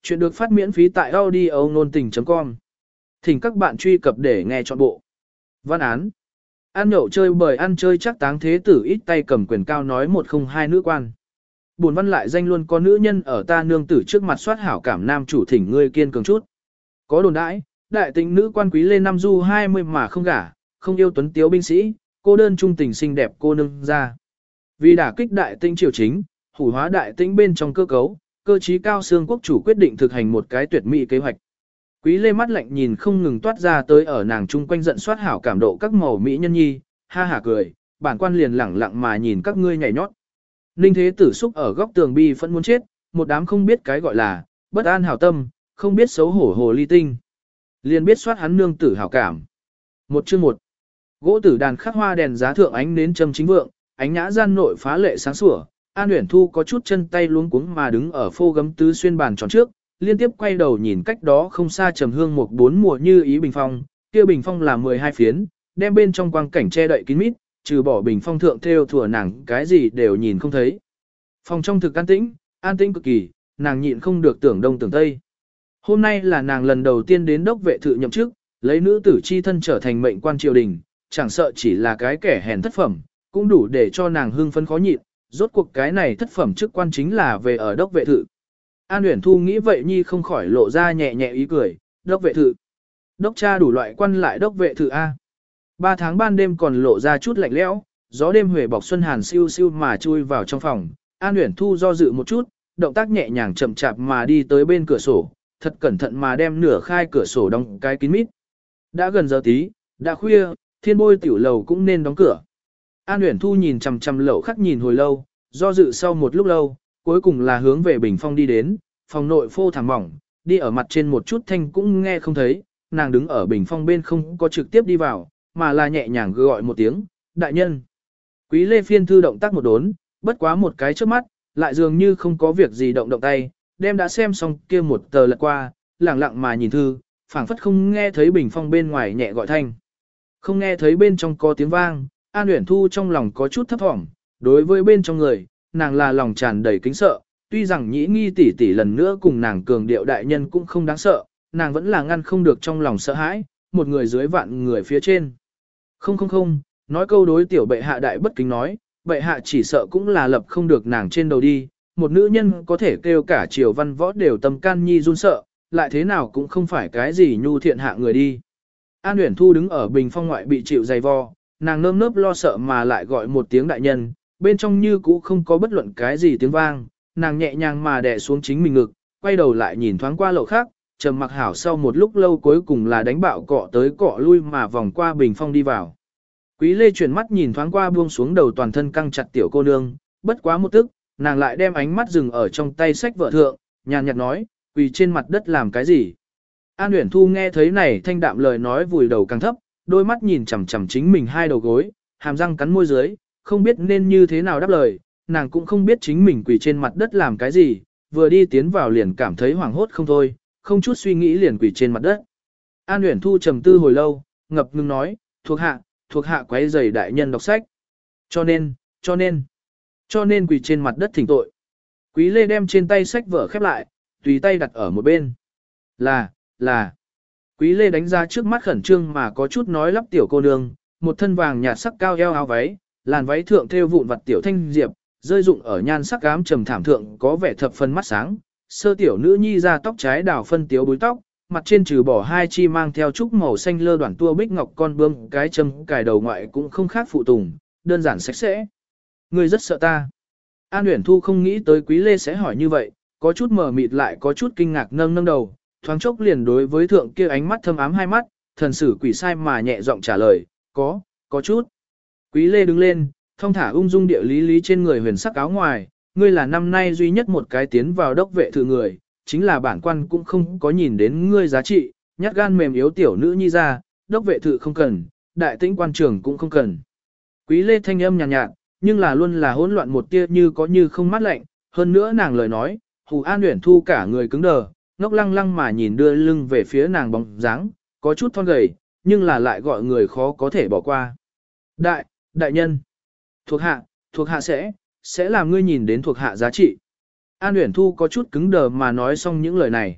Chuyện được phát miễn phí tại audio nôn tình.com. Thỉnh các bạn truy cập để nghe trọn bộ. Văn án. Ăn nhậu chơi bời ăn chơi chắc táng thế tử ít tay cầm quyền cao nói 102 nữ quan. Buồn văn lại danh luôn có nữ nhân ở ta nương tử trước mặt soát hảo cảm nam chủ thỉnh ngươi kiên cường chút. Có đồn đãi, đại tĩnh nữ quan quý lên năm du 20 mà không gả, không yêu tuấn tiếu binh sĩ, cô đơn trung tình xinh đẹp cô nương ra. Vì đả kích đại tĩnh triều chính, hủ hóa đại tĩnh bên trong cơ cấu, cơ trí cao xương quốc chủ quyết định thực hành một cái tuyệt mỹ kế hoạch. Quý lê mắt lạnh nhìn không ngừng toát ra tới ở nàng chung quanh giận soát hảo cảm độ các màu mỹ nhân nhi, ha hả cười, bản quan liền lẳng lặng mà nhìn các ngươi nhảy nhót. Ninh thế tử xúc ở góc tường bi phẫn muốn chết, một đám không biết cái gọi là bất an hảo tâm, không biết xấu hổ hồ ly tinh. Liền biết soát hắn nương tử hảo cảm. Một chương một. Gỗ tử đàn khắc hoa đèn giá thượng ánh nến châm chính vượng, ánh nhã gian nội phá lệ sáng sủa. An Uyển Thu có chút chân tay luống cuống mà đứng ở phô gấm tứ xuyên bàn tròn trước, liên tiếp quay đầu nhìn cách đó không xa trầm hương một bốn mùa như ý bình phong, kia bình phong là 12 phiến, đem bên trong quang cảnh che đậy kín mít, trừ bỏ bình phong thượng theo thừa nàng cái gì đều nhìn không thấy. Phòng trong thực an tĩnh cực kỳ, nàng nhịn không được tưởng đông tưởng tây. Hôm nay là nàng lần đầu tiên đến đốc vệ thự nhậm chức, lấy nữ tử chi thân trở thành mệnh quan triều đình, chẳng sợ chỉ là cái kẻ hèn thất phẩm, cũng đủ để cho nàng hưng phấn khó nhịn. Rốt cuộc cái này thất phẩm chức quan chính là về ở đốc vệ thự. An Uyển Thu nghĩ vậy nhi không khỏi lộ ra nhẹ nhẹ ý cười, đốc vệ thự. Đốc cha đủ loại quan lại đốc vệ thự A. 3 tháng ban đêm còn lộ ra chút lạnh lẽo, gió đêm huệ bọc xuân hàn siêu siêu mà chui vào trong phòng. An Uyển Thu do dự một chút, động tác nhẹ nhàng chậm chạp mà đi tới bên cửa sổ, thật cẩn thận mà đem nửa khai cửa sổ đóng cái kín mít. Đã gần giờ tí, đã khuya, thiên bôi tiểu lầu cũng nên đóng cửa. An Uyển Thu nhìn chằm chằm lậu khắc nhìn hồi lâu, do dự sau một lúc lâu, cuối cùng là hướng về bình phong đi đến, phòng nội phô thảm mỏng, đi ở mặt trên một chút thanh cũng nghe không thấy, nàng đứng ở bình phong bên không có trực tiếp đi vào, mà là nhẹ nhàng gọi một tiếng, đại nhân. Quý Lê Phiên thư động tác một đốn, bất quá một cái trước mắt, lại dường như không có việc gì động tay, đem đã xem xong kia một tờ lật qua, lẳng lặng mà nhìn thư, phảng phất không nghe thấy bình phong bên ngoài nhẹ gọi thanh. Không nghe thấy bên trong có tiếng vang, An Uyển Thu trong lòng có chút thấp thỏm, đối với bên trong người, nàng là lòng tràn đầy kính sợ, tuy rằng nhĩ nghi tỷ tỷ lần nữa cùng nàng cường điệu đại nhân cũng không đáng sợ, nàng vẫn là ngăn không được trong lòng sợ hãi, một người dưới vạn người phía trên. Không, nói câu đối tiểu bệ hạ đại bất kính nói, bệ hạ chỉ sợ cũng là lập không được nàng trên đầu đi, một nữ nhân có thể kêu cả triều văn võ đều tâm can nhi run sợ, lại thế nào cũng không phải cái gì nhu thiện hạ người đi. An Uyển Thu đứng ở bình phong ngoại bị chịu dày vò, nàng nơm nớp lo sợ mà lại gọi một tiếng đại nhân, bên trong như cũ không có bất luận cái gì tiếng vang, nàng nhẹ nhàng mà đè xuống chính mình ngực, quay đầu lại nhìn thoáng qua lậu khác, trầm mặc hảo sau một lúc lâu cuối cùng là đánh bạo cọ tới cọ lui mà vòng qua bình phong đi vào. Quý Lê chuyển mắt nhìn thoáng qua buông xuống đầu toàn thân căng chặt tiểu cô nương, bất quá một tức, nàng lại đem ánh mắt dừng ở trong tay sách vợ thượng, nhàn nhạt nói, quỳ trên mặt đất làm cái gì. An Uyển Thu nghe thấy này thanh đạm lời nói vùi đầu càng thấp, đôi mắt nhìn chằm chằm chính mình hai đầu gối, hàm răng cắn môi dưới, không biết nên như thế nào đáp lời, nàng cũng không biết chính mình quỳ trên mặt đất làm cái gì, vừa đi tiến vào liền cảm thấy hoảng hốt không thôi, không chút suy nghĩ liền quỳ trên mặt đất. An Uyển Thu trầm tư hồi lâu, ngập ngừng nói, thuộc hạ quấy rầy đại nhân đọc sách. Cho nên quỳ trên mặt đất thỉnh tội. Quý Lê đem trên tay sách vở khép lại, tùy tay đặt ở một bên. Là. Quý Lê đánh ra trước mắt khẩn trương mà có chút nói lắp tiểu cô nương, một thân vàng nhạt sắc cao eo áo váy, làn váy thượng thêu vụn vặt tiểu thanh diệp, rơi rụng ở nhan sắc ám trầm thảm thượng có vẻ thập phần mắt sáng. Sơ tiểu nữ nhi ra tóc trái đào phân tiếu búi tóc, mặt trên trừ bỏ hai chi mang theo trúc màu xanh lơ đoạn tua bích ngọc con bướm cái châm cài đầu ngoại cũng không khác phụ tùng, đơn giản sạch sẽ. Ngươi rất sợ ta. An Uyển Thu không nghĩ tới Quý Lê sẽ hỏi như vậy, có chút mờ mịt lại có chút kinh ngạc nâng đầu, thoáng chốc liền đối với thượng kia ánh mắt thâm ám hai mắt, thần sử quỷ sai mà nhẹ giọng trả lời, có chút. Quý Lê đứng lên, thong thả ung dung địa lý trên người huyền sắc áo ngoài, ngươi là năm nay duy nhất một cái tiến vào đốc vệ thự người, chính là bản quan cũng không có nhìn đến ngươi giá trị, nhát gan mềm yếu tiểu nữ nhi ra, đốc vệ thự không cần, đại tĩnh quan trường cũng không cần. Quý Lê thanh âm nhàn nhạt, nhưng là luôn là hỗn loạn một tia như có như không mát lạnh, hơn nữa nàng lời nói, Hù An Uyển Thu cả người cứng đờ, ngốc lăng lăng mà nhìn đưa lưng về phía nàng bóng dáng, có chút thon gầy, nhưng là lại gọi người khó có thể bỏ qua. Đại nhân, thuộc hạ sẽ làm ngươi nhìn đến thuộc hạ giá trị. An Uyển Thu có chút cứng đờ mà nói xong những lời này,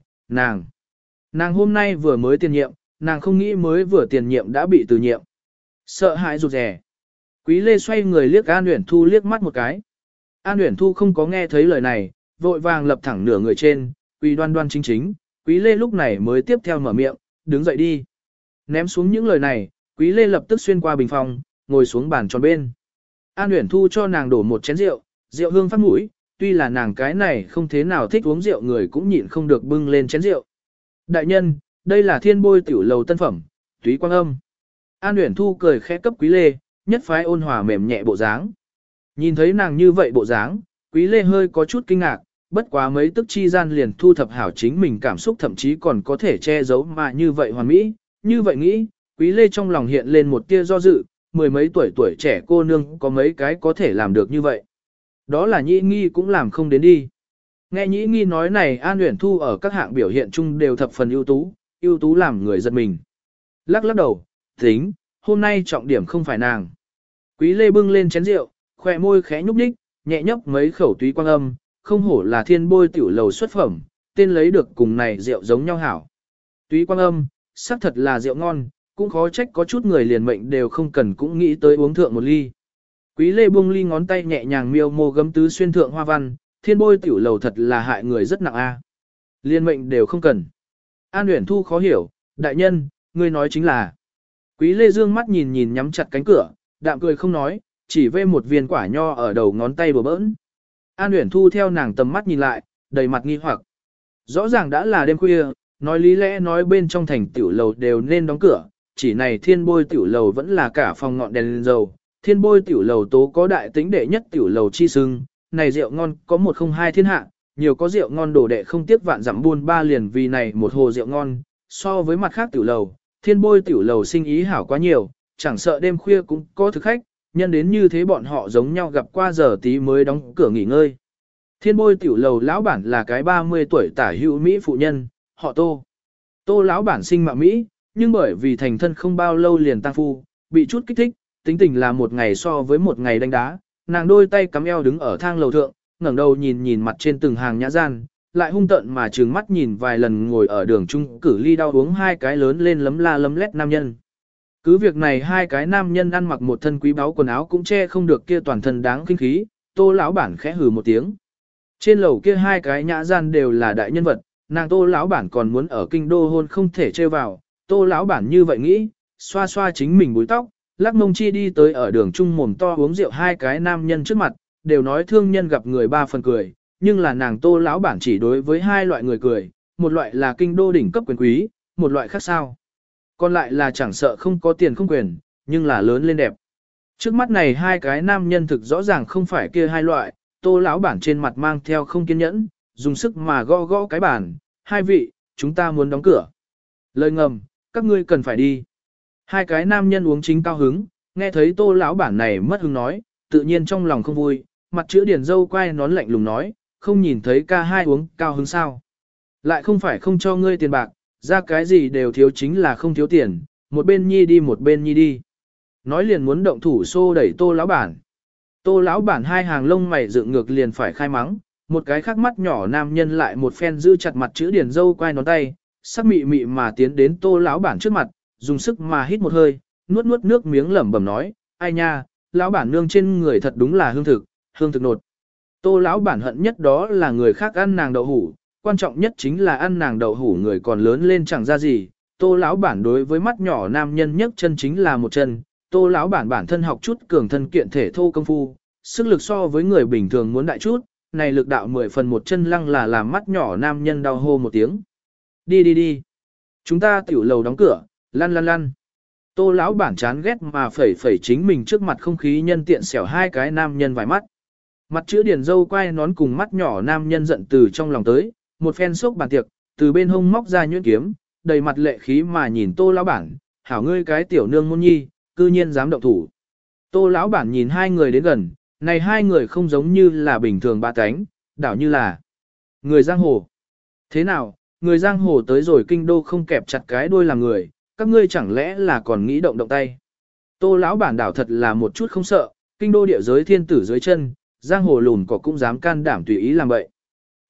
nàng hôm nay vừa mới tiền nhiệm, nàng không nghĩ mới vừa tiền nhiệm đã bị từ nhiệm. Sợ hãi rụt rè. Quý Lê xoay người liếc An Uyển Thu liếc mắt một cái. An Uyển Thu không có nghe thấy lời này, vội vàng lập thẳng nửa người trên, quỳ đoan đoan chính chính. Quý Lê lúc này mới tiếp theo mở miệng, đứng dậy đi. Ném xuống những lời này, Quý Lê lập tức xuyên qua bình phòng, ngồi xuống bàn tròn bên. An Uyển Thu cho nàng đổ một chén rượu, rượu hương phát mũi, tuy là nàng cái này không thế nào thích uống rượu người cũng nhịn không được bưng lên chén rượu. Đại nhân, đây là Thiên Bôi tiểu lầu tân phẩm, Túy Quang Âm. An Uyển Thu cười khẽ cấp Quý Lê, nhất phái ôn hòa mềm nhẹ bộ dáng. Nhìn thấy nàng như vậy bộ dáng, Quý Lê hơi có chút kinh ngạc, bất quá mấy tức chi gian liền thu thập hảo chính mình cảm xúc thậm chí còn có thể che giấu mà như vậy hoàn mỹ. Như vậy nghĩ, Quý Lê trong lòng hiện lên một tia do dự, mười mấy tuổi trẻ cô nương có mấy cái có thể làm được như vậy. Đó là Nhĩ Nghi cũng làm không đến đi. Nghe Nhĩ Nghi nói này, An Uyển Thu ở các hạng biểu hiện chung đều thập phần ưu tú làm người giật mình. Lắc lắc đầu, tính, hôm nay trọng điểm không phải nàng. Quý Lê bưng lên chén rượu, khỏe môi khẽ nhúc nhích, nhẹ nhấp mấy khẩu Túy Quang Âm, không hổ là Thiên Bôi tiểu lầu xuất phẩm, tên lấy được cùng này rượu giống nhau hảo. Túy Quang Âm, xác thật là rượu ngon, cũng khó trách có chút người liền mệnh đều không cần cũng nghĩ tới uống thượng một ly. Quý Lê buông ly ngón tay nhẹ nhàng miêu mô gấm tứ xuyên thượng hoa văn, Thiên Bôi tiểu lầu thật là hại người rất nặng a. Liên mệnh đều không cần. An Uyển Thu khó hiểu, đại nhân, ngươi nói chính là. Quý Lê dương mắt nhìn nhìn nhắm chặt cánh cửa, đạm cười không nói, chỉ vê một viên quả nho ở đầu ngón tay bừa bỡn. An Uyển Thu theo nàng tầm mắt nhìn lại, đầy mặt nghi hoặc. Rõ ràng đã là đêm khuya, nói lý lẽ nói bên trong thành tiểu lầu đều nên đóng cửa, chỉ này Thiên Bôi tiểu lầu vẫn là cả phòng ngọn đèn lên dầu. Thiên Bôi tiểu lầu tố có đại tính đệ nhất tiểu lầu chi sưng, này rượu ngon có một không hai thiên hạ, nhiều có rượu ngon đổ đệ không tiếc vạn dặm buôn ba liền vì này một hồ rượu ngon, so với mặt khác tiểu lầu, Thiên Bôi tiểu lầu sinh ý hảo quá nhiều, chẳng sợ đêm khuya cũng có thực khách, nhân đến như thế bọn họ giống nhau gặp qua giờ tí mới đóng cửa nghỉ ngơi. Thiên Bôi tiểu lầu lão bản là cái 30 tuổi tả hữu Mỹ phụ nhân, họ Tô. Tô lão bản sinh mạo Mỹ, nhưng bởi vì thành thân không bao lâu liền tăng phu, bị chút kích thích, tính tình là một ngày so với một ngày đánh đá, nàng đôi tay cắm eo đứng ở thang lầu thượng, ngẩng đầu nhìn nhìn mặt trên từng hàng nhã gian, lại hung tợn mà trừng mắt nhìn vài lần ngồi ở đường trung cử ly đau uống hai cái lớn lên lấm la lấm lét nam nhân. Cứ việc này hai cái nam nhân ăn mặc một thân quý báu quần áo cũng che không được kia toàn thân đáng kinh khí, Tô lão bản khẽ hừ một tiếng. Trên lầu kia hai cái nhã gian đều là đại nhân vật, nàng Tô lão bản còn muốn ở kinh đô hôn không thể trêu vào, Tô lão bản như vậy nghĩ, xoa xoa chính mình búi tóc, lắc mông chi đi tới ở đường trung mồm to uống rượu hai cái nam nhân trước mặt, đều nói thương nhân gặp người ba phần cười, nhưng là nàng Tô lão bản chỉ đối với hai loại người cười, một loại là kinh đô đỉnh cấp quyền quý, một loại khác sao. Còn lại là chẳng sợ không có tiền không quyền, nhưng là lớn lên đẹp. Trước mắt này hai cái nam nhân thực rõ ràng không phải kia hai loại, Tô lão bản trên mặt mang theo không kiên nhẫn, dùng sức mà gõ gõ cái bàn, hai vị, chúng ta muốn đóng cửa. Lời ngầm, các ngươi cần phải đi. Hai cái nam nhân uống chính cao hứng, nghe thấy Tô lão bản này mất hứng nói, tự nhiên trong lòng không vui, mặt chữ điển dâu quay nón lạnh lùng nói, không nhìn thấy ca hai uống cao hứng sao. Lại không phải không cho ngươi tiền bạc, ra cái gì đều thiếu chính là không thiếu tiền, một bên nhi đi một bên nhi đi. Nói liền muốn động thủ xô đẩy Tô lão bản. Tô lão bản hai hàng lông mày dựng ngược liền phải khai mắng, một cái khắc mắt nhỏ nam nhân lại một phen giữ chặt mặt chữ điển dâu quay nón tay, sắc mị mị mà tiến đến Tô lão bản trước mặt, dùng sức mà hít một hơi, nuốt nuốt nước miếng lẩm bẩm nói, ai nha, lão bản nương trên người thật đúng là hương thực nột. Tô lão bản hận nhất đó là người khác ăn nàng đậu hủ, quan trọng nhất chính là ăn nàng đậu hủ người còn lớn lên chẳng ra gì. Tô lão bản đối với mắt nhỏ nam nhân nhất chân chính là một chân, Tô lão bản bản thân học chút cường thân kiện thể thô công phu, sức lực so với người bình thường muốn đại chút, này lực đạo 10 phần một chân lăng là làm mắt nhỏ nam nhân đau hô một tiếng. Đi đi đi, chúng ta tiểu lầu đóng cửa, lăn lăn lăn. Tô lão bản chán ghét mà phẩy phẩy chính mình trước mặt không khí nhân tiện xẻo hai cái nam nhân vài mắt. Mặt chữ điển dâu quay nón cùng mắt nhỏ nam nhân giận từ trong lòng tới, một phen sốc bàn tiệc, từ bên hông móc ra nhuyễn kiếm, đầy mặt lệ khí mà nhìn Tô lão bản, hảo ngươi cái tiểu nương môn nhi, cư nhiên dám động thủ. Tô lão bản nhìn hai người đến gần, này hai người không giống như là bình thường ba cánh, đảo như là người giang hồ. Thế nào, người giang hồ tới rồi kinh đô không kẹp chặt cái đuôi làm người, các ngươi chẳng lẽ là còn nghĩ động tay. Tô lão bản đảo thật là một chút không sợ, kinh đô địa giới thiên tử dưới chân, giang hồ lùn cỏ cũng dám can đảm tùy ý làm vậy.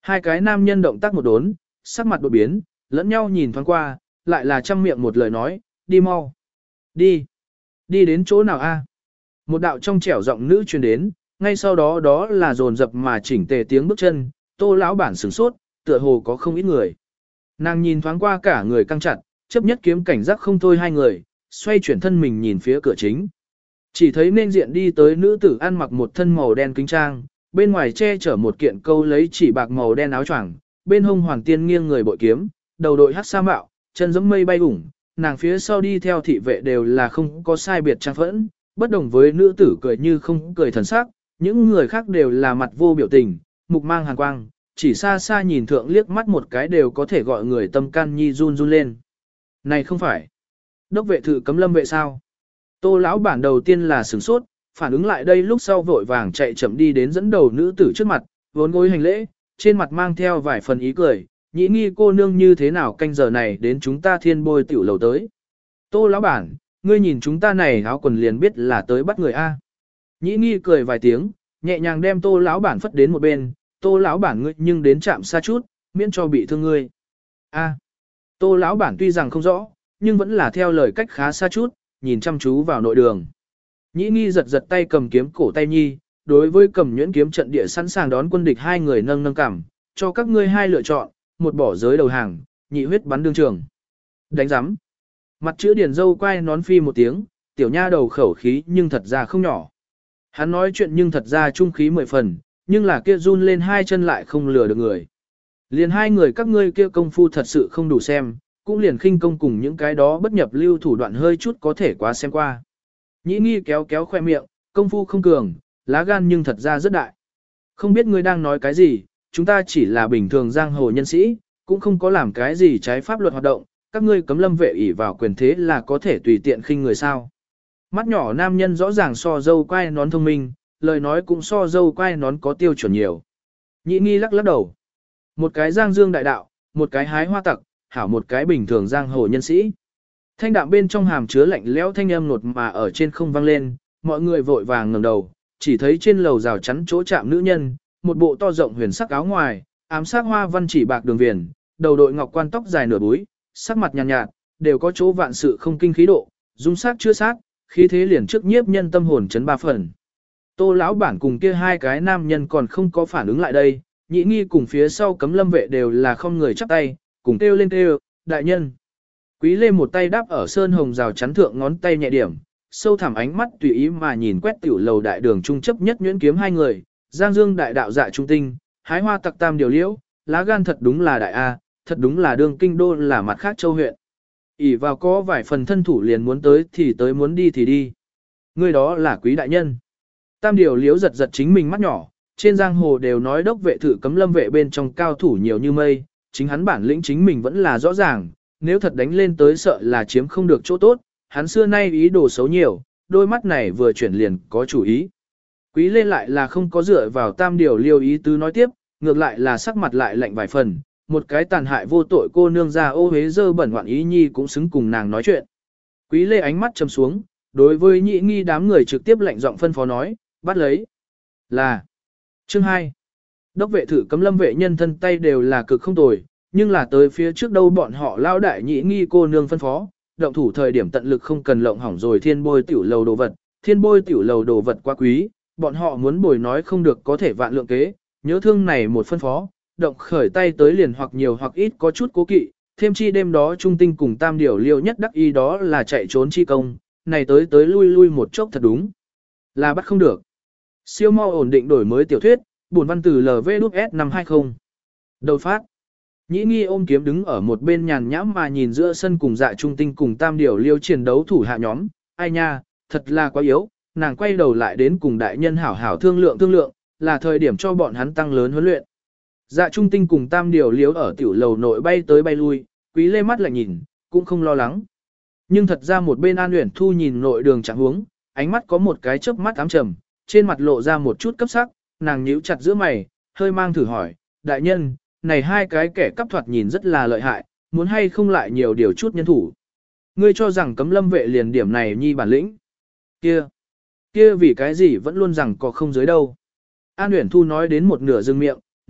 Hai cái nam nhân động tác một đốn, sắc mặt đột biến, lẫn nhau nhìn thoáng qua, lại là trăm miệng một lời nói, đi mau. Đi. Đi đến chỗ nào a? Một đạo trong trẻo giọng nữ truyền đến, ngay sau đó đó là dồn dập mà chỉnh tề tiếng bước chân, Tô lão bản sửng sốt, tựa hồ có không ít người. Nàng nhìn thoáng qua cả người căng chặt, chấp nhất kiếm cảnh giác không thôi hai người, xoay chuyển thân mình nhìn phía cửa chính. Chỉ thấy nên diện đi tới nữ tử ăn mặc một thân màu đen kính trang, bên ngoài che chở một kiện câu lấy chỉ bạc màu đen áo choàng, bên hông hoàng tiên nghiêng người bội kiếm, đầu đội hắc sa mạo, chân giống mây bay ủng, nàng phía sau đi theo thị vệ đều là không có sai biệt trang phẫn, bất đồng với nữ tử cười như không cười thần sắc, những người khác đều là mặt vô biểu tình, mục mang hàn quang, chỉ xa xa nhìn thượng liếc mắt một cái đều có thể gọi người tâm can nhi run run lên. Này không phải đốc vệ thự cấm lâm vệ sao? Tô lão bản đầu tiên là sửng sốt, phản ứng lại đây lúc sau vội vàng chạy chậm đi đến dẫn đầu nữ tử trước mặt, vốn gối hành lễ, trên mặt mang theo vài phần ý cười, nhĩ nghi cô nương như thế nào canh giờ này đến chúng ta thiên bôi tiểu lầu tới. Tô lão bản, ngươi nhìn chúng ta này áo quần liền biết là tới bắt người A. Nhĩ nghi cười vài tiếng, nhẹ nhàng đem tô lão bản phất đến một bên, tô lão bản ngươi nhưng đến chạm xa chút, miễn cho bị thương ngươi. A. Tô lão bản tuy rằng không rõ, nhưng vẫn là theo lời cách khá xa chút, nhìn chăm chú vào nội đường. Nhĩ nghi giật giật tay cầm kiếm cổ tay nhi, đối với cầm nhuyễn kiếm trận địa sẵn sàng đón quân địch hai người nâng nâng cảm, cho các ngươi hai lựa chọn, một bỏ giới đầu hàng, nhị huyết bắn đương trường. Đánh giám. Mặt chữ điển dâu quay nón phi một tiếng, tiểu nha đầu khẩu khí nhưng thật ra không nhỏ. Hắn nói chuyện nhưng thật ra trung khí 10 phần, nhưng là kia run lên hai chân lại không lừa được người. Liền hai người các ngươi kia công phu thật sự không đủ xem, cũng liền khinh công cùng những cái đó bất nhập lưu thủ đoạn hơi chút có thể quá xem qua. Nhĩ nghi kéo kéo khoe miệng, công phu không cường, lá gan nhưng thật ra rất đại. Không biết ngươi đang nói cái gì, chúng ta chỉ là bình thường giang hồ nhân sĩ, cũng không có làm cái gì trái pháp luật hoạt động, các ngươi cấm lâm vệ ỷ vào quyền thế là có thể tùy tiện khinh người sao. Mắt nhỏ nam nhân rõ ràng so dâu quai nón thông minh, lời nói cũng so dâu quai nón có tiêu chuẩn nhiều. Nhĩ nghi lắc lắc đầu. Một cái giang dương đại đạo, một cái hái hoa tặc, hảo một cái bình thường giang hồ nhân sĩ. Thanh đạm bên trong hàm chứa lạnh lẽo thanh âm nột mà ở trên không vang lên, mọi người vội vàng ngẩng đầu, chỉ thấy trên lầu rào chắn chỗ chạm nữ nhân, một bộ to rộng huyền sắc áo ngoài, ám sắc hoa văn chỉ bạc đường viền, đầu đội ngọc quan tóc dài nửa búi, sắc mặt nhàn nhạt, đều có chỗ vạn sự không kinh khí độ, dung sắc chưa sát, khí thế liền trước nhiếp nhân tâm hồn chấn ba phần. Tô lão bản cùng kia hai cái nam nhân còn không có phản ứng lại đây, nhĩ nghi cùng phía sau cấm lâm vệ đều là không người chắp tay, cùng kêu lên kêu, đại nhân. Quý lê một tay đáp ở sơn hồng rào chắn thượng ngón tay nhẹ điểm, sâu thẳm ánh mắt tùy ý mà nhìn quét tiểu lầu đại đường trung chấp nhất nhuyễn kiếm hai người, giang dương đại đạo dạ trung tinh, hái hoa tặc tam điều liễu, lá gan thật đúng là đại A, thật đúng là đường kinh đô là mặt khác châu huyện. ỷ vào có vài phần thân thủ liền muốn tới thì tới muốn đi thì đi. Người đó là quý đại nhân. Tam điều liễu giật giật chính mình mắt nhỏ, trên giang hồ đều nói đốc vệ thử cấm lâm vệ bên trong cao thủ nhiều như mây, chính hắn bản lĩnh chính mình vẫn là rõ ràng, nếu thật đánh lên tới sợ là chiếm không được chỗ tốt, hắn xưa nay ý đồ xấu nhiều, đôi mắt này vừa chuyển liền có chủ ý. Quý lên lại là không có dựa vào tam điều liêu ý tứ nói tiếp, ngược lại là sắc mặt lại lạnh vài phần, một cái tàn hại vô tội cô nương ra ô hế dơ bẩn hoạn ý nhi cũng xứng cùng nàng nói chuyện. Quý lê ánh mắt trầm xuống, đối với nhị nghi đám người trực tiếp lạnh giọng phân phó nói, bắt lấy. Là. Chương 2. Đốc vệ thử cấm lâm vệ nhân thân tay đều là cực không tồi, nhưng là tới phía trước đâu bọn họ lao đại nhị nghi cô nương phân phó, động thủ thời điểm tận lực không cần lộng hỏng rồi thiên bôi tiểu lầu đồ vật, thiên bôi tiểu lầu đồ vật quá quý, bọn họ muốn bồi nói không được có thể vạn lượng kế, nhớ thương này một phân phó, động khởi tay tới liền hoặc nhiều hoặc ít có chút cố kỵ, thêm chi đêm đó trung tinh cùng tam điều liêu nhất đắc y đó là chạy trốn chi công, này tới lui lui một chốc thật đúng, là bắt không được. Siêu mau ổn định đổi mới tiểu thuyết, buồn văn từ LVS520. Đầu phát. Nhĩ nghi ôm kiếm đứng ở một bên nhàn nhãm mà nhìn giữa sân cùng dạ trung tinh cùng tam điều liêu chiến đấu thủ hạ nhóm, ai nha, thật là quá yếu, nàng quay đầu lại đến cùng đại nhân hảo hảo thương lượng, là thời điểm cho bọn hắn tăng lớn huấn luyện. Dạ trung tinh cùng tam điều liêu ở tiểu lầu nội bay tới bay lui, quý lê mắt lại nhìn, cũng không lo lắng. Nhưng thật ra một bên An Uyển Thu nhìn nội đường trạng huống, ánh mắt có một cái chớp mắt ám trầm, trên mặt lộ ra một chút cấp sắc, nàng nhíu chặt giữa mày, hơi mang thử hỏi, đại nhân, này hai cái kẻ cắp thoạt nhìn rất là lợi hại, muốn hay không lại nhiều điều chút nhân thủ. Ngươi cho rằng cấm lâm vệ liền điểm này nhi bản lĩnh. Kia vì cái gì vẫn luôn rằng có không giới đâu. An Uyển Thu nói đến một nửa dừng miệng,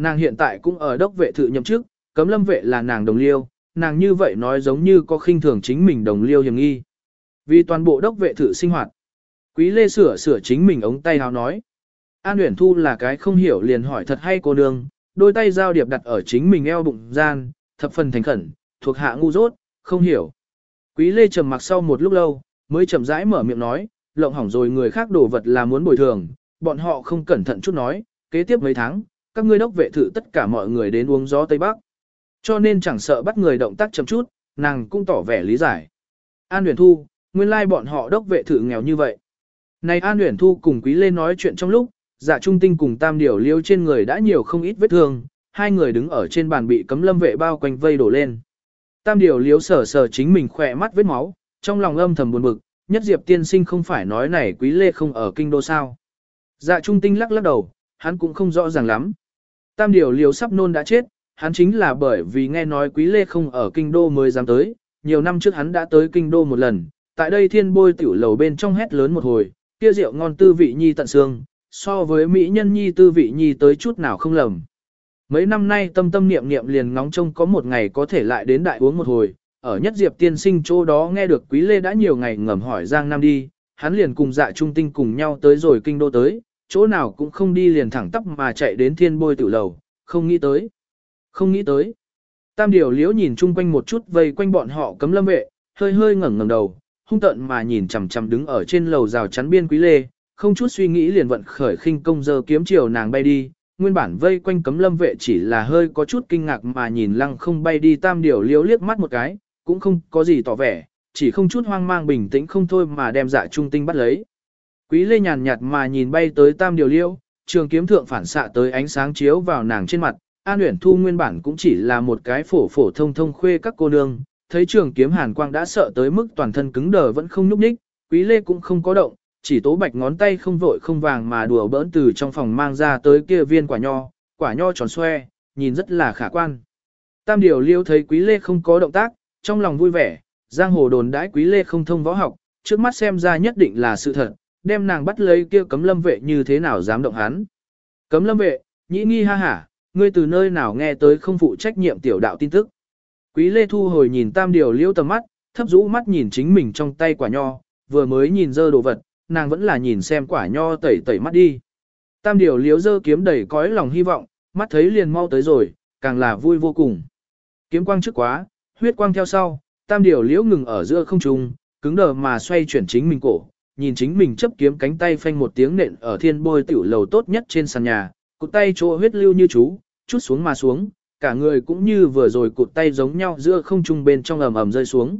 nàng hiện tại cũng ở đốc vệ thự nhậm chức, Cấm Lâm vệ là nàng đồng liêu, nàng như vậy nói giống như có khinh thường chính mình đồng liêu hiểm nghi. Vì toàn bộ đốc vệ thự sinh hoạt, Quý Lê sửa chính mình ống tay áo nói. An Uyển Thu là cái không hiểu liền hỏi thật hay cô nương, đôi tay giao điệp đặt ở chính mình eo bụng gian, thập phần thành khẩn, thuộc hạ ngu dốt, không hiểu. Quý Lê trầm mặc sau một lúc lâu, mới chậm rãi mở miệng nói, lộng hỏng rồi người khác đổ vật là muốn bồi thường, bọn họ không cẩn thận chút nói, kế tiếp mấy tháng, các ngươi đốc vệ thự tất cả mọi người đến uống gió Tây Bắc. Cho nên chẳng sợ bắt người động tác chậm chút, nàng cũng tỏ vẻ lý giải. An Uyển Thu, nguyên lai bọn họ đốc vệ thự nghèo như vậy. Này An Uyển Thu cùng Quý Lê nói chuyện trong lúc, Dạ Trung Tinh cùng Tam Điểu Liêu trên người đã nhiều không ít vết thương, hai người đứng ở trên bàn bị Cấm Lâm vệ bao quanh vây đổ lên. Tam Điểu Liêu sờ sờ chính mình khỏe mắt vết máu, trong lòng âm thầm buồn bực, nhất Diệp tiên sinh không phải nói này Quý Lê không ở kinh đô sao. Dạ Trung Tinh lắc lắc đầu, hắn cũng không rõ ràng lắm. Tam Điểu Liêu sắp nôn đã chết, hắn chính là bởi vì nghe nói Quý Lê không ở kinh đô mới dám tới, nhiều năm trước hắn đã tới kinh đô một lần, tại đây Thiên Bôi tiểu lầu bên trong hét lớn một hồi, kia rượu ngon tư vị nhi tận xương, so với mỹ nhân nhi tư vị nhi tới chút nào không lầm. Mấy năm nay tâm tâm niệm niệm liền ngóng trông có một ngày có thể lại đến đại uống một hồi, ở nhất Diệp tiên sinh chỗ đó nghe được Quý Lê đã nhiều ngày ngầm hỏi Giang Nam đi, hắn liền cùng Dạ Trung Tinh cùng nhau tới rồi kinh đô tới, chỗ nào cũng không đi liền thẳng tắp mà chạy đến Thiên Bôi tiểu lầu, không nghĩ tới. Không nghĩ tới. Tam Điểu Liễu nhìn chung quanh một chút vây quanh bọn họ Cấm Lâm vệ, hơi hơi ngẩng ngẩng đầu, hung tợn mà nhìn chằm chằm đứng ở trên lầu rào chắn biên Quý Lê, không chút suy nghĩ liền vận khởi khinh công giơ kiếm chiều nàng bay đi. Nguyên bản vây quanh Cấm Lâm vệ chỉ là hơi có chút kinh ngạc mà nhìn lăng không bay đi Tam Điểu Liễu liếc mắt một cái, cũng không có gì tỏ vẻ, chỉ không chút hoang mang bình tĩnh không thôi mà đem Dạ Trung Tinh bắt lấy. Quý Lê nhàn nhạt mà nhìn bay tới Tam Điểu Liễu, trường kiếm thượng phản xạ tới ánh sáng chiếu vào nàng trên mặt. An Uyển Thu nguyên bản cũng chỉ là một cái phổ phổ thông thông khuê các cô nương, thấy trường kiếm hàn quang đã sợ tới mức toàn thân cứng đờ vẫn không nhúc nhích, Quý Lê cũng không có động, chỉ tố bạch ngón tay không vội không vàng mà đùa bỡn từ trong phòng mang ra tới kia viên quả nho tròn xoe, nhìn rất là khả quan. Tam Điểu Liêu thấy Quý Lê không có động tác, trong lòng vui vẻ, giang hồ đồn đãi Quý Lê không thông võ học, trước mắt xem ra nhất định là sự thật, đem nàng bắt lấy kia Cấm Lâm vệ như thế nào dám động hắn. Cấm Lâm vệ, nhĩ nghi ha hả, ngươi từ nơi nào nghe tới không phụ trách nhiệm tiểu đạo tin tức. Quý Lê thu hồi nhìn Tam Điểu Liêu tầm mắt, thấp rũ mắt nhìn chính mình trong tay quả nho, vừa mới nhìn dơ đồ vật, nàng vẫn là nhìn xem quả nho tẩy tẩy mắt đi. Tam Điểu Liêu dơ kiếm đầy cõi lòng hy vọng, mắt thấy liền mau tới rồi, càng là vui vô cùng. Kiếm quang trước quá, huyết quang theo sau, Tam Điểu Liêu ngừng ở giữa không trung, cứng đờ mà xoay chuyển chính mình cổ, nhìn chính mình chấp kiếm cánh tay phanh một tiếng nện ở Thiên Bôi tiểu lầu tốt nhất trên sàn nhà, cụt tay chỗ huyết lưu như chú, chút xuống mà xuống, cả người cũng như vừa rồi cụt tay giống nhau giữa không trung bên trong ầm ầm rơi xuống.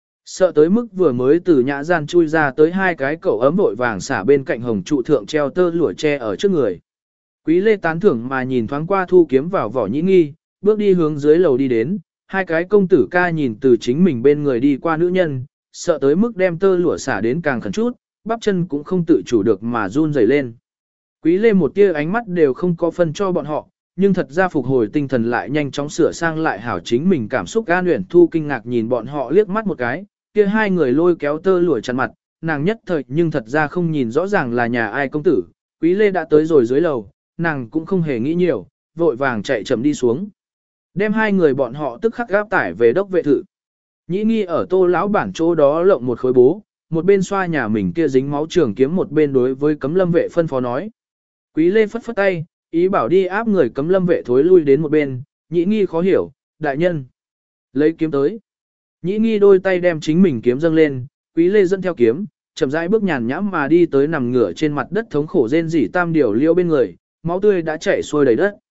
Sợ tới mức vừa mới từ nhã gian chui ra tới hai cái cậu ấm vội vàng xả bên cạnh hồng trụ thượng treo tơ lụa tre ở trước người. Quý Lê tán thưởng mà nhìn thoáng qua thu kiếm vào vỏ nhĩ nghi, bước đi hướng dưới lầu đi đến, hai cái công tử ca nhìn từ chính mình bên người đi qua nữ nhân, sợ tới mức đem tơ lụa xả đến càng khẩn chút, bắp chân cũng không tự chủ được mà run rẩy lên. Quý Lê một tia ánh mắt đều không có phân cho bọn họ, nhưng thật ra phục hồi tinh thần lại nhanh chóng sửa sang lại hảo chính mình cảm xúc. An Uyển Thu kinh ngạc nhìn bọn họ liếc mắt một cái, kia hai người lôi kéo tơ lụa chặn mặt, nàng nhất thời nhưng thật ra không nhìn rõ ràng là nhà ai công tử. Quý Lê đã tới rồi dưới lầu, nàng cũng không hề nghĩ nhiều, vội vàng chạy chậm đi xuống. Đem hai người bọn họ tức khắc gáp tải về đốc vệ thự. Nhĩ nghi ở Tô lão bản chỗ đó lộng một khối bố, một bên xoa nhà mình kia dính máu trường kiếm, một bên đối với Cấm Lâm vệ phân phó nói. Quý Lê phất phất tay, ý bảo đi áp người Cấm Lâm vệ thối lui đến một bên. Nhĩ nghi khó hiểu, đại nhân, lấy kiếm tới. Nhĩ nghi đôi tay đem chính mình kiếm dâng lên, Quý Lê dẫn theo kiếm, chậm rãi bước nhàn nhãm mà đi tới nằm ngửa trên mặt đất thống khổ rên rỉ Tam Điểu Liêu bên người, máu tươi đã chảy xuôi đầy đất.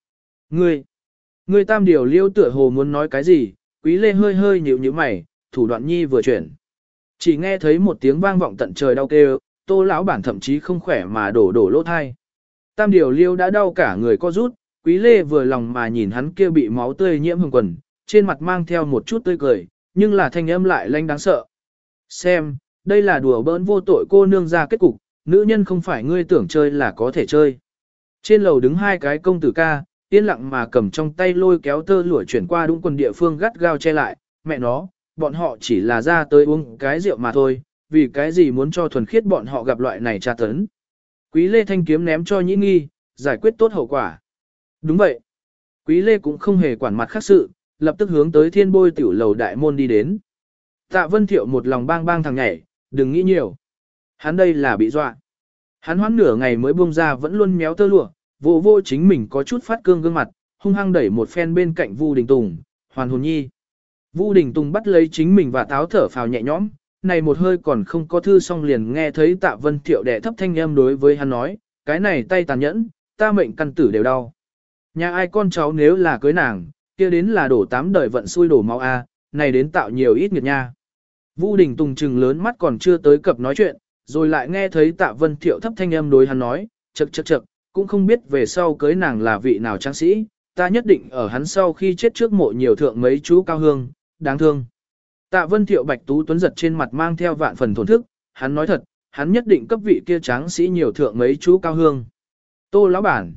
Ngươi Tam Điểu Liêu tựa hồ muốn nói cái gì, Quý Lê hơi hơi nhíu nhíu mày, thủ đoạn nhi vừa chuyển. Chỉ nghe thấy một tiếng vang vọng tận trời đau kêu, Tô lão bản thậm chí không khỏe mà đổ lỗ thai. Tam Điểu Liêu đã đau cả người co rút, Quý Lê vừa lòng mà nhìn hắn kia bị máu tươi nhiễm hồng quần, trên mặt mang theo một chút tươi cười, nhưng là thanh âm lại lanh đáng sợ. Xem, đây là đùa bỡn vô tội cô nương ra kết cục, nữ nhân không phải ngươi tưởng chơi là có thể chơi. Trên lầu đứng hai cái công tử ca, yên lặng mà cầm trong tay lôi kéo tơ lụa chuyển qua đúng quần địa phương gắt gao che lại, mẹ nó, bọn họ chỉ là ra tới uống cái rượu mà thôi, vì cái gì muốn cho thuần khiết bọn họ gặp loại này tra tấn. Quý Lê thanh kiếm ném cho Nhĩ nghi, giải quyết tốt hậu quả. Đúng vậy. Quý Lê cũng không hề quản mặt khác sự, lập tức hướng tới Thiên Bôi tiểu lầu đại môn đi đến. Tạ Vân Thiệu một lòng bang bang thằng nhảy, đừng nghĩ nhiều. Hắn đây là bị dọa. Hắn hoãn nửa ngày mới buông ra vẫn luôn méo tơ lụa, vô vô chính mình có chút phát cương gương mặt, hung hăng đẩy một phen bên cạnh Vu Đình Tùng, Hoàn Hồn Nhi. Vu Đình Tùng bắt lấy chính mình và táo thở phào nhẹ nhõm, này một hơi còn không có thư xong liền nghe thấy Tạ Vân Thiệu đẻ thấp thanh âm đối với hắn nói, cái này tay tàn nhẫn, ta mệnh căn tử đều đau. Nhà ai con cháu nếu là cưới nàng, kia đến là đổ 8 đời vận xui đổ máu a, này đến tạo nhiều ít nghiệt nha. Vu Đình Tùng trừng lớn mắt còn chưa tới cập nói chuyện, rồi lại nghe thấy Tạ Vân Thiệu thấp thanh âm đối hắn nói, chậc, cũng không biết về sau cưới nàng là vị nào trang sĩ, ta nhất định ở hắn sau khi chết trước mộ nhiều thượng mấy chú cao hương, đáng thương. Tạ Vân Thiệu bạch tú tuấn giật trên mặt mang theo vạn phần thổn thức, hắn nói thật, hắn nhất định cấp vị kia tráng sĩ nhiều thượng mấy chú cao hương. Tô lão bản,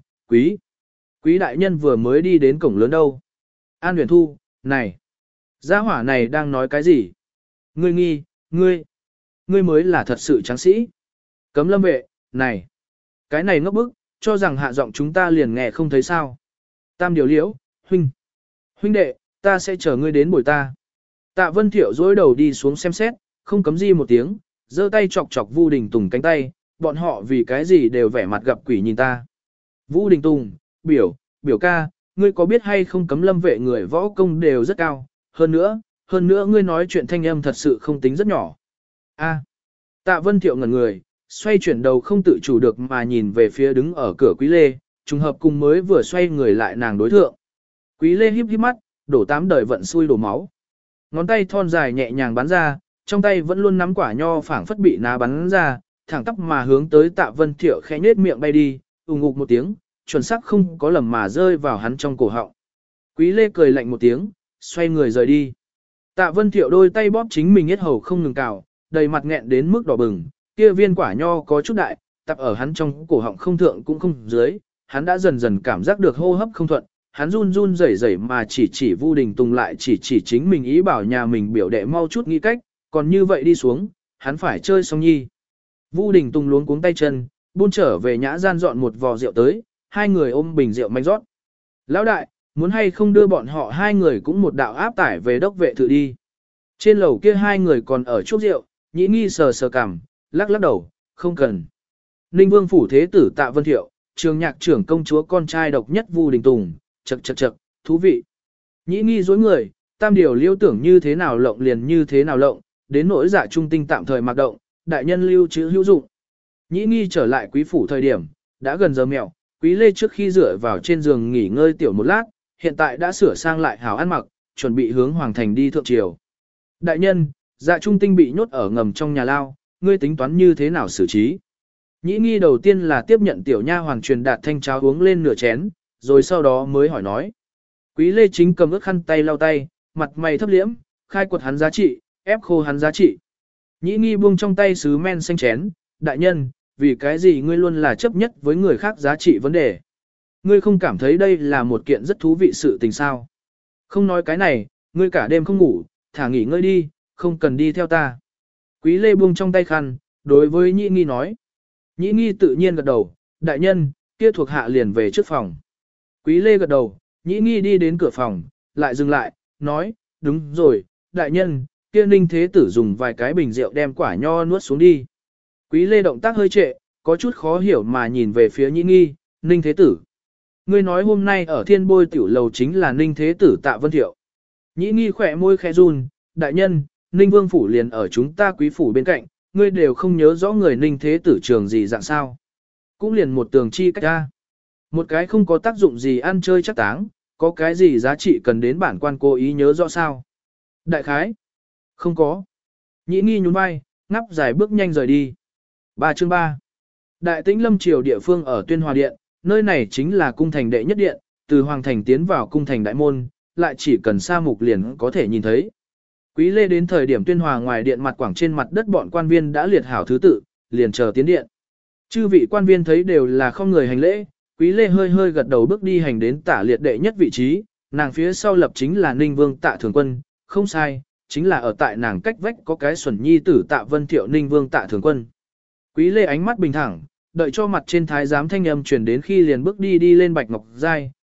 quý đại nhân vừa mới đi đến cổng lớn đâu. An Huyền Thu, này, gia hỏa này đang nói cái gì? Ngươi nghi, ngươi mới là thật sự tráng sĩ. Cấm lâm vệ, này, cái này ngốc bức, cho rằng hạ giọng chúng ta liền nghe không thấy sao. Tam điều liễu, huynh đệ, ta sẽ chờ ngươi đến bồi ta. Tạ Vân Thiệu dối đầu đi xuống xem xét, không cấm di một tiếng, giơ tay chọc chọc Vu Đình Tùng cánh tay, bọn họ vì cái gì đều vẻ mặt gặp quỷ nhìn ta. Vu Đình Tùng, biểu ca, ngươi có biết hay không cấm lâm vệ người võ công đều rất cao, hơn nữa ngươi nói chuyện thanh âm thật sự không tính rất nhỏ. A. Tạ Vân Thiệu ngẩn người, xoay chuyển đầu không tự chủ được mà nhìn về phía đứng ở cửa Quý Lê, trùng hợp cùng mới vừa xoay người lại nàng đối thượng. Quý Lê híp híp mắt, đổ 8 đời vận xui đổ máu. Ngón tay thon dài nhẹ nhàng bắn ra, trong tay vẫn luôn nắm quả nho phảng phất bị ná bắn ra, thẳng tắp mà hướng tới Tạ Vân Thiệu khẽ nhếch miệng bay đi, ngục một tiếng, chuẩn xác không có lầm mà rơi vào hắn trong cổ họng. Quý Lê cười lạnh một tiếng, xoay người rời đi. Tạ Vân Thiệu đôi tay bóp chính mình yết hầu không ngừng cào, đầy mặt nghẹn đến mức đỏ bừng, kia viên quả nho có chút đại, tập ở hắn trong cổ họng không thượng cũng không dưới, hắn đã dần dần cảm giác được hô hấp không thuận, hắn run run rẩy rẩy mà chỉ Vu Đình Tùng lại chỉ chính mình ý bảo nhà mình biểu đệ mau chút nghĩ cách, còn như vậy đi xuống, hắn phải chơi xong nhi. Vu Đình Tùng luống cuống tay chân, buôn trở về nhã gian dọn một vò rượu tới, hai người ôm bình rượu manh rót. Lão đại, muốn hay không đưa bọn họ hai người cũng một đạo áp tải về đốc vệ thử đi. Trên lầu kia hai người còn ở chúc rượu, Nhĩ Nghi sờ cằm, lắc đầu, không cần. Ninh Vương phủ thế tử Tạ Vân Thiệu, trường nhạc trưởng công chúa con trai độc nhất Vu Đình Tùng, chậc, thú vị. Nhĩ Nghi dối người, tam điều liêu tưởng như thế nào lộng liền như thế nào lộng, đến nỗi dạ trung tinh tạm thời mặc động, đại nhân lưu trữ hữu dụng. Nhĩ Nghi trở lại quý phủ thời điểm, đã gần giờ mẹo, Quý Lê trước khi dựa vào trên giường nghỉ ngơi tiểu một lát, hiện tại đã sửa sang lại hảo ăn mặc, chuẩn bị hướng hoàng thành đi thượng triều. Đại nhân, dạ trung tinh bị nhốt ở ngầm trong nhà lao, ngươi tính toán như thế nào xử trí? Nhĩ Nghi đầu tiên là tiếp nhận tiểu nha hoàng truyền đạt thanh cháo uống lên nửa chén, rồi sau đó mới hỏi nói. Quý Lê chính cầm ướt khăn tay lau tay, mặt mày thấp liễm, khai quật hắn giá trị, ép khô hắn giá trị. Nhĩ Nghi buông trong tay sứ men xanh chén, đại nhân, vì cái gì ngươi luôn là chấp nhất với người khác giá trị vấn đề? Ngươi không cảm thấy đây là một kiện rất thú vị sự tình sao? Không nói cái này, ngươi cả đêm không ngủ, thả nghỉ ngơi đi, không cần đi theo ta. Quý Lê buông trong tay khăn, đối với Nhĩ Nghi nói. Nhĩ Nghi tự nhiên gật đầu, đại nhân, kia thuộc hạ liền về trước phòng. Quý Lê gật đầu, Nhĩ Nghi đi đến cửa phòng, lại dừng lại, nói, đúng rồi, đại nhân, kia Ninh Thế Tử dùng vài cái bình rượu đem quả nho nuốt xuống đi. Quý Lê động tác hơi trệ, có chút khó hiểu mà nhìn về phía Nhĩ Nghi, Ninh Thế Tử. Ngươi nói hôm nay ở Thiên Bôi tiểu lầu chính là Ninh Thế Tử Tạ Vân Thiệu. Nhĩ Nghi khỏe môi khẽ run, đại nhân, Ninh Vương phủ liền ở chúng ta quý phủ bên cạnh, ngươi đều không nhớ rõ người Ninh Thế Tử trường gì dạng sao. Cũng liền một tường chi cách ra. Một cái không có tác dụng gì ăn chơi chắc táng, có cái gì giá trị cần đến bản quan cố ý nhớ rõ sao. Đại khái. Không có. Nhĩ Nghi nhún vai, ngắp dài bước nhanh rời đi. 3 Đại Tĩnh Lâm Triều địa phương ở Tuyên Hòa Điện, nơi này chính là cung thành đệ nhất điện, từ Hoàng thành tiến vào cung thành đại môn, lại chỉ cần xa mục liền có thể nhìn thấy. Quý Lê đến thời điểm Tuyên Hòa ngoài điện mặt quảng trên mặt đất bọn quan viên đã liệt hảo thứ tự, liền chờ tiến điện. Chư vị quan viên thấy đều là không người hành lễ, Quý Lê hơi gật đầu bước đi hành đến tả liệt đệ nhất vị trí, nàng phía sau lập chính là Ninh Vương Tạ Thường Quân, không sai, chính là ở tại nàng cách vách có cái xuẩn nhi tử Tạ Vân Thiệu Ninh Vương Tạ Thường Quân. Quý Lê ánh mắt bình thẳng, đợi cho mặt trên thái giám thanh âm truyền đến khi liền bước đi lên bạch ngọc giai,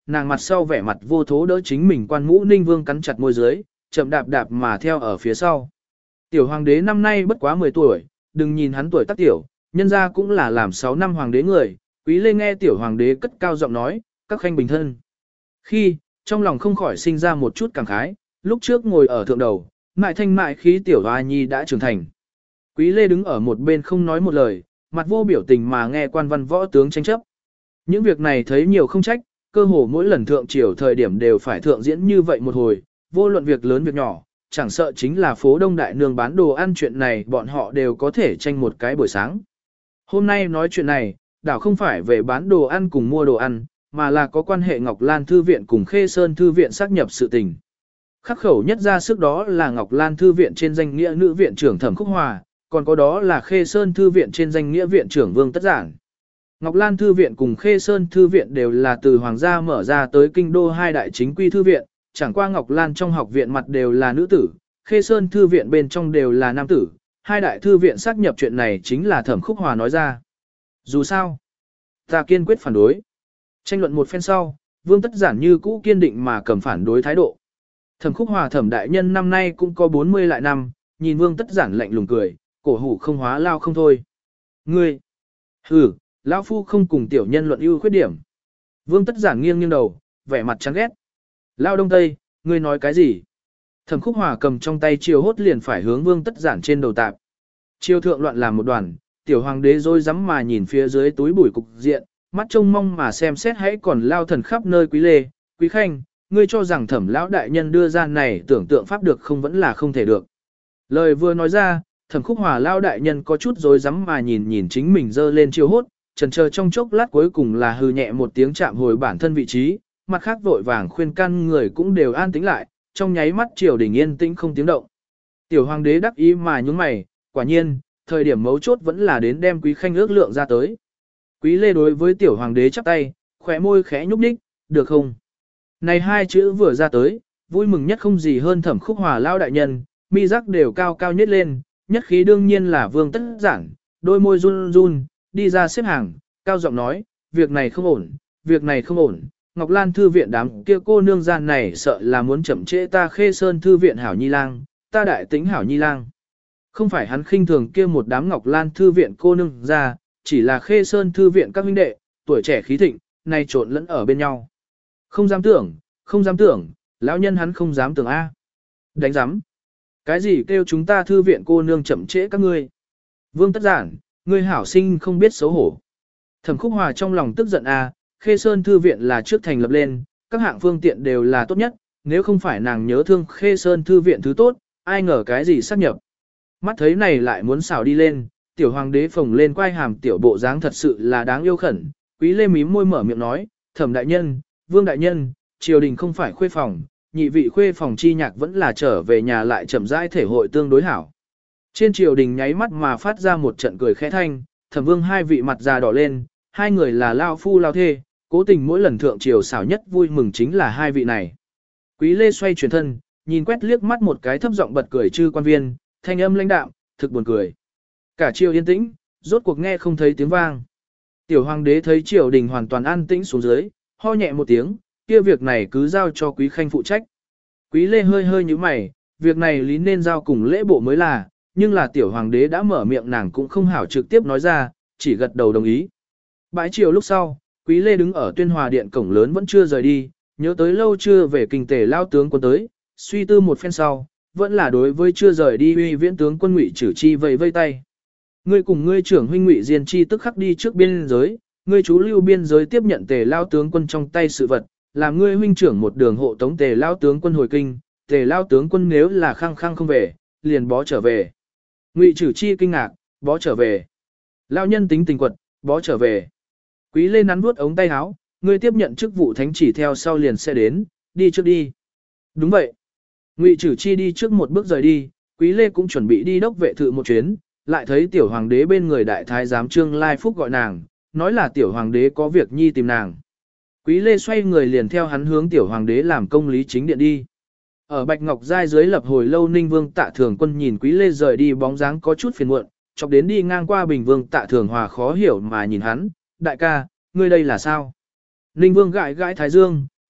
nàng mặt sau vẻ mặt vô thố đỡ chính mình quan mũ Ninh Vương cắn chặt môi dưới, chậm đạp đạp mà theo ở phía sau. Tiểu hoàng đế năm nay bất quá 10 tuổi, đừng nhìn hắn tuổi tác tiểu, nhân ra cũng là làm 6 năm hoàng đế người, Quý Lê nghe tiểu hoàng đế cất cao giọng nói, các khanh bình thân. Khi, trong lòng không khỏi sinh ra một chút cảm khái, lúc trước ngồi ở thượng đầu, mại thanh mại khí tiểu hoa nhi đã trưởng thành. Quý Lê đứng ở một bên không nói một lời, mặt vô biểu tình mà nghe quan văn võ tướng tranh chấp. Những việc này thấy nhiều không trách, cơ hồ mỗi lần thượng triều thời điểm đều phải thượng diễn như vậy một hồi, vô luận việc lớn việc nhỏ, chẳng sợ chính là phố Đông Đại Nương bán đồ ăn chuyện này bọn họ đều có thể tranh một cái buổi sáng. Hôm nay nói chuyện này, đảo không phải về bán đồ ăn cùng mua đồ ăn, mà là có quan hệ Ngọc Lan Thư Viện cùng Khê Sơn Thư Viện xác nhập sự tình. Khắc khẩu nhất ra sức đó là Ngọc Lan Thư Viện trên danh nghĩa nữ viện trưởng Thẩm Khúc Hòa, còn có đó là Khê Sơn Thư Viện trên danh nghĩa viện trưởng Vương Tất Giản. Ngọc Lan Thư Viện cùng Khê Sơn Thư Viện đều là từ Hoàng gia mở ra tới kinh đô hai đại chính quy thư viện, chẳng qua Ngọc Lan trong học viện mặt đều là nữ tử, Khê Sơn Thư Viện bên trong đều là nam tử, hai đại thư viện xác nhập chuyện này chính là Thẩm Khúc Hòa nói ra. Dù sao, ta kiên quyết phản đối. Tranh luận một phen sau, Vương Tất Giản như cũ kiên định mà cầm phản đối thái độ. Thẩm Khúc Hòa Thẩm đại nhân năm nay cũng có 40 lại năm, nhìn Vương Tất Giản lạnh lùng cười, cổ hủ không hóa lao không thôi. Ngươi, hừ, lão phu không cùng tiểu nhân luận ưu khuyết điểm. Vương Tất Giản nghiêng nghiêng đầu, vẻ mặt chán ghét. Lao Đông Tây, ngươi nói cái gì? Thẩm Khúc Hòa cầm trong tay chiều hốt liền phải hướng Vương Tất Giản trên đầu tạp. Chiêu thượng loạn làm một đoàn, tiểu hoàng đế rối rắm mà nhìn phía dưới túi bụi cục diện, mắt trông mong mà xem xét hãy còn lao thần khắp nơi Quý Lê, Quý Khanh, ngươi cho rằng Thẩm lão đại nhân đưa ra này tưởng tượng pháp được không vẫn là không thể được. Lời vừa nói ra, Thẩm Khúc Hòa lao đại nhân có chút rối rắm mà nhìn chính mình dơ lên chiêu hốt, chần chờ trong chốc lát cuối cùng là hừ nhẹ một tiếng chạm hồi bản thân vị trí, mặt khác vội vàng khuyên can người cũng đều an tĩnh lại, trong nháy mắt triều đình yên tĩnh không tiếng động. Tiểu hoàng đế đắc ý mà nhún mày, quả nhiên, thời điểm mấu chốt vẫn là đến đem Quý Khanh ước lượng ra tới. Quý Lê đối với tiểu hoàng đế chắp tay, khóe môi khẽ nhúc nhích, được không? Này hai chữ vừa ra tới, vui mừng nhất không gì hơn Thẩm Khúc Hòa lao đại nhân, mi giác đều cao cao nhất lên, nhất khí đương nhiên là Vương Tất Giản, đôi môi run run, đi ra xếp hàng, cao giọng nói, việc này không ổn, việc này không ổn. Ngọc Lan Thư Viện đám kia cô nương gian này sợ là muốn chậm trễ ta Khê Sơn Thư Viện hảo nhi lang, ta đại tính hảo nhi lang. Không phải hắn khinh thường kia một đám Ngọc Lan Thư Viện cô nương ra, chỉ là Khê Sơn Thư Viện các huynh đệ, tuổi trẻ khí thịnh, nay trộn lẫn ở bên nhau. Không dám tưởng, không dám tưởng, lão nhân hắn không dám tưởng A. Đánh giám. Cái gì kêu chúng ta Thư Viện cô nương chậm trễ các ngươi? Vương Tất Giản, ngươi hảo sinh không biết xấu hổ. Thẩm Khúc Hòa trong lòng tức giận A, Khê Sơn Thư Viện là trước thành lập lên, các hạng phương tiện đều là tốt nhất, nếu không phải nàng nhớ thương Khê Sơn Thư Viện thứ tốt, ai ngờ cái gì sắp nhập. Mắt thấy này lại muốn xào đi lên, tiểu hoàng đế phồng lên quai hàm tiểu bộ dáng thật sự là đáng yêu khẩn, Quý Lê mím môi mở miệng nói, Thẩm đại nhân, Vương đại nhân, triều đình không phải khuê phòng, nhị vị khuê phòng chi nhạc vẫn là trở về nhà lại chậm rãi thể hội tương đối hảo. Trên triều đình nháy mắt mà phát ra một trận cười khẽ thanh, Thẩm Vương hai vị mặt già đỏ lên, hai người là lao phu lao thê, cố tình mỗi lần thượng triều xảo nhất vui mừng chính là hai vị này. Quý Lê xoay chuyển thân, nhìn quét liếc mắt một cái thấp giọng bật cười chư quan viên, thanh âm lãnh đạm, thực buồn cười. Cả triều yên tĩnh, rốt cuộc nghe không thấy tiếng vang. Tiểu hoàng đế thấy triều đình hoàn toàn an tĩnh xuống dưới, ho nhẹ một tiếng, kia việc này cứ giao cho Quý Khanh phụ trách. Quý Lê hơi hơi như mày, việc này lý nên giao cùng lễ bộ mới là, nhưng là tiểu hoàng đế đã mở miệng nàng cũng không hảo trực tiếp nói ra, chỉ gật đầu đồng ý. Bãi chiều lúc sau, Quý Lê đứng ở Tuyên Hòa Điện cổng lớn vẫn chưa rời đi, nhớ tới lâu chưa về kinh tề lao tướng quân tới, suy tư một phen sau, vẫn là đối với chưa rời đi uy viễn tướng quân Ngụy Trử Chi vẫy vây tay. Ngươi cùng ngươi trưởng huynh Ngụy Diên Chi tức khắc đi trước biên giới, ngươi chú lưu biên giới tiếp nhận tề lao tướng quân trong tay sự vật, làm ngươi huynh trưởng một đường hộ tống tề lao tướng quân hồi kinh, tề lao tướng quân nếu là khăng khăng không về, liền bó trở về. Ngụy Trử Chi kinh ngạc, bó trở về. Lao nhân tính tình quật, bó trở về. Quý Lê nắn vuốt ống tay áo, ngươi tiếp nhận chức vụ thánh chỉ theo sau liền sẽ đến, đi trước đi. Đúng vậy. Ngụy Trử Chi đi trước một bước rời đi, Quý Lê cũng chuẩn bị đi đốc vệ thự một chuyến, lại thấy tiểu hoàng đế bên người đại thái giám Trương Lai Phúc gọi nàng, nói là tiểu hoàng đế có việc nhi tìm nàng. Quý Lê xoay người liền theo hắn hướng tiểu hoàng đế làm công lý chính điện đi. Ở Bạch Ngọc Giai dưới lập hồi lâu Ninh Vương Tạ Thường Quân nhìn Quý Lê rời đi bóng dáng có chút phiền muộn, chọc đến đi ngang qua Bình Vương Tạ Thường Hòa khó hiểu mà nhìn hắn, đại ca, ngươi đây là sao? Ninh Vương gãi gãi thái dương,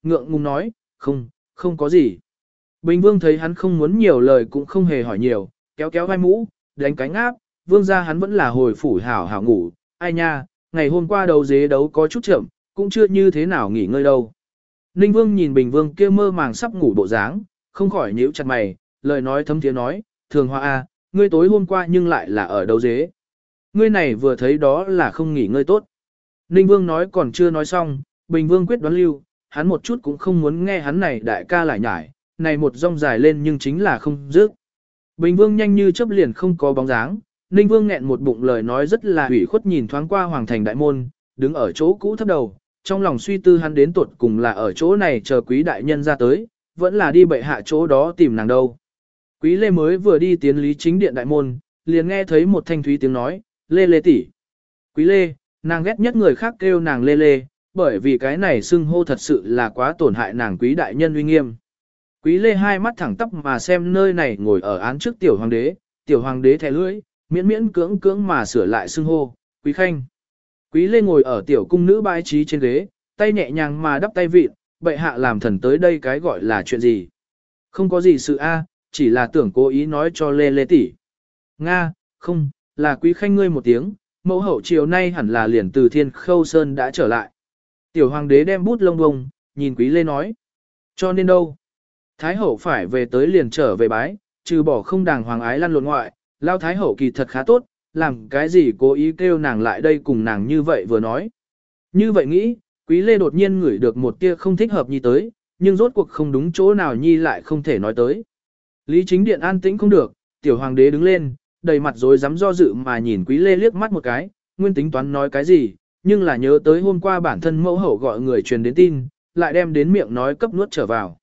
ngượng ngùng nói, không có gì. Bình Vương thấy hắn không muốn nhiều lời cũng không hề hỏi nhiều, kéo kéo vai mũ, đánh cánh áp, Vương gia hắn vẫn là hồi phủ hảo hảo ngủ, ai nha, ngày hôm qua đấu dế đấu có chút chậm, cũng chưa như thế nào nghỉ ngơi đâu. Ninh Vương nhìn Bình Vương kia mơ màng sắp ngủ bộ dáng, không khỏi nhíu chặt mày, lời nói thấm tiếng nói, Thường Hoa a, ngươi tối hôm qua nhưng lại là ở đấu dế. Ngươi này vừa thấy đó là không nghỉ ngơi tốt. Ninh Vương nói còn chưa nói xong, Bình Vương quyết đoán lưu, hắn một chút cũng không muốn nghe hắn này đại ca lại nhải, này một rong dài lên nhưng chính là không dứt. Bình Vương nhanh như chớp liền không có bóng dáng, Ninh Vương nghẹn một bụng lời nói rất là ủy khuất nhìn thoáng qua hoàng thành đại môn, đứng ở chỗ cũ thấp đầu, trong lòng suy tư hắn đến tuột cùng là ở chỗ này chờ quý đại nhân ra tới, vẫn là đi bệ hạ chỗ đó tìm nàng đâu. Quý Lê mới vừa đi tiến lý chính điện đại môn, liền nghe thấy một thanh thúy tiếng nói, Lê Lê tỷ. Quý Lê, nàng ghét nhất người khác kêu nàng Lê Lê, bởi vì cái này xưng hô thật sự là quá tổn hại nàng quý đại nhân uy nghiêm. Quý Lê hai mắt thẳng tắp mà xem nơi này ngồi ở án trước tiểu hoàng đế thè lưỡi, miễn miễn cưỡng cưỡng mà sửa lại xưng hô, Quý Khanh. Quý Lê ngồi ở tiểu cung nữ bái trí trên ghế, tay nhẹ nhàng mà đắp tay vịt, bệ hạ làm thần tới đây cái gọi là chuyện gì. Không có gì sự a, chỉ là tưởng cố ý nói cho Lê Lê tỷ. Nga, không, là Quý Khanh ngươi một tiếng, mẫu hậu chiều nay hẳn là liền từ Thiên Khâu Sơn đã trở lại. Tiểu hoàng đế đem bút lông bông, nhìn Quý Lê nói. Cho nên đâu? Thái hậu phải về tới liền trở về bái, trừ bỏ không đàng hoàng ái lăn lộn ngoại, lao thái hậu kỳ thật khá tốt, làm cái gì cố ý kêu nàng lại đây cùng nàng như vậy vừa nói. Như vậy nghĩ, Quý Lê đột nhiên ngửi được một tia không thích hợp nhi tới, nhưng rốt cuộc không đúng chỗ nào nhi lại không thể nói tới. Lý chính điện an tĩnh không được, tiểu hoàng đế đứng lên, đầy mặt rối rắm do dự mà nhìn Quý Lê liếc mắt một cái, nguyên tính toán nói cái gì, nhưng là nhớ tới hôm qua bản thân mẫu hậu gọi người truyền đến tin, lại đem đến miệng nói cấp nuốt trở vào.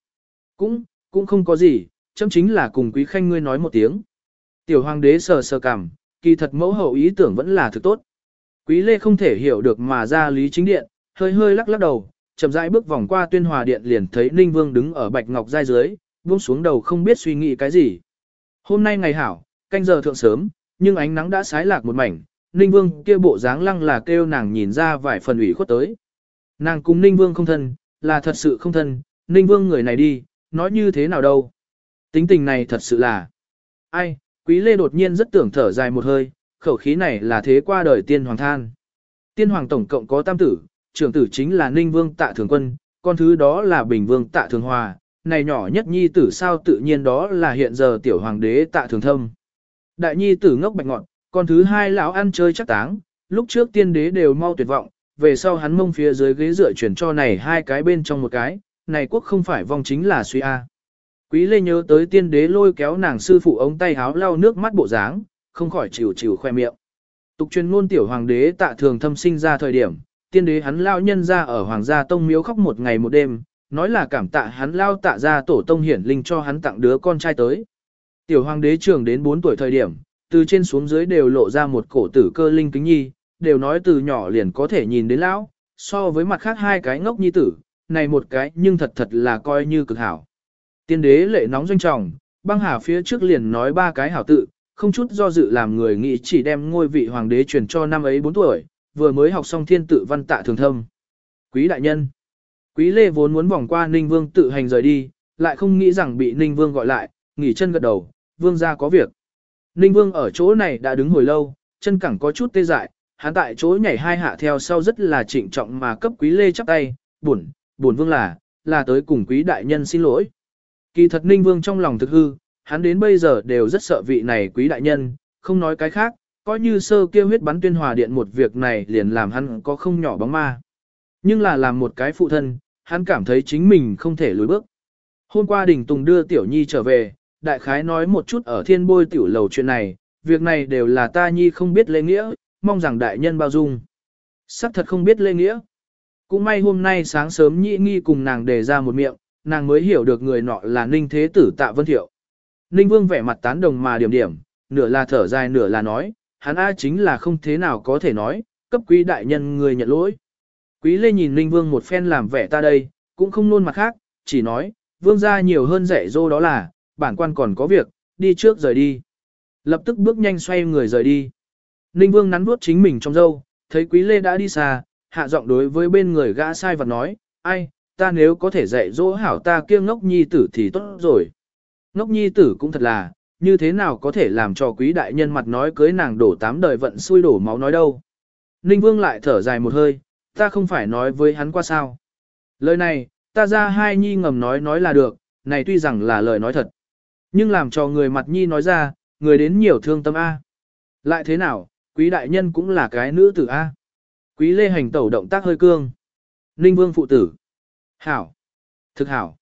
Cũng không có gì, chấm chính là cùng Quý Khanh ngươi nói một tiếng. Tiểu hoàng đế sờ sờ cằm, kỳ thật mẫu hậu ý tưởng vẫn là thực tốt. Quý Lê không thể hiểu được mà ra lý chính điện, hơi hơi lắc lắc đầu, chậm rãi bước vòng qua Tuyên Hòa điện liền thấy Ninh Vương đứng ở bạch ngọc giai dưới, buông xuống đầu không biết suy nghĩ cái gì. Hôm nay ngày hảo, canh giờ thượng sớm, nhưng ánh nắng đã sái lạc một mảnh, Ninh Vương kia bộ dáng lăng là kêu nàng nhìn ra vài phần ủy khuất tới. Nàng cùng Ninh Vương không thân, là thật sự không thân, Ninh Vương người này đi, nói như thế nào đâu. Tính tình này thật sự là... Ai, Quý Lê đột nhiên rất tưởng thở dài một hơi, khẩu khí này là thế qua đời tiên hoàng than. Tiên hoàng tổng cộng có tam tử, trưởng tử chính là Ninh Vương Tạ Thường Quân, con thứ đó là Bình Vương Tạ Thường Hòa, này nhỏ nhất nhi tử sao tự nhiên đó là hiện giờ tiểu hoàng đế Tạ Thường Thâm. Đại nhi tử ngốc bạch ngọn, con thứ hai lão ăn chơi chắc táng, lúc trước tiên đế đều mau tuyệt vọng, về sau hắn mông phía dưới ghế dựa chuyển cho này hai cái bên trong một cái, này quốc không phải vong chính là suy a. Quý Lê nhớ tới tiên đế lôi kéo nàng sư phụ ống tay háo lau nước mắt bộ dáng, không khỏi chịu chịu khoe miệng. Tục truyền ngôn tiểu hoàng đế Tạ Thường Thâm sinh ra thời điểm, tiên đế hắn lao nhân ra ở hoàng gia tông miếu khóc một ngày một đêm, nói là cảm tạ hắn lao Tạ ra tổ tông hiển linh cho hắn tặng đứa con trai tới. Tiểu hoàng đế trưởng đến 4 tuổi thời điểm, từ trên xuống dưới đều lộ ra một cổ tử cơ linh kính nhi, đều nói từ nhỏ liền có thể nhìn đến lão, so với mặt khác hai cái ngốc nhi tử, này một cái nhưng thật thật là coi như cực hảo. Tiên đế lệ nóng doanh trọng, băng hà phía trước liền nói 3 cái hảo tự, không chút do dự làm người nghĩ chỉ đem ngôi vị hoàng đế truyền cho năm ấy 4 tuổi, vừa mới học xong thiên tự văn Tạ Thường Thâm. Quý đại nhân. Quý Lê vốn muốn vòng qua Ninh Vương tự hành rời đi, lại không nghĩ rằng bị Ninh Vương gọi lại, nghỉ chân gật đầu, Vương gia có việc. Ninh Vương ở chỗ này đã đứng hồi lâu, chân cẳng có chút tê dại, hắn tại chỗ nhảy hai hạ theo sau rất là trịnh trọng mà cấp Quý Lê chắp tay, buồn Vương là tới cùng Quý đại nhân xin lỗi. Kỳ thật Ninh Vương trong lòng thực hư, hắn đến bây giờ đều rất sợ vị này Quý đại nhân, không nói cái khác, coi như sơ kêu huyết bắn Tuyên Hòa điện một việc này liền làm hắn có không nhỏ bóng ma. Nhưng là làm một cái phụ thân, hắn cảm thấy chính mình không thể lùi bước. Hôm qua Đình Tùng đưa Tiểu Nhi trở về, đại khái nói một chút ở thiên bôi tiểu lầu chuyện này, việc này đều là ta Nhi không biết lễ nghĩa, mong rằng đại nhân bao dung. Sắc thật không biết lễ nghĩa. Cũng may hôm nay sáng sớm Nhĩ Nghi cùng nàng đề ra một miệng, nàng mới hiểu được người nọ là Ninh Thế Tử Tạ Vân Thiệu. Ninh Vương vẻ mặt tán đồng mà điểm điểm, nửa là thở dài nửa là nói, hắn A chính là không thế nào có thể nói, cấp quý đại nhân người nhận lỗi. Quý Lê nhìn Ninh Vương một phen làm vẻ ta đây, cũng không nôn mặt khác, chỉ nói, Vương gia nhiều hơn dạy dỗ đó là, bản quan còn có việc, đi trước rời đi. Lập tức bước nhanh xoay người rời đi. Ninh Vương nắn vuốt chính mình trong râu, thấy Quý Lê đã đi xa, hạ giọng đối với bên người gã sai vật nói, ai, ta nếu có thể dạy dỗ hảo ta kia ngốc nhi tử thì tốt rồi. Ngốc nhi tử cũng thật là, như thế nào có thể làm cho quý đại nhân mặt nói cưới nàng đổ 8 đời vận xui đổ máu nói đâu. Ninh Vương lại thở dài một hơi, ta không phải nói với hắn qua sao. Lời này, ta ra hai nhi ngầm nói là được, này tuy rằng là lời nói thật. Nhưng làm cho người mặt nhi nói ra, người đến nhiều thương tâm A. Lại thế nào, quý đại nhân cũng là cái nữ tử A. Quý Lê hành tẩu động tác hơi cương. Ninh Vương phụ tử. Hảo. Thực hảo.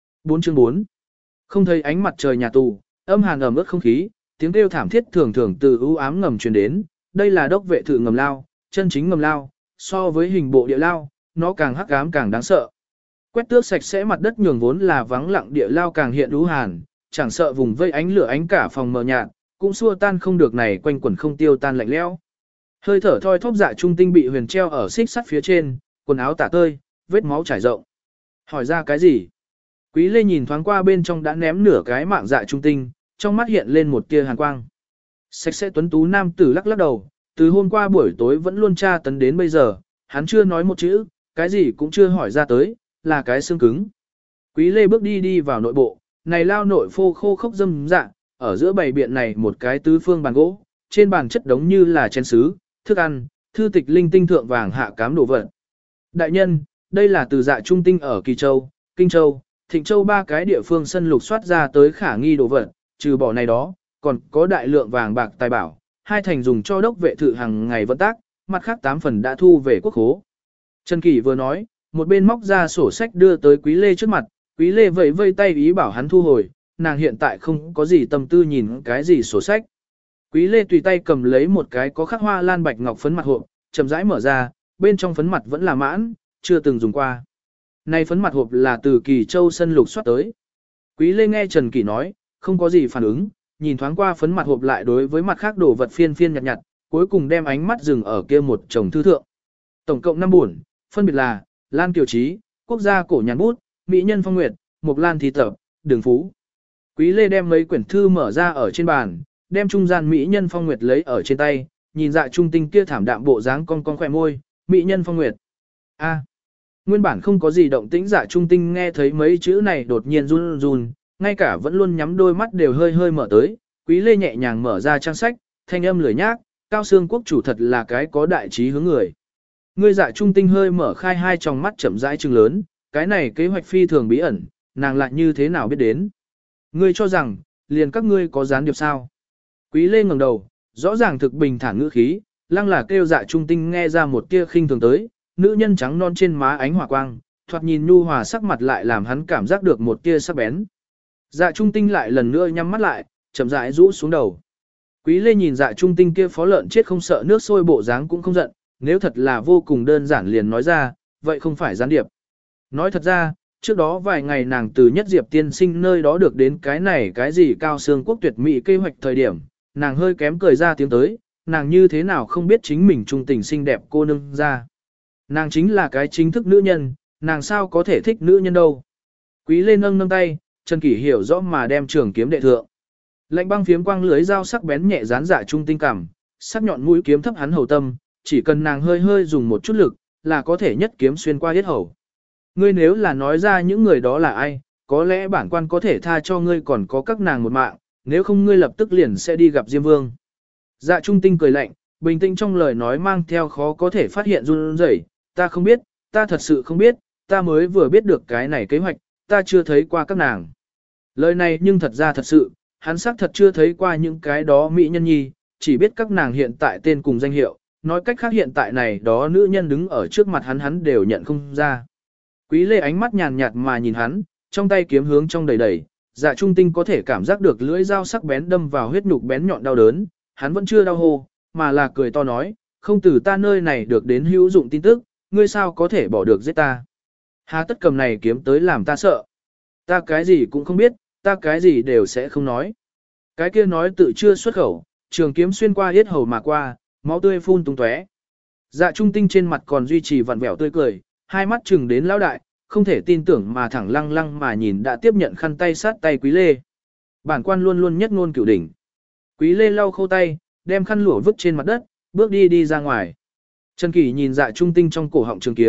4/4. Không thấy ánh mặt trời nhà tù, âm hàn ẩm ướt không khí, tiếng kêu thảm thiết thường thường từ ưu ám ngầm truyền đến. Đây là đốc vệ thự ngầm lao, chân chính ngầm lao, so với hình bộ địa lao, nó càng hắc ám càng đáng sợ. Quét tước sạch sẽ mặt đất nhường vốn là vắng lặng địa lao càng hiện ưu hàn, chẳng sợ vùng vây ánh lửa ánh cả phòng mờ nhạt, cũng xua tan không được này quanh quẩn không tiêu tan lạnh lẽo. Hơi thở thoi thóp Dạ Trung Tinh bị huyền treo ở xích sắt phía trên, quần áo tả tơi, vết máu trải rộng. Hỏi ra cái gì? Quý Lê nhìn thoáng qua bên trong đã ném nửa cái mạng Dạ Trung Tinh, trong mắt hiện lên một tia hàn quang. Sạch sẽ tuấn tú nam tử lắc lắc đầu, từ hôm qua buổi tối vẫn luôn tra tấn đến bây giờ, hắn chưa nói một chữ, cái gì cũng chưa hỏi ra tới, là cái xương cứng. Quý Lê bước đi vào nội bộ, này lao nội phô khô khốc dâm dạ, ở giữa bày biện này một cái tứ phương bàn gỗ, trên bàn chất đống như là chén sứ, thức ăn, thư tịch linh tinh thượng vàng hạ cám đồ vật. Đại nhân, đây là từ Dạ Trung Tinh ở Kỳ Châu, Kinh Châu, Thịnh Châu ba cái địa phương sân lục soát ra tới khả nghi đồ vật, trừ bỏ này đó, còn có đại lượng vàng bạc tài bảo, hai thành dùng cho đốc vệ thự hàng ngày vận tác, mặt khác 8 phần đã thu về quốc khố. Trần Kỳ vừa nói, một bên móc ra sổ sách đưa tới Quý Lê trước mặt, Quý Lê vẫy vây tay ý bảo hắn thu hồi, nàng hiện tại không có gì tâm tư nhìn cái gì sổ sách. Quý Lê tùy tay cầm lấy một cái có khắc hoa lan bạch ngọc phấn mặt hộp, chậm rãi mở ra, bên trong phấn mặt vẫn là mãn, chưa từng dùng qua. Này phấn mặt hộp là từ Kỳ Châu sân lục soát tới. Quý Lê nghe Trần Kỳ nói, không có gì phản ứng, nhìn thoáng qua phấn mặt hộp lại đối với mặt khác đồ vật phiên nhặt nhặt, cuối cùng đem ánh mắt dừng ở kia một chồng thư thượng. Tổng cộng 5 buồn, phân biệt là Lan Kiều Trí, Quốc gia cổ nhàn bút, Mỹ nhân phong nguyệt, Mộc Lan thi tập, Đường Phú. Quý Lê đem mấy quyển thư mở ra ở trên bàn, đem trung gian Mỹ nhân phong nguyệt lấy ở trên tay, nhìn Dạ Trung Tinh kia thảm đạm bộ dáng cong khỏe môi, Mỹ nhân phong nguyệt. A. Nguyên bản không có gì động tĩnh Dạ Trung Tinh nghe thấy mấy chữ này đột nhiên run run, ngay cả vẫn luôn nhắm đôi mắt đều hơi mở tới. Quý Lê nhẹ nhàng mở ra trang sách, thanh âm lười nhác, Cao Xương quốc chủ thật là cái có đại trí hướng người. Ngươi Dạ Trung Tinh hơi mở khai hai tròng mắt chậm rãi trừng lớn, cái này kế hoạch phi thường bí ẩn, nàng lại như thế nào biết đến? Ngươi cho rằng, liền các ngươi có gián điệp sao? Quý Lê ngẩng đầu, rõ ràng thực bình thản ngữ khí, lăng là kêu Dạ Trung Tinh nghe ra một tia khinh thường tới, nữ nhân trắng non trên má ánh hỏa quang, thoạt nhìn nhu hòa sắc mặt lại làm hắn cảm giác được một tia sắc bén. Dạ Trung Tinh lại lần nữa nhắm mắt lại, chậm rãi rũ xuống đầu. Quý Lê nhìn Dạ Trung Tinh kia phó lợn chết không sợ nước sôi bộ dáng cũng không giận, nếu thật là vô cùng đơn giản liền nói ra, vậy không phải gián điệp. Nói thật ra, trước đó vài ngày nàng từ Nhất Diệp tiên sinh nơi đó được đến cái này cái gì Cao Xương quốc tuyệt mỹ kế hoạch thời điểm, nàng hơi kém cười ra tiếng tới, nàng như thế nào không biết chính mình trung tình xinh đẹp cô nương ra. Nàng chính là cái chính thức nữ nhân, nàng sao có thể thích nữ nhân đâu. Quý Lê nâng tay, Trần Kỷ hiểu rõ mà đem trường kiếm đệ thượng. Lạnh băng phiếm quang lưới dao sắc bén nhẹ dán Dạ Trung Tinh cảm, sắc nhọn mũi kiếm thấp hắn hầu tâm, chỉ cần nàng hơi dùng một chút lực, là có thể nhất kiếm xuyên qua yết hầu. Ngươi nếu là nói ra những người đó là ai, có lẽ bản quan có thể tha cho ngươi còn có các nàng một mạng, nếu không ngươi lập tức liền sẽ đi gặp Diêm Vương. Dạ Trung Tinh cười lạnh, bình tĩnh trong lời nói mang theo khó có thể phát hiện run rẩy, ta không biết, ta thật sự không biết, ta mới vừa biết được cái này kế hoạch, ta chưa thấy qua các nàng. Lời này nhưng thật ra thật sự, hắn xác thật chưa thấy qua những cái đó mỹ nhân nhi, chỉ biết các nàng hiện tại tên cùng danh hiệu, nói cách khác hiện tại này đó nữ nhân đứng ở trước mặt hắn đều nhận không ra. Quý Lê ánh mắt nhàn nhạt mà nhìn hắn, trong tay kiếm hướng trong đầy, Dạ Trung Tinh có thể cảm giác được lưỡi dao sắc bén đâm vào huyết nhục bén nhọn đau đớn, hắn vẫn chưa đau hô, mà là cười to nói, không từ ta nơi này được đến hữu dụng tin tức, ngươi sao có thể bỏ được giết ta. Hà tất cầm này kiếm tới làm ta sợ. Ta cái gì cũng không biết, ta cái gì đều sẽ không nói. Cái kia nói tự chưa xuất khẩu, trường kiếm xuyên qua yết hầu mà qua, máu tươi phun tung tóe. Dạ Trung Tinh trên mặt còn duy trì vặn vẹo tươi cười, hai mắt chừng đến lão đại, không thể tin tưởng mà thẳng lăng mà nhìn đã tiếp nhận khăn tay sát tay Quý Lê. Bản quan luôn luôn nhất ngôn cửu đỉnh. Quý Lê lau khô tay, đem khăn lụa vứt trên mặt đất, bước đi ra ngoài. Trần Kỳ nhìn Dạ Trung Tinh trong cổ họng trường kiếm,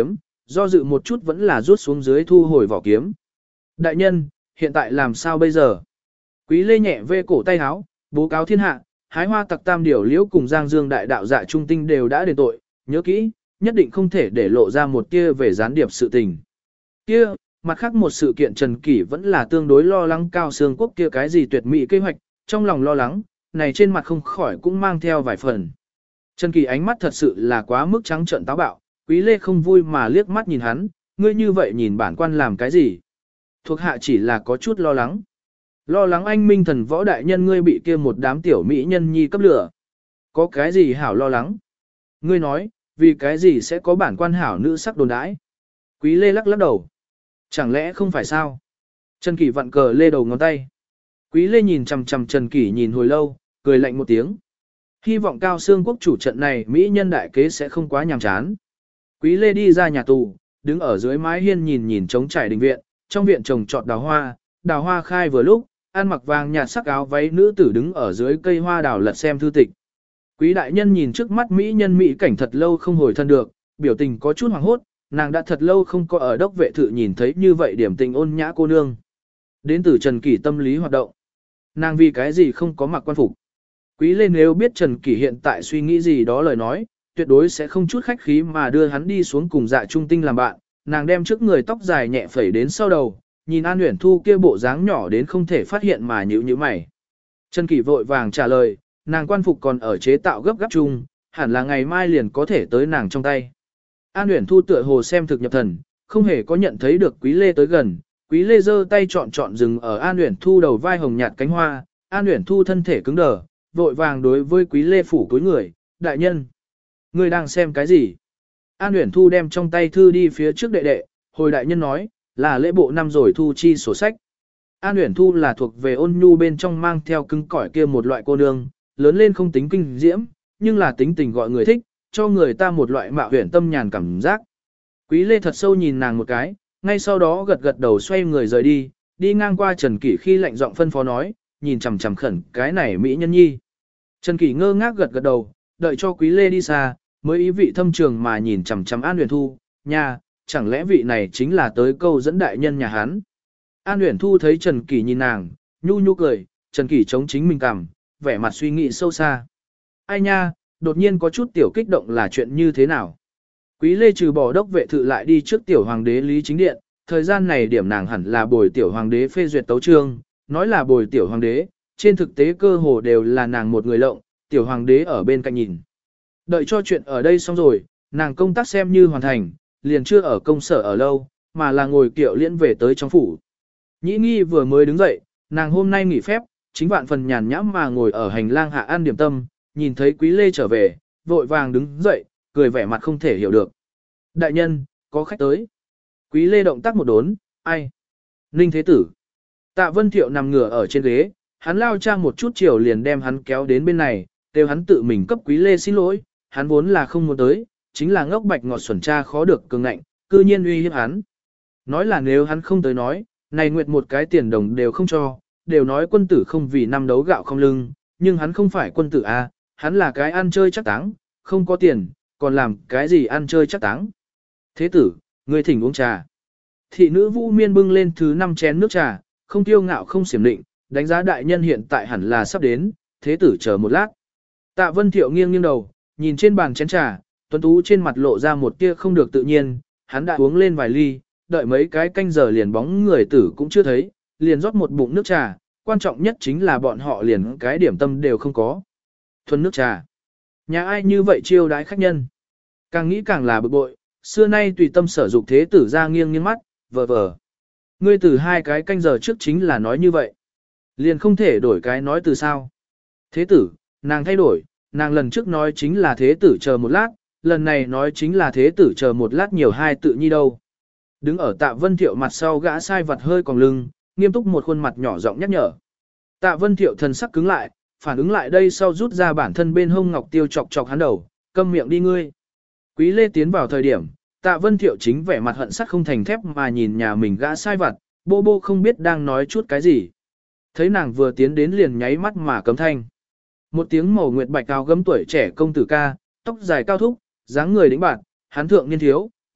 do dự một chút vẫn là rút xuống dưới thu hồi vỏ kiếm. Đại nhân, hiện tại làm sao bây giờ? Quý Lê nhẹ vê cổ tay háo, bố cáo thiên hạ, hái hoa tặc tam điểu liễu cùng Giang Dương đại đạo dạ trung tinh đều đã đền tội, nhớ kỹ, nhất định không thể để lộ ra một tia về gián điệp sự tình. Kia, mặt khác một sự kiện Trần Kỷ vẫn là tương đối lo lắng Cao Sương Quốc kia cái gì tuyệt mỹ kế hoạch, trong lòng lo lắng, này trên mặt không khỏi cũng mang theo vài phần. Trần Kỷ ánh mắt thật sự là quá mức trắng trợn táo bạo, Quý Lê không vui mà liếc mắt nhìn hắn, ngươi như vậy nhìn bản quan làm cái gì? Thuộc hạ chỉ là có chút lo lắng. Lo lắng anh minh thần võ đại nhân ngươi bị kia một đám tiểu mỹ nhân nhi cấp lửa. Có cái gì hảo lo lắng? Ngươi nói, vì cái gì sẽ có bản quan hảo nữ sắc đồn đãi? Quý Lê lắc lắc đầu. Chẳng lẽ không phải sao? Trần Kỷ vặn cờ lê đầu ngón tay. Quý Lê nhìn chằm chằm Trần Kỷ nhìn hồi lâu, cười lạnh một tiếng. Hy vọng Cao Sương Quốc chủ trận này mỹ nhân đại kế sẽ không quá nhàm chán. Quý Lê đi ra nhà tù, đứng ở dưới mái hiên nhìn nhìn trống trải đình viện, trong viện trồng trọt đào hoa khai vừa lúc, ăn mặc vàng nhạt sắc áo váy nữ tử đứng ở dưới cây hoa đào lật xem thư tịch. Quý đại nhân nhìn trước mắt mỹ nhân mỹ cảnh thật lâu không hồi thân được, biểu tình có chút hoảng hốt, nàng đã thật lâu không có ở đốc vệ thự nhìn thấy như vậy điểm tình ôn nhã cô nương. Đến từ Trần Kỷ tâm lý hoạt động. Nàng vì cái gì không có mặc quan phục. Quý Lê nếu biết Trần Kỷ hiện tại suy nghĩ gì đó lời nói, tuyệt đối sẽ không chút khách khí mà đưa hắn đi xuống cùng dạ trung tinh làm bạn. Nàng đem trước người tóc dài nhẹ phẩy đến sau đầu, nhìn An Uyển Thu kia bộ dáng nhỏ đến không thể phát hiện mà nhíu mày. Trần Kỷ vội vàng trả lời, nàng quan phục còn ở chế tạo gấp gáp chung, hẳn là ngày mai liền có thể tới nàng trong tay. An Uyển Thu tựa hồ xem thực nhập thần, không hề có nhận thấy được Quý Lê tới gần. Quý Lê giơ tay chọn dừng ở An Uyển Thu đầu vai hồng nhạt cánh hoa, An Uyển Thu thân thể cứng đờ, vội vàng đối với Quý Lê phủ cúi người, đại nhân. Ngươi đang xem cái gì? An Uyển Thu đem trong tay thư đi phía trước đệ đệ, hồi đại nhân nói, là lễ bộ năm rồi thu chi sổ sách. An Uyển Thu là thuộc về ôn nhu bên trong mang theo cứng cỏi kia một loại cô nương, lớn lên không tính kinh diễm, nhưng là tính tình gọi người thích, cho người ta một loại mạo huyền tâm nhàn cảm giác. Quý Lê thật sâu nhìn nàng một cái, ngay sau đó gật gật đầu xoay người rời đi, đi ngang qua Trần Kỷ khi lạnh giọng phân phó nói, nhìn chằm chằm khẩn cái này mỹ nhân nhi. Trần Kỷ ngơ ngác gật gật đầu, đợi cho Quý Lê đi xa, mới ý vị thâm trường mà nhìn chằm chằm An Uyển Thu, nha, chẳng lẽ vị này chính là tới câu dẫn đại nhân nhà hắn. An Uyển Thu thấy Trần Kỷ nhìn nàng, nhu nhu cười, Trần Kỷ chống chính mình cằm, vẻ mặt suy nghĩ sâu xa. Ai nha, đột nhiên có chút tiểu kích động là chuyện như thế nào. Quý Lê trừ bỏ đốc vệ thự lại đi trước tiểu hoàng đế Lý Chính Điện, thời gian này điểm nàng hẳn là bồi tiểu hoàng đế phê duyệt tấu chương, nói là bồi tiểu hoàng đế, trên thực tế cơ hồ đều là nàng một người lộng, tiểu hoàng đế ở bên cạnh nhìn. Đợi cho chuyện ở đây xong rồi, nàng công tác xem như hoàn thành, liền chưa ở công sở ở lâu, mà là ngồi kiệu liễn về tới trong phủ. Nhĩ Nghi vừa mới đứng dậy, nàng hôm nay nghỉ phép, chính vạn phần nhàn nhãm mà ngồi ở hành lang hạ ăn điểm tâm, nhìn thấy Quý Lê trở về, vội vàng đứng dậy, cười vẻ mặt không thể hiểu được. Đại nhân, có khách tới. Quý Lê động tác một đốn, ai? Ninh Thế Tử. Tạ Vân Thiệu nằm ngửa ở trên ghế, hắn lao cha một chút chiều liền đem hắn kéo đến bên này, kêu hắn tự mình cấp Quý Lê xin lỗi, hắn vốn là không muốn tới, chính là ngốc bạch ngọt xuẩn cha khó được cường ngạnh, cư nhiên uy hiếp hắn. Nói là nếu hắn không tới nói, này nguyệt một cái tiền đồng đều không cho, đều nói quân tử không vì năm đấu gạo không lưng, nhưng hắn không phải quân tử a, hắn là cái ăn chơi chắc táng, không có tiền, còn làm cái gì ăn chơi chắc táng. Thế tử, người thỉnh uống trà. Thị nữ Vũ Miên bưng lên thứ 5 chén nước trà, không tiêu ngạo không xiểm định, đánh giá đại nhân hiện tại hẳn là sắp đến, thế tử chờ một lát. Tạ Vân Thiệu nghiêng nghiêng đầu, nhìn trên bàn chén trà, tuấn tú trên mặt lộ ra một tia không được tự nhiên, hắn đã uống lên vài ly, đợi mấy cái canh giờ liền bóng người tử cũng chưa thấy, liền rót một bụng nước trà, quan trọng nhất chính là bọn họ liền cái điểm tâm đều không có. Thuần nước trà. Nhà ai như vậy chiêu đái khách nhân. Càng nghĩ càng là bực bội, xưa nay tùy tâm sở dục thế tử ra nghiêng nghiêng mắt, vờ vờ. Ngươi từ 2 cái canh giờ trước chính là nói như vậy. Liền không thể đổi cái nói từ sao. Thế tử, nàng thay đổi, nàng lần trước nói chính là thế tử chờ một lát, lần này nói chính là thế tử chờ một lát nhiều hai tự nhi đâu. Đứng ở Tạ Vân Thiệu mặt sau gã sai vặt hơi còng lưng, nghiêm túc một khuôn mặt nhỏ giọng nhắc nhở. Tạ Vân Thiệu thần sắc cứng lại, phản ứng lại đây sau rút ra bản thân bên hông ngọc tiêu chọc chọc hắn đầu, câm miệng đi ngươi. Quý Lê tiến vào thời điểm, Tạ Vân Thiệu chính vẻ mặt hận sắt không thành thép mà nhìn nhà mình gã sai vặt, bô bô không biết đang nói chút cái gì. Thấy nàng vừa tiến đến liền nháy mắt mà cấm thanh. Một tiếng màu nguyệt bạch cao gấm tuổi trẻ công tử ca, tóc dài cao thúc, dáng người đĩnh bạn, hắn thượng niên thiếu,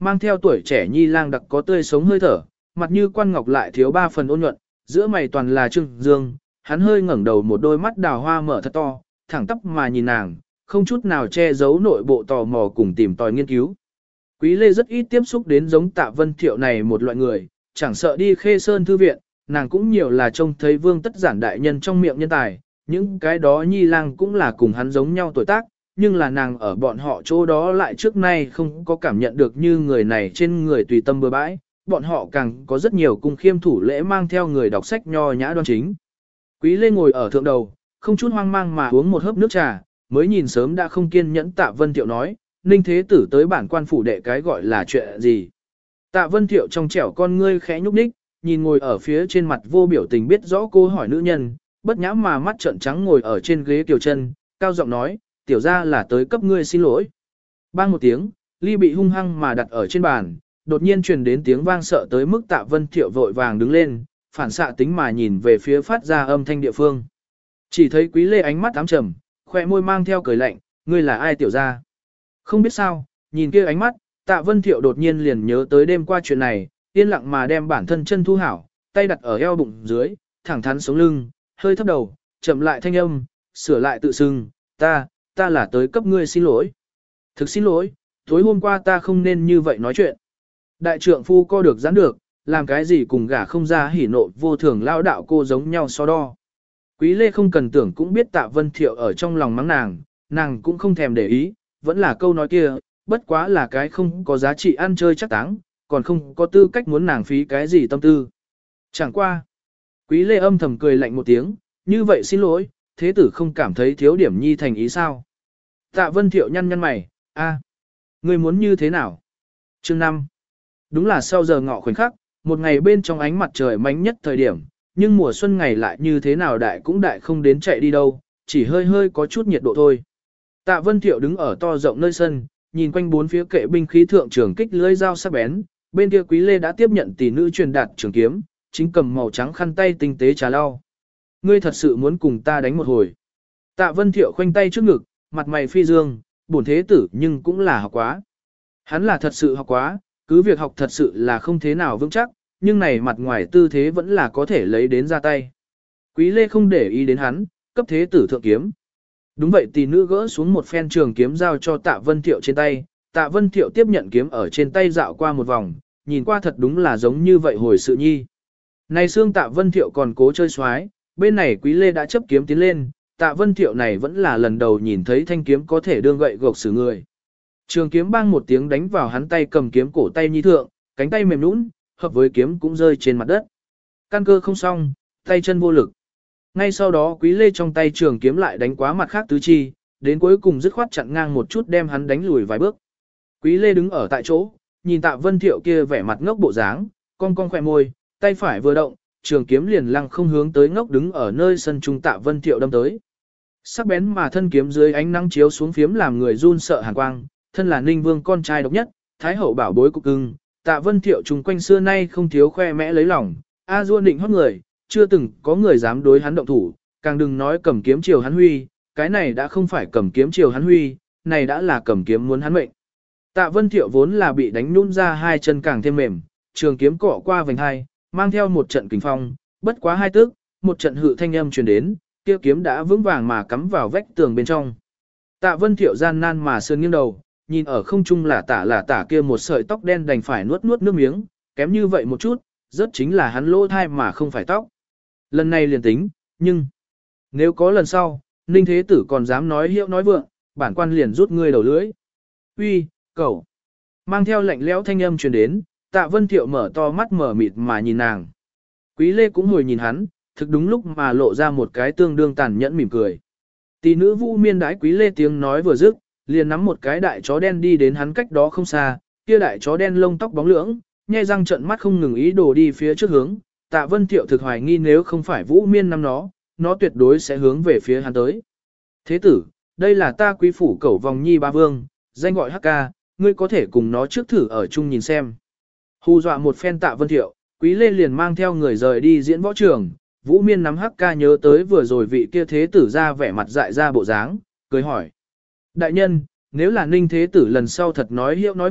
mang theo tuổi trẻ nhi lang đặc có tươi sống hơi thở, mặt như quan ngọc lại thiếu 3 phần ôn nhuận, giữa mày toàn là trưng dương, hắn hơi ngẩng đầu một đôi mắt đào hoa mở thật to, thẳng tắp mà nhìn nàng, không chút nào che giấu nội bộ tò mò cùng tìm tòi nghiên cứu. Quý Lê rất ít tiếp xúc đến giống Tạ Vân Thiệu này một loại người, chẳng sợ đi Khê Sơn thư viện, nàng cũng nhiều là trông thấy Vương Tất Giản đại nhân trong miệng nhân tài, những cái đó nhi lang cũng là cùng hắn giống nhau tuổi tác, nhưng là nàng ở bọn họ chỗ đó lại trước nay không có cảm nhận được như người này trên người tùy tâm bừa bãi, bọn họ càng có rất nhiều cung khiêm thủ lễ mang theo người đọc sách nho nhã đoan chính. Quý Lê ngồi ở thượng đầu, không chút hoang mang mà uống một hớp nước trà, mới nhìn sớm đã không kiên nhẫn Tạ Vân Thiệu nói, Ninh Thế Tử tới bản quan phủ đệ cái gọi là chuyện gì. Tạ Vân Thiệu trong trẻo con ngươi khẽ nhúc nhích, nhìn ngồi ở phía trên mặt vô biểu tình biết rõ cô hỏi nữ nhân, bất nhãm mà mắt trợn trắng ngồi ở trên ghế kiều chân, cao giọng nói, tiểu ra là tới cấp ngươi xin lỗi. Bang một tiếng, ly bị hung hăng mà đặt ở trên bàn, đột nhiên truyền đến tiếng vang sợ tới mức Tạ Vân Thiệu vội vàng đứng lên, phản xạ tính mà nhìn về phía phát ra âm thanh địa phương. Chỉ thấy Quý Lê ánh mắt ám trầm, khoe môi mang theo cười lạnh, ngươi là ai tiểu ra? Không biết sao, nhìn kia ánh mắt, Tạ Vân Thiệu đột nhiên liền nhớ tới đêm qua chuyện này, yên lặng mà đem bản thân chân thu hảo, tay đặt ở eo bụng dưới, thẳng thắn sống lưng, hơi thấp đầu, chậm lại thanh âm, sửa lại tự xưng, ta là tới cấp ngươi xin lỗi. Thực xin lỗi, tối hôm qua ta không nên như vậy nói chuyện. Đại trượng phu co được giãn được, làm cái gì cùng gả không ra hỉ nộ vô thường lao đạo cô giống nhau so đo. Quý Lê không cần tưởng cũng biết Tạ Vân Thiệu ở trong lòng mắng nàng cũng không thèm để ý, vẫn là câu nói kia, bất quá là cái không có giá trị ăn chơi chắc táng, còn không có tư cách muốn nàng phí cái gì tâm tư. Chẳng qua. Quý Lê âm thầm cười lạnh một tiếng, như vậy xin lỗi, thế tử không cảm thấy thiếu điểm nhi thành ý sao. Tạ Vân Thiệu nhăn nhăn mày, ngươi muốn như thế nào? Chương 5. Đúng là sau giờ ngọ khoảnh khắc, một ngày bên trong ánh mặt trời mánh nhất thời điểm, nhưng mùa xuân ngày lại như thế nào đại cũng đại không đến chạy đi đâu, chỉ hơi hơi có chút nhiệt độ thôi. Tạ Vân Thiệu đứng ở to rộng nơi sân, nhìn quanh bốn phía kệ binh khí thượng trường kích lưỡi dao sắc bén, bên kia Quý Lê đã tiếp nhận tỷ nữ truyền đạt trường kiếm, chính cầm màu trắng khăn tay tinh tế trà lau. Ngươi thật sự muốn cùng ta đánh một hồi? Tạ Vân Thiệu khoanh tay trước ngực, mặt mày phi dương, bổn thế tử nhưng cũng là học quá. Hắn là thật sự học quá, cứ việc học thật sự là không thế nào vững chắc, nhưng này mặt ngoài tư thế vẫn là có thể lấy đến ra tay. Quý Lê không để ý đến hắn, cấp thế tử thượng kiếm. Đúng vậy, tỷ nữ gỡ xuống một phen trường kiếm giao cho Tạ Vân Thiệu trên tay, Tạ Vân Thiệu tiếp nhận kiếm ở trên tay dạo qua một vòng, nhìn qua thật đúng là giống như vậy hồi sự nhi. Này xương Tạ Vân Thiệu còn cố chơi xoái, bên này Quý Lê đã chấp kiếm tiến lên, Tạ Vân Thiệu này vẫn là lần đầu nhìn thấy thanh kiếm có thể đương gậy gộc xử người. Trường kiếm bang một tiếng đánh vào hắn tay cầm kiếm cổ tay nhi thượng, cánh tay mềm nũng, hợp với kiếm cũng rơi trên mặt đất. Căn cơ không xong, tay chân vô lực. Ngay sau đó Quý Lê trong tay trường kiếm lại đánh quá mặt khác tứ chi, đến cuối cùng dứt khoát chặn ngang một chút đem hắn đánh lùi vài bước. Quý Lê đứng ở tại chỗ, nhìn Tạ Vân Thiệu kia vẻ mặt ngốc bộ dáng, cong cong khỏe môi, tay phải vừa động, trường kiếm liền lăng không hướng tới ngốc đứng ở nơi sân trung Tạ Vân Thiệu đâm tới. Sắc bén mà thân kiếm dưới ánh nắng chiếu xuống phiếm làm người run sợ hàn quang, thân là Ninh Vương con trai độc nhất, thái hậu bảo bối cục cưng, Tạ Vân Thiệu chung quanh xưa nay không thiếu khoe mẽ lấy lòng, a dua định hót người, chưa từng có người dám đối hắn động thủ, càng đừng nói cầm kiếm chiều hắn huy, cái này đã không phải cầm kiếm chiều hắn huy, này đã là cầm kiếm muốn hắn mệnh. Tạ Vân Thiệu vốn là bị đánh nhún ra hai chân càng thêm mềm, trường kiếm cọ qua vành hai, mang theo một trận kình phong, bất quá hai tức, một trận hự thanh âm truyền đến, kia kiếm đã vững vàng mà cắm vào vách tường bên trong. Tạ Vân Thiệu gian nan mà sườn nghiêng đầu, nhìn ở không trung là tả kia một sợi tóc đen đành phải nuốt nước miếng, kém như vậy một chút, rất chính là hắn lỗ thai mà không phải tóc. Lần này liền tính, nhưng nếu có lần sau, Ninh Thế Tử còn dám nói hiệu nói vượng, bản quan liền rút ngươi đầu lưỡi. Uy, cậu! Mang theo lạnh lẽo thanh âm truyền đến, Tạ Vân Thiệu mở to mắt mở mịt mà nhìn nàng. Quý Lê cũng hồi nhìn hắn, thực đúng lúc mà lộ ra một cái tương đương tàn nhẫn mỉm cười. Tỷ nữ Vũ Miên đãi Quý Lê tiếng nói vừa dứt, liền nắm một cái đại chó đen đi đến hắn cách đó không xa, kia đại chó đen lông tóc bóng lưỡng, nhe răng trợn mắt không ngừng ý đồ đi phía trước hướng. Tạ Vân Thiệu thực hoài nghi nếu không phải Vũ Miên nắm nó tuyệt đối sẽ hướng về phía hắn tới. Thế tử, đây là ta quý phủ cẩu vòng nhi ba vương, danh gọi Hắc Ca, ngươi có thể cùng nó trước thử ở chung nhìn xem. Hù dọa một phen Tạ Vân Thiệu, Quý Lê liền mang theo người rời đi diễn võ trường. Vũ Miên nắm Hắc Ca nhớ tới vừa rồi vị kia thế tử ra vẻ mặt dại ra bộ dáng, cười hỏi. Đại nhân, nếu là Ninh thế tử lần sau thật nói hiệu nói vượng,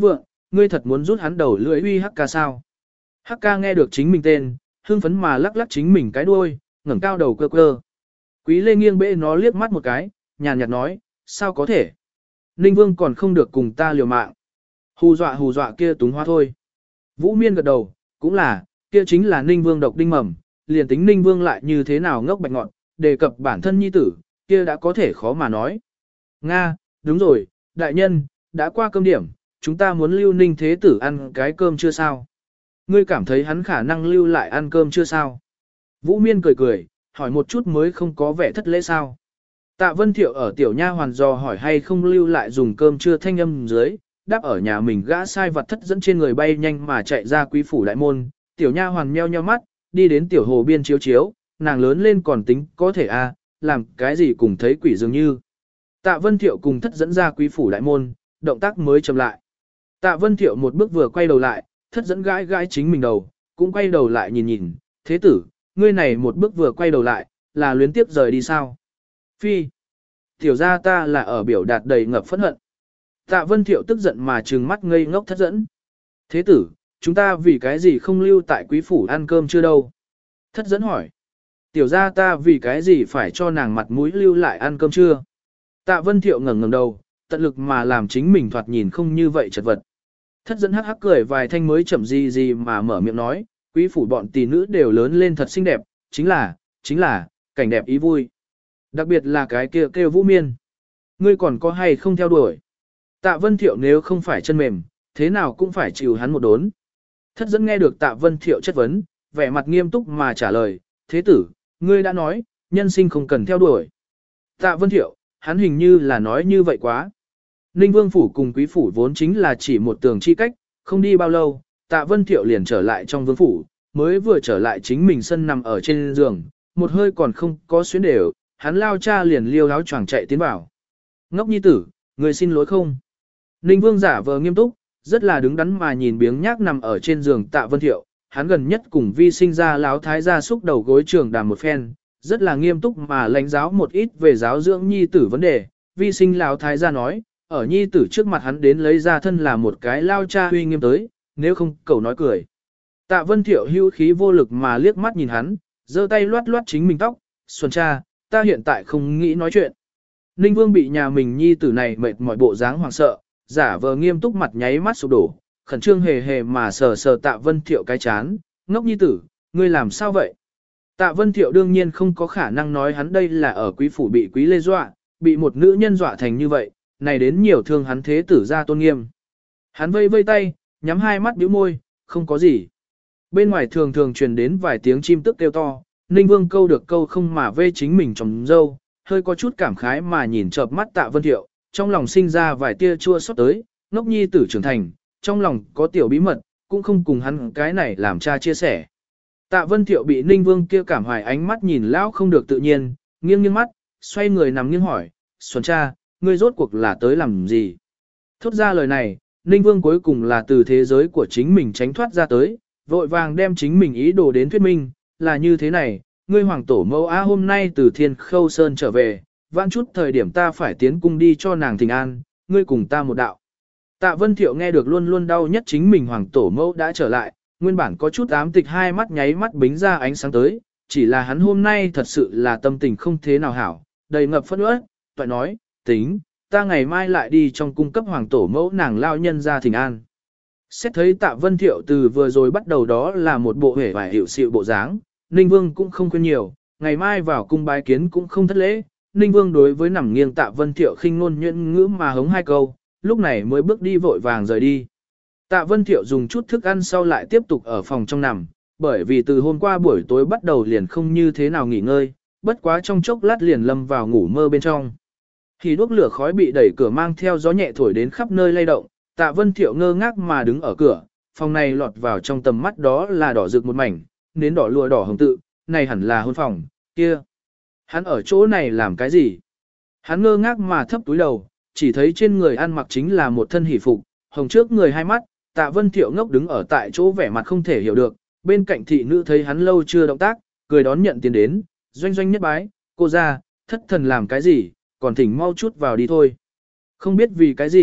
ngươi thật muốn rút hắn đầu lưỡi uy hắc ca sao? Hắc ca nghe được chính mình tên, hưng phấn mà lắc lắc chính mình cái đuôi, ngẩng cao đầu cơ cơ. Quý Lê nghiêng bệ nó liếc mắt một cái, nhàn nhạt nói, sao có thể? Ninh Vương còn không được cùng ta liều mạng. Hù dọa kia túng hoa thôi. Vũ Miên gật đầu, cũng là, kia chính là Ninh Vương độc đinh mầm, liền tính Ninh Vương lại như thế nào ngốc bạch ngọn, đề cập bản thân nhi tử, kia đã có thể khó mà nói. Nga, đúng rồi, đại nhân, đã qua cơm điểm, chúng ta muốn lưu Ninh Thế Tử ăn cái cơm chưa sao? Ngươi cảm thấy hắn khả năng lưu lại ăn cơm chưa sao? Vũ Miên cười cười, hỏi một chút mới không có vẻ thất lễ sao. Tạ Vân Thiệu ở tiểu nha hoàn dò hỏi hay không lưu lại dùng cơm trưa thanh âm dưới, đáp ở nhà mình gã sai vật thất dẫn trên người bay nhanh mà chạy ra quý phủ đại môn, tiểu nha hoàn meo nheo mắt, đi đến tiểu hồ biên chiếu chiếu, nàng lớn lên còn tính có thể làm cái gì cùng thấy quỷ dường như. Tạ Vân Thiệu cùng thất dẫn ra quý phủ đại môn, động tác mới chậm lại. Tạ Vân Thiệu một bước vừa quay đầu lại, thất dẫn gãi gãi chính mình đầu, cũng quay đầu lại nhìn nhìn, thế tử, ngươi này một bước vừa quay đầu lại, là luyến tiếp rời đi sao? Phi, tiểu ra ta là ở biểu đạt đầy ngập phẫn hận. Tạ Vân Thiệu tức giận mà trừng mắt ngây ngốc thất dẫn. Thế tử, chúng ta vì cái gì không lưu tại quý phủ ăn cơm chưa đâu? Thất dẫn hỏi. Tiểu ra ta vì cái gì phải cho nàng mặt mũi lưu lại ăn cơm chưa? Tạ Vân Thiệu ngẩng đầu, tận lực mà làm chính mình thoạt nhìn không như vậy chật vật. Thất dẫn hắc hắc cười vài thanh mới chậm gì mà mở miệng nói, quý phủ bọn tỷ nữ đều lớn lên thật xinh đẹp, chính là, cảnh đẹp ý vui. Đặc biệt là cái kia kêu Vũ Miên. Ngươi còn có hay không theo đuổi? Tạ Vân Thiệu nếu không phải chân mềm, thế nào cũng phải chịu hắn một đốn. Thất dẫn nghe được Tạ Vân Thiệu chất vấn, vẻ mặt nghiêm túc mà trả lời, thế tử, ngươi đã nói, nhân sinh không cần theo đuổi. Tạ Vân Thiệu, hắn hình như là nói như vậy quá. Ninh Vương Phủ cùng Quý Phủ vốn chính là chỉ một tường chi cách, không đi bao lâu, Tạ Vân Thiệu liền trở lại trong Vương Phủ, mới vừa trở lại chính mình sân nằm ở trên giường, một hơi còn không có xuyến đều, hắn lao cha liền liêu áo choàng chạy tiến vào. Ngốc nhi tử, người xin lỗi không? Ninh Vương giả vờ nghiêm túc, rất là đứng đắn mà nhìn biếng nhác nằm ở trên giường Tạ Vân Thiệu, hắn gần nhất cùng vi sinh ra láo thái gia xúc đầu gối trường đàm một phen, rất là nghiêm túc mà lãnh giáo một ít về giáo dưỡng nhi tử vấn đề, vi sinh láo thái gia nói, ở nhi tử trước mặt hắn đến lấy ra thân là một cái lao cha uy nghiêm tới, nếu không cầu nói cười. Tạ Vân Thiệu hưu khí vô lực mà liếc mắt nhìn hắn, giơ tay loát loát chính mình tóc, xuân cha, ta hiện tại không nghĩ nói chuyện. Ninh Vương bị nhà mình nhi tử này mệt mỏi bộ dáng hoảng sợ, giả vờ nghiêm túc mặt nháy mắt sụp đổ, khẩn trương hề hề mà sờ sờ Tạ Vân Thiệu cái chán, ngốc nhi tử, ngươi làm sao vậy? Tạ Vân Thiệu đương nhiên không có khả năng nói hắn đây là ở quý phủ bị quý lê dọa, bị một nữ nhân dọa thành như vậy, này đến nhiều thương hắn thế tử ra tôn nghiêm. Hắn vây vây tay, nhắm hai mắt bĩu môi, không có gì. Bên ngoài thường thường truyền đến vài tiếng chim tức kêu to, Ninh Vương câu được câu không mà vê chính mình trong dâu, hơi có chút cảm khái mà nhìn chợp mắt Tạ Vân Thiệu, trong lòng sinh ra vài tia chua xót tới, ngốc nhi tử trưởng thành, trong lòng có tiểu bí mật, cũng không cùng hắn cái này làm cha chia sẻ. Tạ Vân Thiệu bị Ninh Vương kia cảm hoài ánh mắt nhìn lão không được tự nhiên, nghiêng nghiêng mắt, xoay người nằm nghiêng hỏi, Xuân cha, ngươi rốt cuộc là tới làm gì? Thốt ra lời này, Ninh Vương cuối cùng là từ thế giới của chính mình tránh thoát ra tới, vội vàng đem chính mình ý đồ đến thuyết minh, là như thế này, ngươi hoàng tổ mẫu á hôm nay từ Thiên Khâu Sơn trở về, vãn chút thời điểm ta phải tiến cung đi cho nàng thỉnh an, ngươi cùng ta một đạo. Tạ Vân Thiệu nghe được luôn luôn đau nhất chính mình hoàng tổ mẫu đã trở lại, nguyên bản có chút ám tịch hai mắt nháy mắt bính ra ánh sáng tới, chỉ là hắn hôm nay thật sự là tâm tình không thế nào hảo, đầy ngập phẫn uất, toại nói, tính, ta ngày mai lại đi trong cung cấp hoàng tổ mẫu nàng lao nhân ra thỉnh an. Xét thấy Tạ Vân Thiệu từ vừa rồi bắt đầu đó là một bộ hể vải hiệu xịu bộ dáng, Ninh Vương cũng không khuyên nhiều, ngày mai vào cung bái kiến cũng không thất lễ, Ninh Vương đối với nằm nghiêng Tạ Vân Thiệu khinh ngôn nhuyễn ngữ mà hống hai câu, lúc này mới bước đi vội vàng rời đi. Tạ Vân Thiệu dùng chút thức ăn sau lại tiếp tục ở phòng trong nằm, bởi vì từ hôm qua buổi tối bắt đầu liền không như thế nào nghỉ ngơi, bất quá trong chốc lát liền lâm vào ngủ mơ bên trong. Khi đuốc lửa khói bị đẩy cửa mang theo gió nhẹ thổi đến khắp nơi lay động, Tạ Vân Thiệu ngơ ngác mà đứng ở cửa, phòng này lọt vào trong tầm mắt đó là đỏ rực một mảnh, nến đỏ lụa đỏ hồng tự, này hẳn là hôn phòng, kia. Hắn ở chỗ này làm cái gì? Hắn ngơ ngác mà thấp túi đầu, chỉ thấy trên người ăn mặc chính là một thân hỷ phục, hồng trước người hai mắt, Tạ Vân Thiệu ngốc đứng ở tại chỗ vẻ mặt không thể hiểu được, bên cạnh thị nữ thấy hắn lâu chưa động tác, cười đón nhận tiền đến, doanh doanh nhất bái, cô ra, thất thần làm cái gì, còn thỉnh mau chút vào đi thôi. Không biết vì cái gì,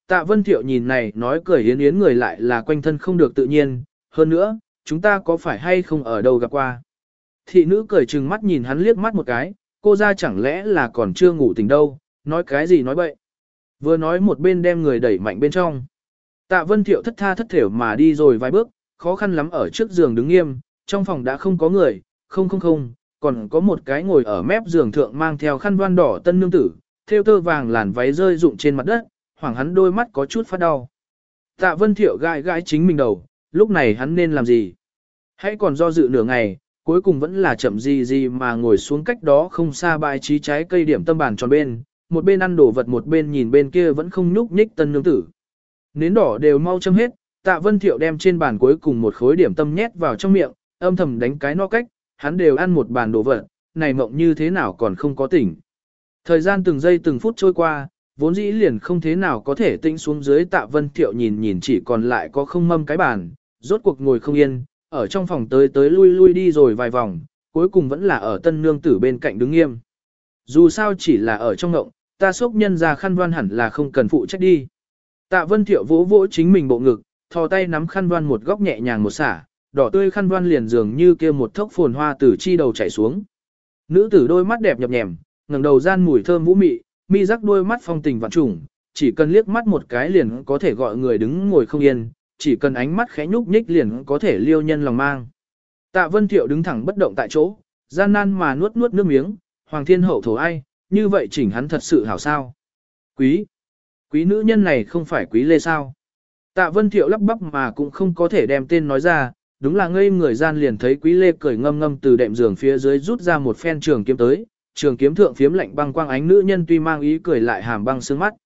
Tạ Vân Thiệu nhìn này nói cười yến yến người lại là quanh thân không được tự nhiên, hơn nữa, chúng ta có phải hay không ở đâu gặp qua. Thị nữ cười trừng mắt nhìn hắn liếc mắt một cái, cô ra chẳng lẽ là còn chưa ngủ tỉnh đâu, nói cái gì nói bậy. Vừa nói một bên đem người đẩy mạnh bên trong. Tạ Vân Thiệu thất tha thất thểu mà đi rồi vài bước, khó khăn lắm ở trước giường đứng nghiêm, trong phòng đã không có người, không, còn có một cái ngồi ở mép giường thượng mang theo khăn voan đỏ tân nương tử, thêu tơ vàng làn váy rơi rụng trên mặt đất, hoảng hắn đôi mắt có chút phát đau. Tạ Vân Thiệu gãi gãi chính mình đầu, lúc này hắn nên làm gì? Hãy còn do dự nửa ngày, cuối cùng vẫn là chậm gì mà ngồi xuống cách đó không xa bài trí trái cây điểm tâm bàn tròn bên, một bên ăn đồ vật một bên nhìn bên kia vẫn không nhúc nhích tân nương tử. Nến đỏ đều mau châm hết, Tạ Vân Thiệu đem trên bàn cuối cùng một khối điểm tâm nhét vào trong miệng, âm thầm đánh cái no cách, hắn đều ăn một bàn đồ vật, này mộng như thế nào còn không có tỉnh. Thời gian từng giây từng phút trôi qua, vốn dĩ liền không thế nào có thể tĩnh xuống dưới. Tạ Vân Thiệu nhìn chỉ còn lại có không mâm cái bàn, rốt cuộc ngồi không yên, ở trong phòng tới lui đi rồi vài vòng, cuối cùng vẫn là ở tân nương tử bên cạnh đứng nghiêm. Dù sao chỉ là ở trong ngộng, ta xúc nhân ra khăn voan hẳn là không cần phụ trách đi. Tạ Vân Thiệu vỗ vỗ chính mình bộ ngực, thò tay nắm khăn voan một góc nhẹ nhàng một xả, đỏ tươi khăn voan liền dường như kia một thốc phồn hoa từ chi đầu chảy xuống. Nữ tử đôi mắt đẹp nhập nhèm, ngẩng đầu gian mùi thơm vũ mị, mi rắc đôi mắt phong tình vạn trùng, chỉ cần liếc mắt một cái liền có thể gọi người đứng ngồi không yên, chỉ cần ánh mắt khẽ nhúc nhích liền có thể liêu nhân lòng mang. Tạ Vân Thiệu đứng thẳng bất động tại chỗ, gian nan mà nuốt nước miếng, Hoàng Thiên Hậu thổ ai, như vậy chỉnh hắn thật sự hảo sao. Quý nữ nhân này không phải Quý Lê sao? Tạ Vân Thiệu lắp bắp mà cũng không có thể đem tên nói ra, đúng là ngây người gian liền thấy Quý Lê cười ngâm ngâm từ đệm giường phía dưới rút ra một phen trường kiếm tới, trường kiếm thượng phiếm lạnh băng quang ánh nữ nhân tuy mang ý cười lại hàm băng sương mắt.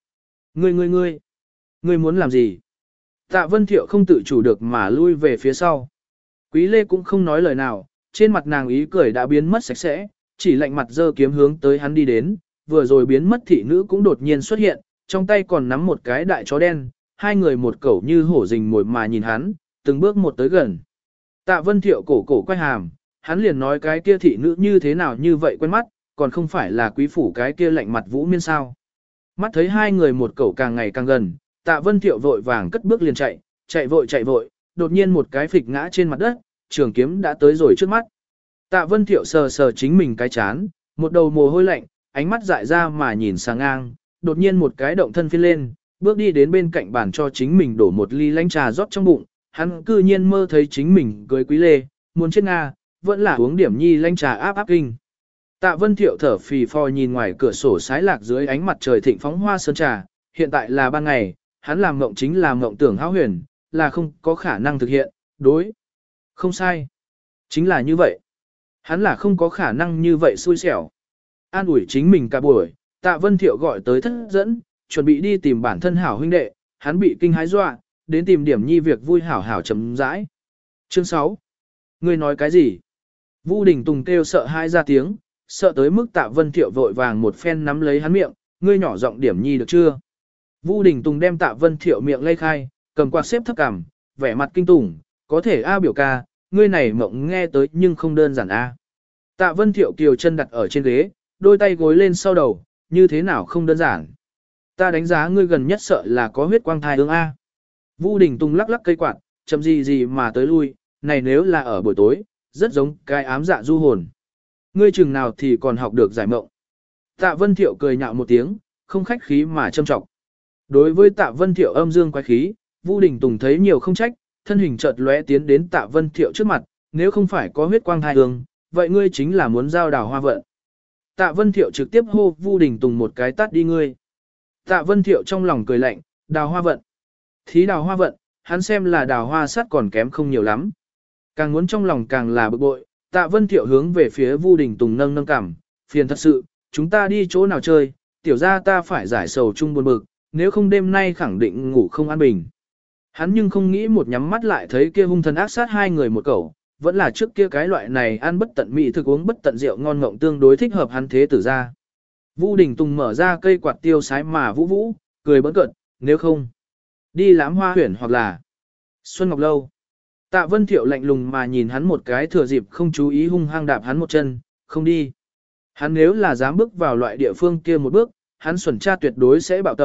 Ngươi muốn làm gì? Tạ Vân Thiệu không tự chủ được mà lui về phía sau. Quý Lê cũng không nói lời nào, trên mặt nàng ý cười đã biến mất sạch sẽ, chỉ lạnh mặt giơ kiếm hướng tới hắn đi đến, vừa rồi biến mất thị nữ cũng đột nhiên xuất hiện, trong tay còn nắm một cái đại chó đen, hai người một cẩu như hổ rình mồi mà nhìn hắn, từng bước một tới gần. Tạ Vân Thiệu cổ quay hàm, hắn liền nói cái kia thị nữ như thế nào như vậy quen mắt, còn không phải là quý phủ cái kia lạnh mặt Vũ Miên sao. Mắt thấy hai người một cẩu càng ngày càng gần, Tạ Vân Thiệu vội vàng cất bước liền chạy vội, đột nhiên một cái phịch ngã trên mặt đất, trường kiếm đã tới rồi trước mắt. Tạ Vân Thiệu sờ chính mình cái chán, một đầu mồ hôi lạnh, ánh mắt dại ra mà nhìn sang ngang, đột nhiên một cái động thân phiên lên, bước đi đến bên cạnh bàn cho chính mình đổ một ly lánh trà rót trong bụng, hắn cư nhiên mơ thấy chính mình cưới Quý Lê, muốn chết Nga, vẫn là uống điểm nhi lánh trà áp kinh. Tạ Vân Thiệu thở phì phò nhìn ngoài cửa sổ sái lạc dưới ánh mặt trời thịnh phóng hoa sơn trà, hiện tại là ban ngày, hắn làm mộng chính là mộng tưởng hão huyền, là không có khả năng thực hiện, đối. Không sai. Chính là như vậy. Hắn là không có khả năng như vậy xui xẻo. An ủi chính mình cả buổi, Tạ Vân Thiệu gọi tới thất dẫn, chuẩn bị đi tìm bản thân hảo huynh đệ, hắn bị kinh hái dọa, đến tìm điểm nhi việc vui hảo hảo chấm rãi. Chương 6. Ngươi nói cái gì? Vu Đình Tùng kêu sợ hai ra tiếng, sợ tới mức Tạ Vân Thiệu vội vàng một phen nắm lấy hắn miệng, ngươi nhỏ giọng điểm nhi được chưa? Vu Đình Tùng đem Tạ Vân Thiệu miệng lay khai, cầm quạt xếp thấp cằm, vẻ mặt kinh tủng, có thể a biểu ca, ngươi này mộng nghe tới nhưng không đơn giản a. Tạ Vân Thiệu kiều chân đặt ở trên ghế, đôi tay gối lên sau đầu, như thế nào không đơn giản. Ta đánh giá ngươi gần nhất sợ là có huyết quang thai ương a. Vu Đình Tùng lắc lắc cây quạt, chậm gì mà tới lui, này nếu là ở buổi tối, rất giống cái ám dạ du hồn. Ngươi chừng nào thì còn học được giải mộng. Tạ Vân Thiệu cười nhạo một tiếng, không khách khí mà châm trọng. Đối với Tạ Vân Thiệu âm dương quái khí, Vu Đình Tùng thấy nhiều không trách, thân hình chợt lóe tiến đến Tạ Vân Thiệu trước mặt, nếu không phải có huyết quang thai ương, vậy ngươi chính là muốn giao đào hoa vận. Tạ Vân Thiệu trực tiếp hô Vu Đình Tùng một cái tát đi ngươi. Tạ Vân Thiệu trong lòng cười lạnh, đào hoa vận. Thí đào hoa vận, hắn xem là đào hoa sắt còn kém không nhiều lắm. Càng muốn trong lòng càng là bực bội, Tạ Vân Thiệu hướng về phía Vu Đình Tùng nâng cằm, phiền thật sự, chúng ta đi chỗ nào chơi, tiểu ra ta phải giải sầu chung buồn bực, nếu không đêm nay khẳng định ngủ không an bình. Hắn nhưng không nghĩ một nhắm mắt lại thấy kia hung thần ác sát hai người một cẩu, vẫn là trước kia cái loại này ăn bất tận mỹ thực uống bất tận rượu ngon ngộng tương đối thích hợp hắn thế tử ra. Vu Đình Tùng mở ra cây quạt tiêu sái mà vũ, cười bỡn cợt, nếu không, đi lãm hoa huyển hoặc là Xuân Ngọc Lâu. Tạ Vân Thiệu lạnh lùng mà nhìn hắn một cái thừa dịp không chú ý hung hăng đạp hắn một chân, không đi. Hắn nếu là dám bước vào loại địa phương kia một bước, hắn xuẩn cha tuyệt đối sẽ bạo tẩu,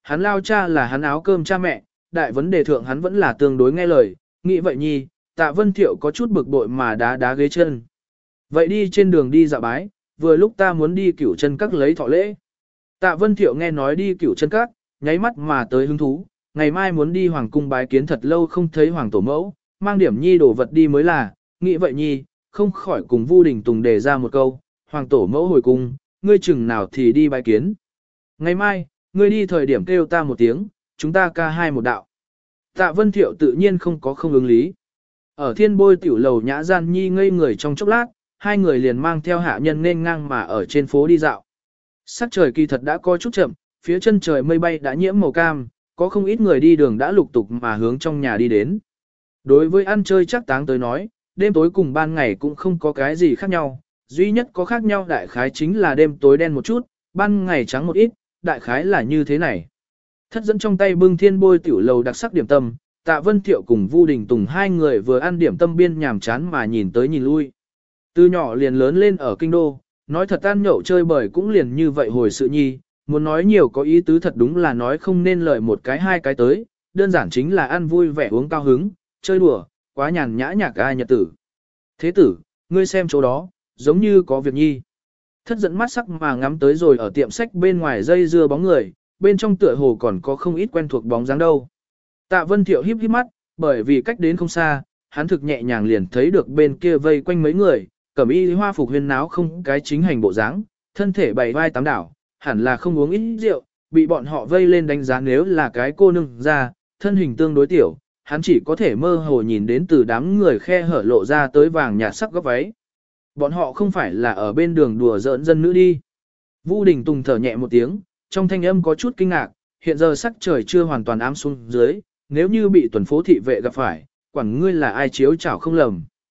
hắn lao cha là hắn áo cơm cha mẹ, đại vấn đề thượng hắn vẫn là tương đối nghe lời, nghĩ vậy nhi, Tạ Vân Thiệu có chút bực bội mà đá đá ghế chân. Vậy đi trên đường đi dạo bái, vừa lúc ta muốn đi Cửu Chân Các lấy thọ lễ. Tạ Vân Thiệu nghe nói đi Cửu Chân Các, nháy mắt mà tới hứng thú, ngày mai muốn đi hoàng cung bái kiến thật lâu không thấy hoàng tổ mẫu, mang điểm nhi đồ vật đi mới là, nghĩ vậy nhi, không khỏi cùng Vu Đình Tùng đề ra một câu, hoàng tổ mẫu hồi cung, ngươi chừng nào thì đi bái kiến. Ngày mai, ngươi đi thời điểm kêu ta một tiếng, chúng ta ca hai một đạo. Tạ Vân Thiệu tự nhiên không có không ứng lý. Ở thiên bôi tiểu lầu nhã gian nhi ngây người trong chốc lát, hai người liền mang theo hạ nhân nên ngang mà ở trên phố đi dạo. Sắc trời kỳ thật đã có chút chậm, phía chân trời mây bay đã nhiễm màu cam, có không ít người đi đường đã lục tục mà hướng trong nhà đi đến. Đối với ăn chơi chắc táng tới nói, đêm tối cùng ban ngày cũng không có cái gì khác nhau, duy nhất có khác nhau đại khái chính là đêm tối đen một chút, ban ngày trắng một ít, đại khái là như thế này. Thất dẫn trong tay bưng thiên bôi tiểu lầu đặc sắc điểm tâm, Tạ Vân Thiệu cùng Vu Đình Tùng hai người vừa ăn điểm tâm biên nhàm chán mà nhìn tới nhìn lui. Từ nhỏ liền lớn lên ở kinh đô, nói thật ăn nhậu chơi bời cũng liền như vậy hồi sự nhi, muốn nói nhiều có ý tứ thật đúng là nói không nên lời một cái hai cái tới, đơn giản chính là ăn vui vẻ uống cao hứng, chơi đùa, quá nhàn nhã nhạc ai nhật tử. Thế tử, ngươi xem chỗ đó, giống như có việc nhi. Thất dẫn mắt sắc mà ngắm tới rồi ở tiệm sách bên ngoài dây dưa bóng người, bên trong tựa hồ còn có không ít quen thuộc bóng dáng đâu. Tạ Vân Thiệu híp híp mắt, bởi vì cách đến không xa, hắn thực nhẹ nhàng liền thấy được bên kia vây quanh mấy người, cẩm y hoa phục huyên náo không cái chính hành bộ dáng, thân thể bảy vai tám đảo, hẳn là không uống ít rượu, bị bọn họ vây lên đánh giá nếu là cái cô nương ra, thân hình tương đối tiểu, hắn chỉ có thể mơ hồ nhìn đến từ đám người khe hở lộ ra tới vàng nhạt sắc góc váy. Bọn họ không phải là ở bên đường đùa giỡn dân nữ đi. Vu Đình Tùng thở nhẹ một tiếng, trong thanh âm có chút kinh ngạc, hiện giờ sắc trời chưa hoàn toàn ám xuống dưới, nếu như bị tuần phố thị vệ gặp phải, quản ngươi là ai chiếu chảo không lầm.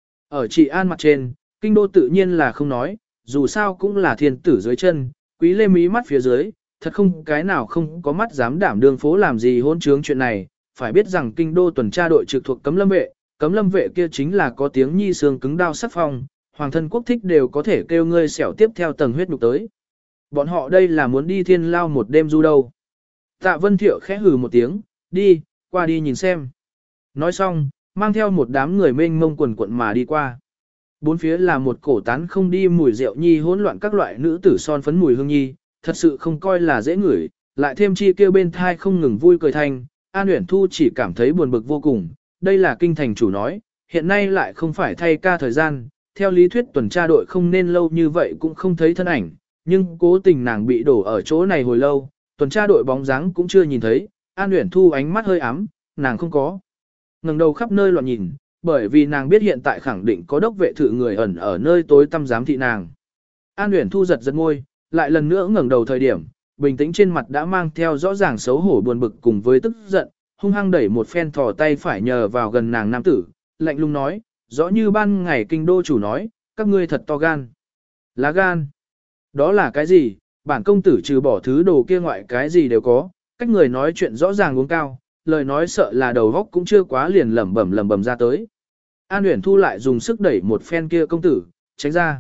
Ở trị an mặt trên, kinh đô tự nhiên là không nói, dù sao cũng là thiên tử dưới chân, quý lê mí mắt phía dưới, thật không cái nào không có mắt dám đảm đường phố làm gì hôn trướng chuyện này, phải biết rằng kinh đô tuần tra đội trực thuộc cấm lâm vệ kia chính là có tiếng nhi xương cứng đao sắc phong, hoàng thân quốc thích đều có thể kêu ngươi xẻo tiếp theo tầng huyết nhục tới. Bọn họ đây là muốn đi thiên lao một đêm du đâu. Tạ Vân Thiệu khẽ hừ một tiếng, đi, qua đi nhìn xem. Nói xong, mang theo một đám người mênh mông quần quận mà đi qua. Bốn phía là một cổ tán không đi mùi rượu nhi hỗn loạn các loại nữ tử son phấn mùi hương nhi, thật sự không coi là dễ ngửi, lại thêm chi kêu bên thai không ngừng vui cười thanh, An Uyển Thu chỉ cảm thấy buồn bực vô cùng, đây là kinh thành chủ nói, hiện nay lại không phải thay ca thời gian, theo lý thuyết tuần tra đội không nên lâu như vậy cũng không thấy thân ảnh, nhưng cố tình nàng bị đổ ở chỗ này hồi lâu, tuần tra đội bóng dáng cũng chưa nhìn thấy, An Uyển Thu ánh mắt hơi ám, nàng không có. Ngẩng đầu khắp nơi loạn nhìn, bởi vì nàng biết hiện tại khẳng định có đốc vệ thự người ẩn ở nơi tối tăm giám thị nàng. An Uyển Thu giật giật môi, lại lần nữa ngẩng đầu thời điểm, bình tĩnh trên mặt đã mang theo rõ ràng xấu hổ buồn bực cùng với tức giận, hung hăng đẩy một phen thò tay phải nhờ vào gần nàng nam tử, lạnh lùng nói, rõ như ban ngày kinh đô chủ nói, các ngươi thật to gan. Lá gan? Đó là cái gì? Bản công tử trừ bỏ thứ đồ kia ngoại cái gì đều có, cách người nói chuyện rõ ràng uống cao, lời nói sợ là đầu góc cũng chưa quá liền lẩm bẩm ra tới. An Uyển Thu lại dùng sức đẩy một phen kia công tử, tránh ra.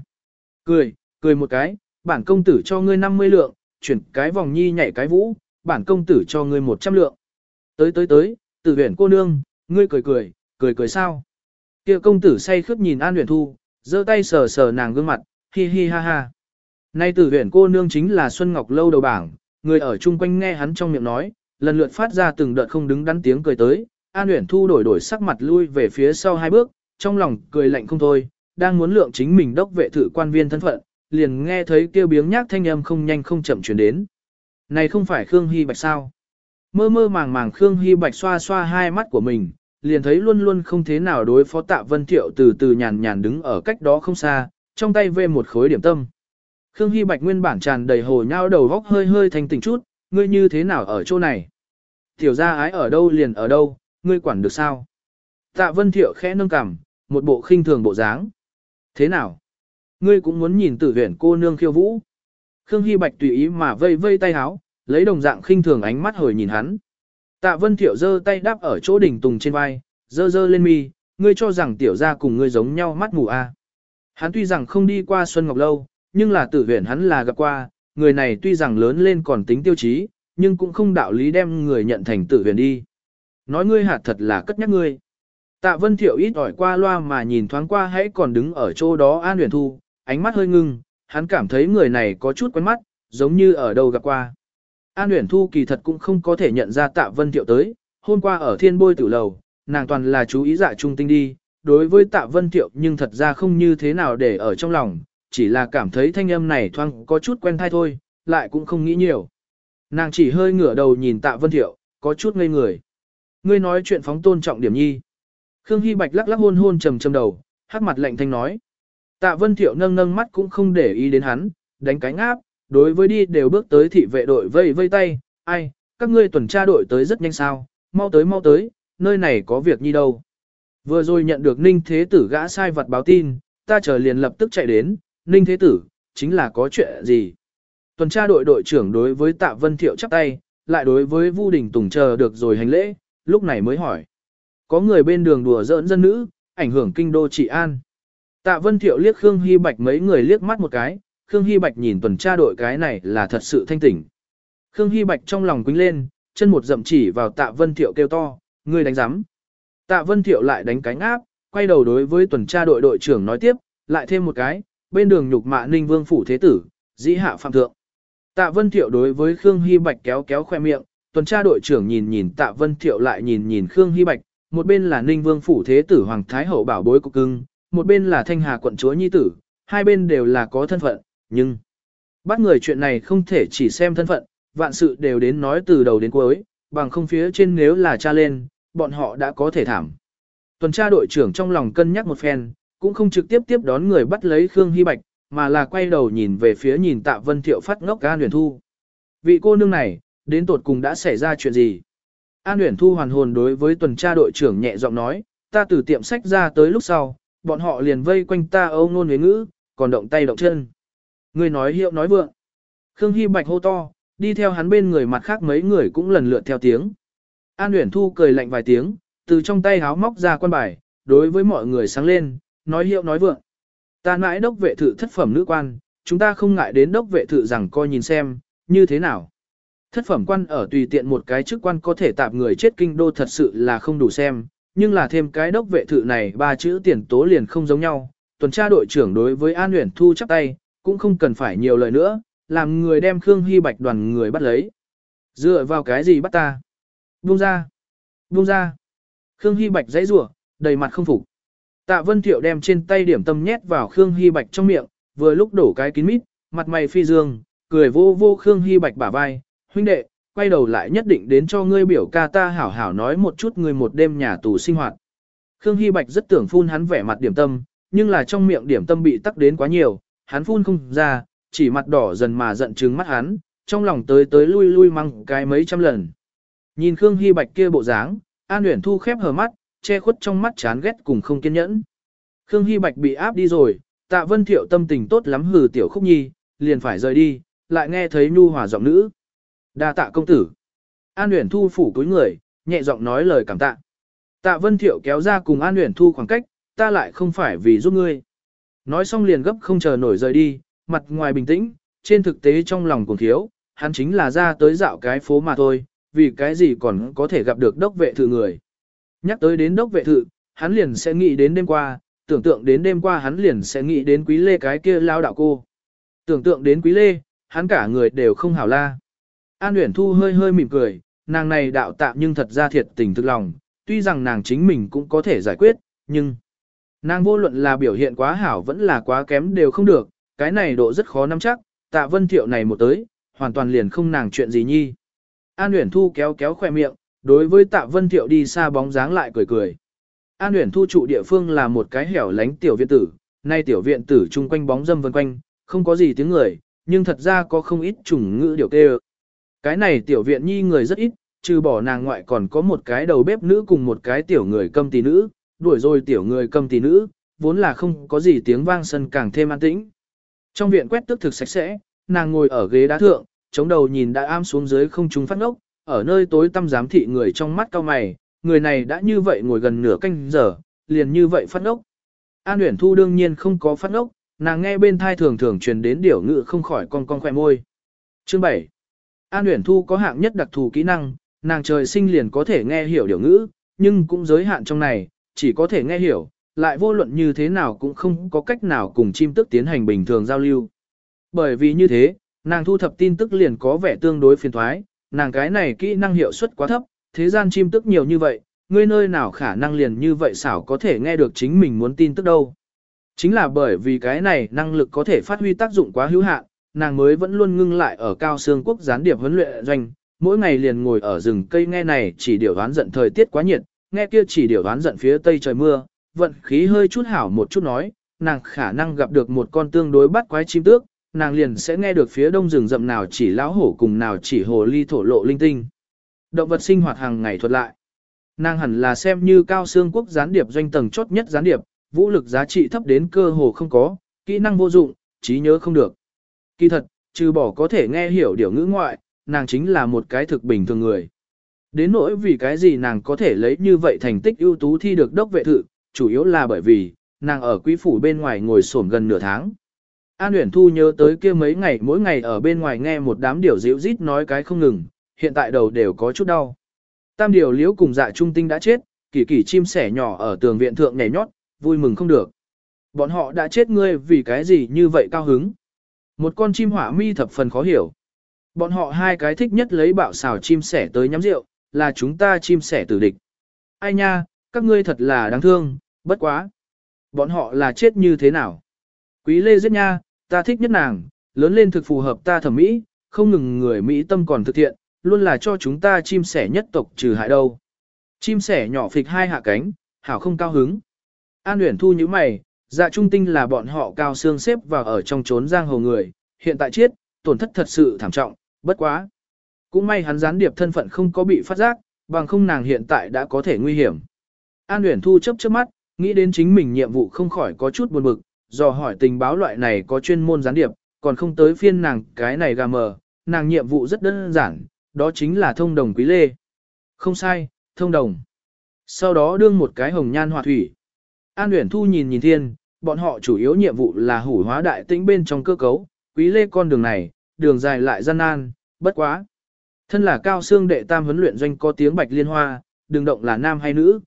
Cười một cái, bản công tử cho ngươi 50 lượng, chuyển cái vòng nhi nhảy cái vũ, bản công tử cho ngươi 100 lượng. Tới, Tử Uyển cô nương, ngươi cười sao? Kia công tử say khướt nhìn An Uyển Thu, giơ tay sờ sờ nàng gương mặt, hi hi ha ha. Nay Tử Uyển cô nương chính là Xuân Ngọc lâu đầu bảng, người ở chung quanh nghe hắn trong miệng nói, lần lượt phát ra từng đợt không đứng đắn tiếng cười tới. An Uyển Thu đổi sắc mặt lui về phía sau hai bước, trong lòng cười lạnh không thôi, đang muốn lượng chính mình đốc vệ thự quan viên thân phận, liền nghe thấy kêu biếng nhác thanh âm không nhanh không chậm truyền đến. Này không phải Khương Hy Bạch sao? Mơ mơ màng màng Khương Hy Bạch xoa xoa hai mắt của mình, liền thấy luôn luôn không thế nào đối phó Tạ Vân Thiệu từ từ nhàn nhàn đứng ở cách đó không xa, trong tay vê một khối điểm tâm. Khương Hy Bạch nguyên bản tràn đầy hồ nhao đầu góc hơi hơi thanh tỉnh chút, ngươi như thế nào ở chỗ này? Tiểu gia ái ở đâu liền ở đâu, ngươi quản được sao? Tạ Vân Thiệu khẽ nâng cằm, một bộ khinh thường bộ dáng. Thế nào? Ngươi cũng muốn nhìn Tử Uyển cô nương khiêu vũ? Khương Hy Bạch tùy ý mà vây vây tay háo, lấy đồng dạng khinh thường ánh mắt hồi nhìn hắn. Tạ Vân Thiệu giơ tay đáp ở chỗ đỉnh tùng trên vai, giơ lên mi, ngươi cho rằng tiểu gia cùng ngươi giống nhau mắt mù à. Hắn tuy rằng không đi qua Xuân Ngọc lâu, nhưng là Tử Uyển hắn là gặp qua, người này tuy rằng lớn lên còn tính tiêu chí, nhưng cũng không đạo lý đem người nhận thành tử huyền đi. Nói ngươi hạt thật là cất nhắc ngươi. Tạ Vân Thiệu ít ỏi qua loa mà nhìn thoáng qua hãy còn đứng ở chỗ đó An Uyển Thu, ánh mắt hơi ngưng, hắn cảm thấy người này có chút quen mắt, giống như ở đâu gặp qua. An Uyển Thu kỳ thật cũng không có thể nhận ra Tạ Vân Thiệu tới, hôm qua ở Thiên Bôi Tử Lầu, nàng toàn là chú ý dạ trung tinh đi, đối với Tạ Vân Thiệu nhưng thật ra không như thế nào để ở trong lòng, chỉ là cảm thấy thanh âm này thoáng có chút quen thai thôi, lại cũng không nghĩ nhiều. Nàng chỉ hơi ngửa đầu nhìn Tạ Vân Thiệu, có chút ngây người. Ngươi nói chuyện phóng tôn trọng điểm nhi. Khương Hy Bạch lắc lắc hôn hôn trầm trầm đầu, hắc mặt lạnh thanh nói. Tạ Vân Thiệu nâng nâng mắt cũng không để ý đến hắn, đánh cánh áp, đối với đi đều bước tới thị vệ đội vây vây tay, ai, các ngươi tuần tra đội tới rất nhanh sao, mau tới, nơi này có việc nhi đâu. Vừa rồi nhận được Ninh Thế Tử gã sai vật báo tin, ta chờ liền lập tức chạy đến, Ninh Thế Tử, chính là có chuyện gì. Tuần tra đội đội trưởng đối với Tạ Vân Thiệu chắp tay, lại đối với Vu Đình Tùng chờ được rồi hành lễ, lúc này mới hỏi. Có người bên đường đùa giỡn dân nữ, ảnh hưởng kinh đô trị an. Tạ Vân Thiệu liếc Khương Hy Bạch mấy người liếc mắt một cái, Khương Hy Bạch nhìn tuần tra đội cái này là thật sự thanh tỉnh. Khương Hy Bạch trong lòng quýnh lên, chân một dậm chỉ vào Tạ Vân Thiệu kêu to, ngươi đánh giám. Tạ Vân Thiệu lại đánh cánh áp, quay đầu đối với tuần tra đội đội trưởng nói tiếp, lại thêm một cái, bên đường nhục mạ Ninh Vương phủ thế tử, dĩ hạ phạm thượng. Tạ Vân Thiệu đối với Khương Hy Bạch kéo kéo khoe miệng, tuần tra đội trưởng nhìn nhìn Tạ Vân Thiệu lại nhìn nhìn Khương Hy Bạch, một bên là Ninh Vương phủ thế tử Hoàng Thái Hậu bảo bối của cưng, một bên là Thanh Hà quận chúa nhi tử, hai bên đều là có thân phận, nhưng bắt người chuyện này không thể chỉ xem thân phận, vạn sự đều đến nói từ đầu đến cuối, bằng không phía trên nếu là tra lên, bọn họ đã có thể thảm. Tuần tra đội trưởng trong lòng cân nhắc một phen, cũng không trực tiếp tiếp đón người bắt lấy Khương Hy Bạch, mà là quay đầu nhìn về phía nhìn Tạ Vân Thiệu phát ngốc An Uyển Thu. Vị cô nương này, đến tột cùng đã xảy ra chuyện gì? An Uyển Thu hoàn hồn đối với tuần tra đội trưởng nhẹ giọng nói, ta từ tiệm sách ra tới lúc sau, bọn họ liền vây quanh ta âu ngôn huế ngữ, còn động tay động chân. Người nói hiệu nói vượng. Khương Hy Bạch hô to, đi theo hắn bên người mặt khác mấy người cũng lần lượt theo tiếng. An Uyển Thu cười lạnh vài tiếng, từ trong tay háo móc ra quan bài, đối với mọi người sáng lên, nói hiệu nói vượng. Ta nãi đốc vệ thự thất phẩm nữ quan, chúng ta không ngại đến đốc vệ thự rằng coi nhìn xem, như thế nào. Thất phẩm quan ở tùy tiện một cái chức quan có thể tạp người chết kinh đô thật sự là không đủ xem, nhưng là thêm cái đốc vệ thự này ba chữ tiền tố liền không giống nhau. Tuần tra đội trưởng đối với An Uyển Thu chắp tay, cũng không cần phải nhiều lời nữa, làm người đem Khương Hy Bạch đoàn người bắt lấy. Dựa vào cái gì bắt ta? Buông ra! Buông ra! Khương Hy Bạch giãy giụa, đầy mặt không phục. Tạ Vân Thiệu đem trên tay điểm tâm nhét vào Khương Hy Bạch trong miệng, vừa lúc đổ cái kín mít, mặt mày phi dương, cười vô vô Khương Hy Bạch bả vai, huynh đệ, quay đầu lại nhất định đến cho ngươi biểu ca ta hảo hảo nói một chút ngươi một đêm nhà tù sinh hoạt. Khương Hy Bạch rất tưởng phun hắn vẻ mặt điểm tâm, nhưng là trong miệng điểm tâm bị tắc đến quá nhiều, hắn phun không ra, chỉ mặt đỏ dần mà giận trừng mắt hắn, trong lòng tới lui lui măng cái mấy trăm lần. Nhìn Khương Hy Bạch kia bộ dáng, An Uyển Thu khép hờ mắt, che khuất trong mắt chán ghét cùng không kiên nhẫn. Khương Hy Bạch bị áp đi rồi, Tạ Vân Thiệu tâm tình tốt lắm hừ tiểu Khúc Nhi, liền phải rời đi, lại nghe thấy nhu hòa giọng nữ. Đa tạ công tử. An Uyển Thu phủ túi người, nhẹ giọng nói lời cảm tạ. Tạ Vân Thiệu kéo ra cùng An Uyển Thu khoảng cách, ta lại không phải vì giúp ngươi. Nói xong liền gấp không chờ nổi rời đi, mặt ngoài bình tĩnh, trên thực tế trong lòng cuồng thiếu, hắn chính là ra tới dạo cái phố mà thôi, vì cái gì còn có thể gặp được đốc vệ thự người. Nhắc tới đến đốc vệ thự, hắn liền sẽ nghĩ đến đêm qua, tưởng tượng đến đêm qua hắn liền sẽ nghĩ đến Quý Lê cái kia lao đạo cô. Tưởng tượng đến Quý Lê, hắn cả người đều không hảo la. An Uyển Thu hơi hơi mỉm cười, nàng này đạo tạ nhưng thật ra thiệt tình thực lòng, tuy rằng nàng chính mình cũng có thể giải quyết, nhưng nàng vô luận là biểu hiện quá hảo vẫn là quá kém đều không được, cái này độ rất khó nắm chắc, Tạ Vân Thiệu này một tới, hoàn toàn liền không nàng chuyện gì nhi. An Uyển Thu kéo kéo khỏe miệng, đối với Tạ Vân Thiệu đi xa bóng dáng lại cười cười. An Uyển Thu trụ địa phương là một cái hẻo lánh tiểu viện tử, nay tiểu viện tử chung quanh bóng dâm vân quanh, không có gì tiếng người, nhưng thật ra có không ít trùng ngữ điều kêu. Cái này tiểu viện nhi người rất ít, trừ bỏ nàng ngoại còn có một cái đầu bếp nữ cùng một cái tiểu người câm tỳ nữ, đuổi rồi tiểu người câm tỳ nữ, vốn là không có gì tiếng vang sân càng thêm an tĩnh. Trong viện quét tước thực sạch sẽ, nàng ngồi ở ghế đá thượng, chống đầu nhìn đã am xuống dưới không trung phát ngốc, ở nơi tối tăm giám thị người trong mắt cao mày, người này đã như vậy ngồi gần nửa canh giờ, liền như vậy phát ngốc. An Uyển Thu đương nhiên không có phát ngốc, nàng nghe bên thai thường thường truyền đến điểu ngữ không khỏi cong cong khỏe môi. Chương 7 An Uyển Thu có hạng nhất đặc thù kỹ năng, nàng trời sinh liền có thể nghe hiểu điều ngữ, nhưng cũng giới hạn trong này, chỉ có thể nghe hiểu, lại vô luận như thế nào cũng không có cách nào cùng chim tức tiến hành bình thường giao lưu. Bởi vì như thế, nàng thu thập tin tức liền có vẻ tương đối phiền thoái, nàng cái này kỹ năng hiệu suất quá thấp, thế gian chim tức nhiều như vậy, ngươi nơi nào khả năng liền như vậy xảo có thể nghe được chính mình muốn tin tức đâu. Chính là bởi vì cái này năng lực có thể phát huy tác dụng quá hữu hạn, nàng mới vẫn luôn ngưng lại ở Cao Xương Quốc gián điệp huấn luyện doanh, mỗi ngày liền ngồi ở rừng cây nghe này chỉ điều đoán giận thời tiết quá nhiệt, nghe kia chỉ điều đoán giận phía tây trời mưa, vận khí hơi chút hảo một chút nói, nàng khả năng gặp được một con tương đối bắt quái chim tước, nàng liền sẽ nghe được phía đông rừng rậm nào chỉ lão hổ cùng nào chỉ hồ ly thổ lộ linh tinh. Động vật sinh hoạt hàng ngày thuật lại. Nàng hẳn là xem như Cao Xương Quốc gián điệp doanh tầng chốt nhất gián điệp, vũ lực giá trị thấp đến cơ hồ không có, kỹ năng vô dụng, trí nhớ không được. Kỳ thật, trừ bỏ có thể nghe hiểu điều ngữ ngoại, nàng chính là một cái thực bình thường người. Đến nỗi vì cái gì nàng có thể lấy như vậy thành tích ưu tú thi được đốc vệ thự, chủ yếu là bởi vì, nàng ở quý phủ bên ngoài ngồi xổm gần nửa tháng. An Uyển Thu nhớ tới kia mấy ngày mỗi ngày ở bên ngoài nghe một đám điều dịu rít nói cái không ngừng, hiện tại đầu đều có chút đau. Tam điều liễu cùng dạ trung tinh đã chết, kỳ kỳ chim sẻ nhỏ ở tường viện thượng nhảy nhót, vui mừng không được. Bọn họ đã chết ngươi vì cái gì như vậy cao hứng. Một con chim hỏa mi thập phần khó hiểu. Bọn họ hai cái thích nhất lấy bạo xào chim sẻ tới nhắm rượu, là chúng ta chim sẻ tử địch. Ai nha, các ngươi thật là đáng thương, bất quá. Bọn họ là chết như thế nào? Quý Lê giết nha, ta thích nhất nàng, lớn lên thực phù hợp ta thẩm mỹ, không ngừng người Mỹ tâm còn thực thiện, luôn là cho chúng ta chim sẻ nhất tộc trừ hại đâu. Chim sẻ nhỏ phịch hai hạ cánh, hảo không cao hứng. An Uyển Thu như mày, dạ trung tinh là bọn họ Cao Xương xếp vào ở trong trốn giang hồ người, hiện tại chết, tổn thất thật sự thảm trọng, bất quá. Cũng may hắn gián điệp thân phận không có bị phát giác, bằng không nàng hiện tại đã có thể nguy hiểm. An Uyển Thu chớp chớp mắt, nghĩ đến chính mình nhiệm vụ không khỏi có chút buồn bực, dò hỏi tình báo loại này có chuyên môn gián điệp, còn không tới phiên nàng cái này gà mờ, nàng nhiệm vụ rất đơn giản, đó chính là thông đồng Quý Lê. Không sai, thông đồng. Sau đó đương một cái hồng nhan họa thủy. An Uyển Thu nhìn nhìn thiên, bọn họ chủ yếu nhiệm vụ là hủ hóa đại tĩnh bên trong cơ cấu, Quý Lê con đường này, đường dài lại gian nan, bất quá. Thân là Cao Xương đệ tam huấn luyện doanh có tiếng Bạch Liên Hoa, đừng động là nam hay nữ,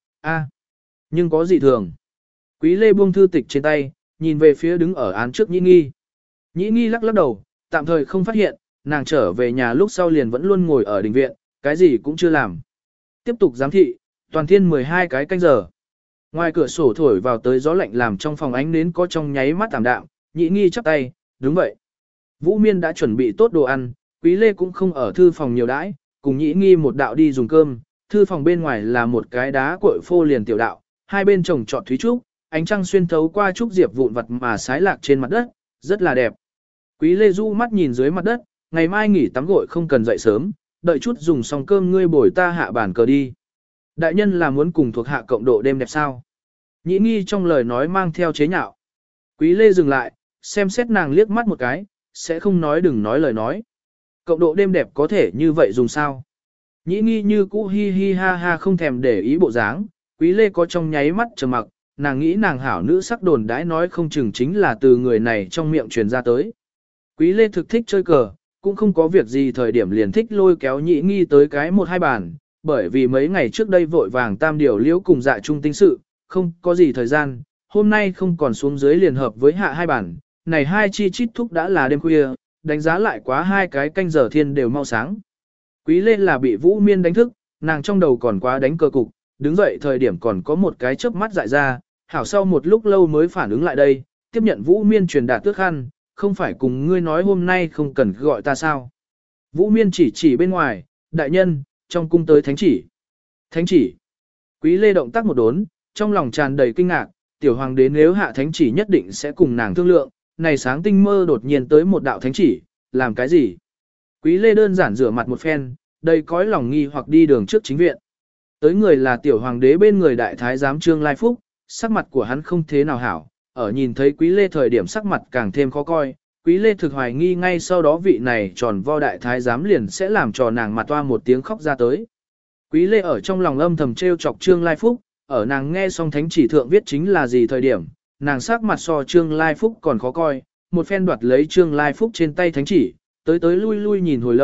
nhưng có gì thường. Quý Lê buông thư tịch trên tay, nhìn về phía đứng ở án trước Nhĩ Nghi. Nhĩ Nghi lắc lắc đầu, tạm thời không phát hiện, nàng trở về nhà lúc sau liền vẫn luôn ngồi ở đình viện, cái gì cũng chưa làm. Tiếp tục giám thị, toàn thiên 12 cái canh giờ. Ngoài cửa sổ thổi vào tới gió lạnh làm trong phòng ánh nến có trong nháy mắt tạm đạm, Nhĩ Nghi chắp tay, đúng vậy. Vũ Miên đã chuẩn bị tốt đồ ăn, Quý Lê cũng không ở thư phòng nhiều đãi, cùng Nhĩ Nghi một đạo đi dùng cơm, thư phòng bên ngoài là một cái đá cội phô liền tiểu đạo, hai bên trồng trọt thúy trúc, ánh trăng xuyên thấu qua trúc diệp vụn vặt mà sái lạc trên mặt đất, rất là đẹp. Quý Lê du mắt nhìn dưới mặt đất, ngày mai nghỉ tắm gội không cần dậy sớm, đợi chút dùng xong cơm ngươi bồi ta hạ bàn cờ đi. Đại nhân là muốn cùng thuộc hạ cộng độ đêm đẹp sao? Nhĩ Nghi trong lời nói mang theo chế nhạo. Quý Lê dừng lại, xem xét nàng liếc mắt một cái, sẽ không nói đừng nói lời nói. Cộng độ đêm đẹp có thể như vậy dùng sao? Nhĩ Nghi như cũ hi hi ha ha không thèm để ý bộ dáng, Quý Lê có trong nháy mắt trầm mặc, nàng nghĩ nàng hảo nữ sắc đồn đãi nói không chừng chính là từ người này trong miệng truyền ra tới. Quý Lê thực thích chơi cờ, cũng không có việc gì thời điểm liền thích lôi kéo Nhĩ Nghi tới cái một hai bàn, bởi vì mấy ngày trước đây vội vàng tam điều liễu cùng dạ trung tinh sự, không có gì thời gian, hôm nay không còn xuống dưới liền hợp với hạ hai bàn, này hai chi chít thúc đã là đêm khuya, đánh giá lại quá hai cái canh giờ thiên đều mau sáng. Quý Lê là bị Vũ Miên đánh thức, nàng trong đầu còn quá đánh cờ cục, đứng dậy thời điểm còn có một cái chớp mắt dại ra, hảo sau một lúc lâu mới phản ứng lại đây, tiếp nhận Vũ Miên truyền đạt tước khăn, không phải cùng ngươi nói hôm nay không cần gọi ta sao. Vũ Miên chỉ bên ngoài, đại nhân, trong cung tới thánh chỉ. Thánh chỉ. Quý Lê động tác một đốn, trong lòng tràn đầy kinh ngạc, tiểu hoàng đế nếu hạ thánh chỉ nhất định sẽ cùng nàng thương lượng, này sáng tinh mơ đột nhiên tới một đạo thánh chỉ, làm cái gì? Quý Lê đơn giản rửa mặt một phen, đầy cõi lòng nghi hoặc đi đường trước chính viện. Tới người là tiểu hoàng đế bên người đại thái giám Trương Lai Phúc, sắc mặt của hắn không thế nào hảo, ở nhìn thấy Quý Lê thời điểm sắc mặt càng thêm khó coi. Quý Lê thực hoài nghi ngay sau đó vị này tròn vo đại thái giám liền sẽ làm cho nàng mặt toa một tiếng khóc ra tới. Quý Lê ở trong lòng âm thầm trêu chọc Trương Lai Phúc, ở nàng nghe xong thánh chỉ thượng viết chính là gì thời điểm, nàng sắc mặt so Trương Lai Phúc còn khó coi, một phen đoạt lấy Trương Lai Phúc trên tay thánh chỉ, tới lui lui nhìn hồi lâu,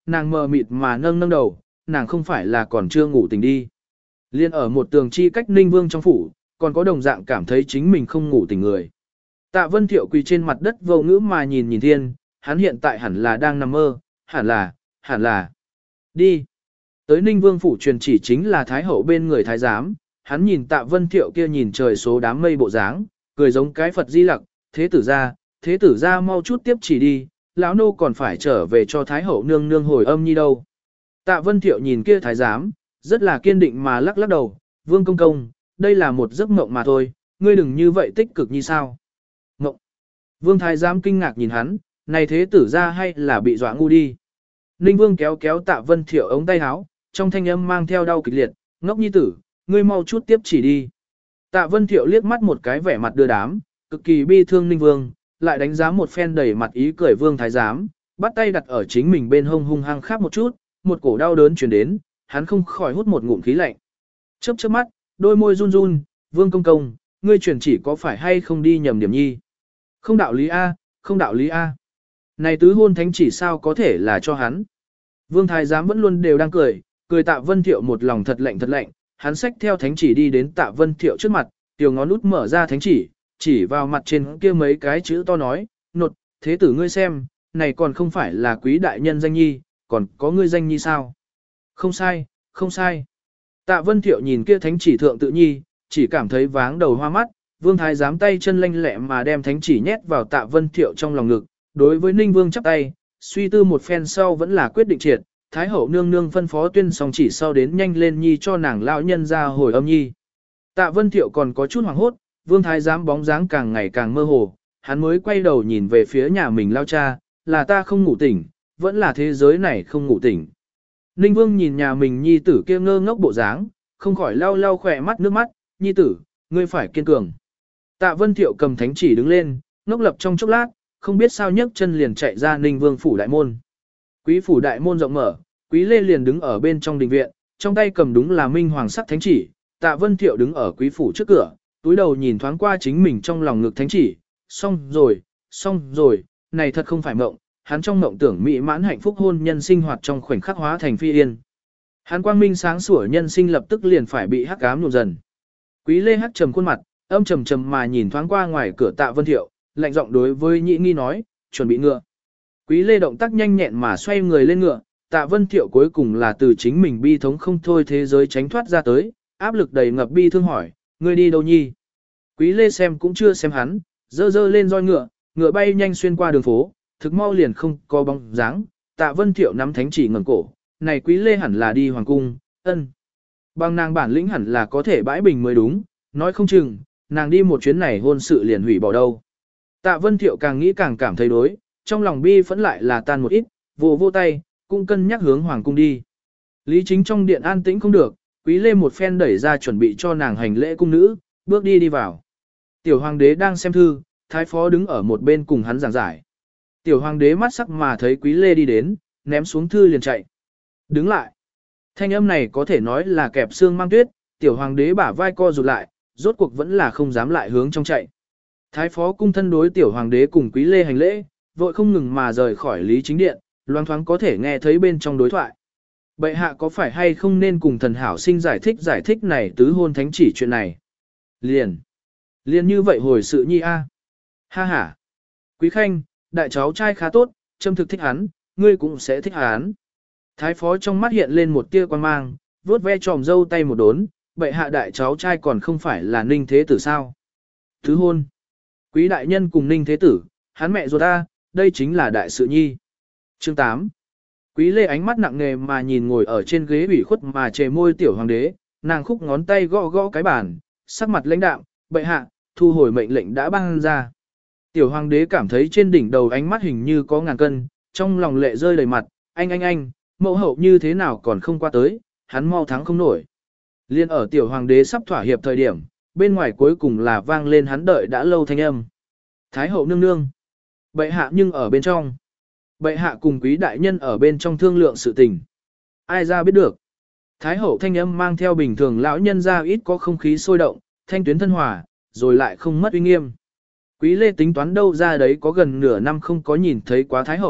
nàng mờ mịt mà nâng nâng đầu, nàng không phải là còn chưa ngủ tỉnh đi. Liên ở một tường chi cách Ninh Vương trong phủ, còn có đồng dạng cảm thấy chính mình không ngủ tỉnh người. Tạ Vân Thiệu quỳ trên mặt đất vô ngữ mà nhìn thiên, hắn hiện tại hẳn là đang nằm mơ, hẳn là. Đi. Tới Ninh Vương phủ truyền chỉ chính là Thái hậu bên người Thái giám, hắn nhìn Tạ Vân Thiệu kia nhìn trời số đám mây bộ dáng, cười giống cái Phật Di Lặc, thế tử ra mau chút tiếp chỉ đi, lão nô còn phải trở về cho Thái hậu nương nương hồi âm nhi đâu. Tạ Vân Thiệu nhìn kia Thái giám, rất là kiên định mà lắc lắc đầu, Vương công công, đây là một giấc mộng mà thôi, ngươi đừng như vậy tích cực như sao. Mộng. Vương Thái giám kinh ngạc nhìn hắn, này thế tử ra hay là bị dọa ngu đi. Ninh Vương kéo kéo Tạ Vân Thiệu ống tay áo, trong thanh âm mang theo đau kịch liệt, ngốc nhi tử, ngươi mau chút tiếp chỉ đi. Tạ Vân Thiệu liếc mắt một cái vẻ mặt đưa đám, cực kỳ bi thương Ninh Vương, lại đánh giá một phen đầy mặt ý cười Vương Thái giám, bắt tay đặt ở chính mình bên hông hung hăng khắp một chút, một cổ đau đớn truyền đến, hắn không khỏi hút một ngụm khí lạnh. Chớp chớp mắt, đôi môi run run, Vương công công, ngươi truyền chỉ có phải hay không đi nhầm điểm nhi? Không đạo lý a, không đạo lý a. Này tứ hôn thánh chỉ sao có thể là cho hắn? Vương Thái giám vẫn luôn đều đang cười Tạ Vân Thiệu một lòng thật lạnh, hắn xách theo thánh chỉ đi đến Tạ Vân Thiệu trước mặt, tiểu ngón út mở ra thánh chỉ vào mặt trên kia mấy cái chữ to nói, nột, thế tử ngươi xem, này còn không phải là quý đại nhân danh nhi, còn có ngươi danh nhi sao? Không sai, không sai. Tạ Vân Thiệu nhìn kia thánh chỉ thượng tự nhi, chỉ cảm thấy váng đầu hoa mắt, Vương Thái giám tay chân lanh lẹ mà đem thánh chỉ nhét vào Tạ Vân Thiệu trong lòng ngực, đối với Ninh Vương chắp tay, suy tư một phen sau vẫn là quyết định triệt, Thái hậu nương nương phân phó tuyên xong chỉ sau đến nhanh lên nhi cho nàng lão nhân ra hồi âm nhi. Tạ Vân Thiệu còn có chút hoảng hốt, Vương Thái giám bóng dáng càng ngày càng mơ hồ, hắn mới quay đầu nhìn về phía nhà mình lao cha, là ta không ngủ tỉnh, vẫn là thế giới này không ngủ tỉnh. Ninh Vương nhìn nhà mình nhi tử kia ngơ ngốc bộ dáng, không khỏi lau lau khỏe mắt nước mắt, nhi tử, ngươi phải kiên cường. Tạ Vân Thiệu cầm thánh chỉ đứng lên, ngốc lập trong chốc lát, không biết sao nhấc chân liền chạy ra Ninh Vương phủ đại môn. Quý phủ đại môn rộng mở, Quý Lê liền đứng ở bên trong đình viện, trong tay cầm đúng là minh hoàng sắc thánh chỉ, Tạ Vân Thiệu đứng ở quý phủ trước cửa, túi đầu nhìn thoáng qua chính mình trong lòng ngực thánh chỉ, xong rồi, này thật không phải mộng, hắn trong mộng tưởng mỹ mãn hạnh phúc hôn nhân sinh hoạt trong khoảnh khắc hóa thành phi yên. Hắn quang minh sáng sủa nhân sinh lập tức liền phải bị hắc ám nhuộm dần. Quý Lê hắc trầm khuôn mặt, âm trầm trầm mà nhìn thoáng qua ngoài cửa Tạ Vân Thiệu, lạnh giọng đối với Nhị Nghi nói, chuẩn bị ngựa. Quý Lê động tác nhanh nhẹn mà xoay người lên ngựa, Tạ Vân Thiệu cuối cùng là từ chính mình bi thống không thôi thế giới tránh thoát ra tới, áp lực đầy ngập bi thương hỏi, ngươi đi đâu nhi? Quý Lê xem cũng chưa xem hắn, dơ lên roi ngựa, ngựa bay nhanh xuyên qua đường phố, thực mau liền không có bóng dáng. Tạ Vân Thiệu nắm thánh chỉ ngẩng cổ, này Quý Lê hẳn là đi hoàng cung, ân. Bằng nàng bản lĩnh hẳn là có thể bãi bình mới đúng, nói không chừng, nàng đi một chuyến này hôn sự liền hủy bỏ đâu. Tạ Vân Thiệu càng nghĩ càng cảm thấy đối, trong lòng bi phẫn lại là tan một ít, vô tay, cũng cân nhắc hướng hoàng cung đi. Lý Chính trong điện an tĩnh không được, Quý Lê một phen đẩy ra chuẩn bị cho nàng hành lễ cung nữ, bước đi vào. Tiểu hoàng đế đang xem thư, thái phó đứng ở một bên cùng hắn giảng giải. Tiểu hoàng đế mắt sắc mà thấy Quý Lê đi đến, ném xuống thư liền chạy. Đứng lại. Thanh âm này có thể nói là kẹp xương mang tuyết, tiểu hoàng đế bả vai co rụt lại, rốt cuộc vẫn là không dám lại hướng trong chạy. Thái phó cung thân đối tiểu hoàng đế cùng Quý Lê hành lễ, vội không ngừng mà rời khỏi Lý Chính điện, loang thoáng có thể nghe thấy bên trong đối thoại. Bệ hạ có phải hay không nên cùng thần hảo sinh giải thích này tứ hôn thánh chỉ chuyện này? Liền như vậy hồi sự nhi a. Ha ha. Quý khanh, đại cháu trai khá tốt, châm thực thích hắn, ngươi cũng sẽ thích hắn. Thái phó trong mắt hiện lên một tia quan mang, vuốt ve tròm dâu tay một đốn, bệ hạ đại cháu trai còn không phải là Ninh Thế Tử sao? Tứ hôn. Quý đại nhân cùng Ninh Thế Tử, hắn mẹ ruột ta, đây chính là đại sự nhi. Chương 8. Quý Lê ánh mắt nặng nề mà nhìn ngồi ở trên ghế ủy khuất mà chề môi tiểu hoàng đế, nàng khúc ngón tay gõ cái bàn, sắc mặt lãnh đạm, bệ hạ, thu hồi mệnh lệnh đã ban ra. Tiểu hoàng đế cảm thấy trên đỉnh đầu ánh mắt hình như có ngàn cân, trong lòng lệ rơi đầy mặt, anh, mẫu hậu như thế nào còn không qua tới, hắn mau thắng không nổi. Liên ở tiểu hoàng đế sắp thỏa hiệp thời điểm, bên ngoài cuối cùng là vang lên hắn đợi đã lâu thanh âm. Thái hậu nương nương. Bệ hạ nhưng ở bên trong. Bệ hạ cùng quý đại nhân ở bên trong thương lượng sự tình. Ai ra biết được. Thái hậu thanh âm mang theo bình thường lão nhân ra ít có không khí sôi động, thanh tuyến thân hòa, rồi lại không mất uy nghiêm. Quý Lê tính toán đâu ra đấy có gần nửa năm không có nhìn thấy quá Thái hậu,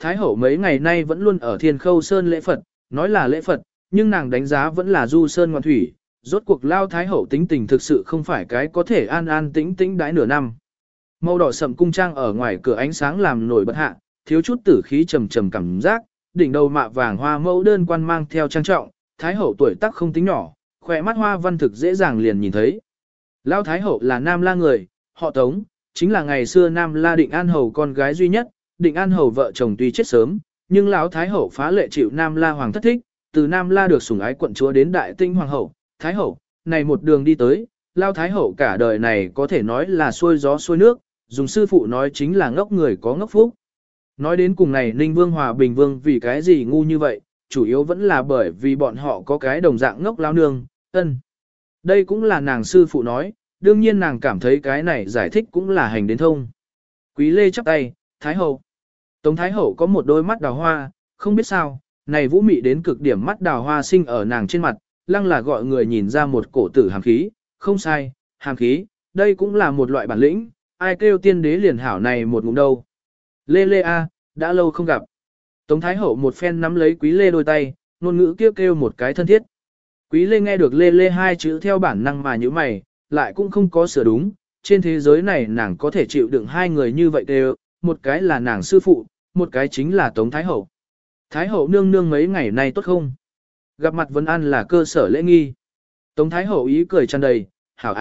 Thái hậu mấy ngày nay vẫn luôn ở Thiên Khâu Sơn lễ Phật, nói là lễ Phật, nhưng nàng đánh giá vẫn là du sơn ngoan thủy, rốt cuộc lao Thái hậu tính tình thực sự không phải cái có thể an an tĩnh tĩnh đãi nửa năm. Màu đỏ sậm cung trang ở ngoài cửa ánh sáng làm nổi bật hạ, thiếu chút tử khí trầm trầm cảm giác, đỉnh đầu mạ vàng hoa mẫu đơn quan mang theo trang trọng, Thái hậu tuổi tác không tính nhỏ, khỏe mắt hoa văn thực dễ dàng liền nhìn thấy. Lao Thái hậu là Nam La người, họ Tống, chính là ngày xưa Nam La Định An hầu con gái duy nhất, Định An hầu vợ chồng tuy chết sớm, nhưng lão Thái hậu phá lệ chịu Nam La hoàng thất thích, từ Nam La được sủng ái quận chúa đến Đại Tinh hoàng hậu, Thái hậu, này một đường đi tới, Lao Thái hậu cả đời này có thể nói là xuôi gió xuôi nước, dùng sư phụ nói chính là ngốc người có ngốc phúc. Nói đến cùng này Ninh Vương Hòa Bình Vương vì cái gì ngu như vậy, chủ yếu vẫn là bởi vì bọn họ có cái đồng dạng ngốc lao nương, ân. Đây cũng là nàng sư phụ nói, đương nhiên nàng cảm thấy cái này giải thích cũng là hành đến thông. Quý Lê chắp tay, Thái hậu. Tống Thái hậu có một đôi mắt đào hoa, không biết sao, này vũ mị đến cực điểm mắt đào hoa sinh ở nàng trên mặt, lăng là gọi người nhìn ra một cổ tử hàm khí, không sai, hàm khí, đây cũng là một loại bản lĩnh, ai kêu tiên đế liền hảo này một ngụm đâu. Lê Lê a, đã lâu không gặp. Tống Thái hậu một phen nắm lấy Quý Lê đôi tay, ngôn ngữ kêu một cái thân thiết. Quý Lê nghe được Lê Lê hai chữ theo bản năng mà như mày, lại cũng không có sửa đúng, trên thế giới này nàng có thể chịu đựng hai người như vậy đều, một cái là nàng sư phụ, một cái chính là Tống Thái hậu. Thái hậu nương nương mấy ngày nay tốt không? Gặp mặt vấn ăn là cơ sở lễ nghi. Tống Thái hậu ý cười tràn đầy, hảo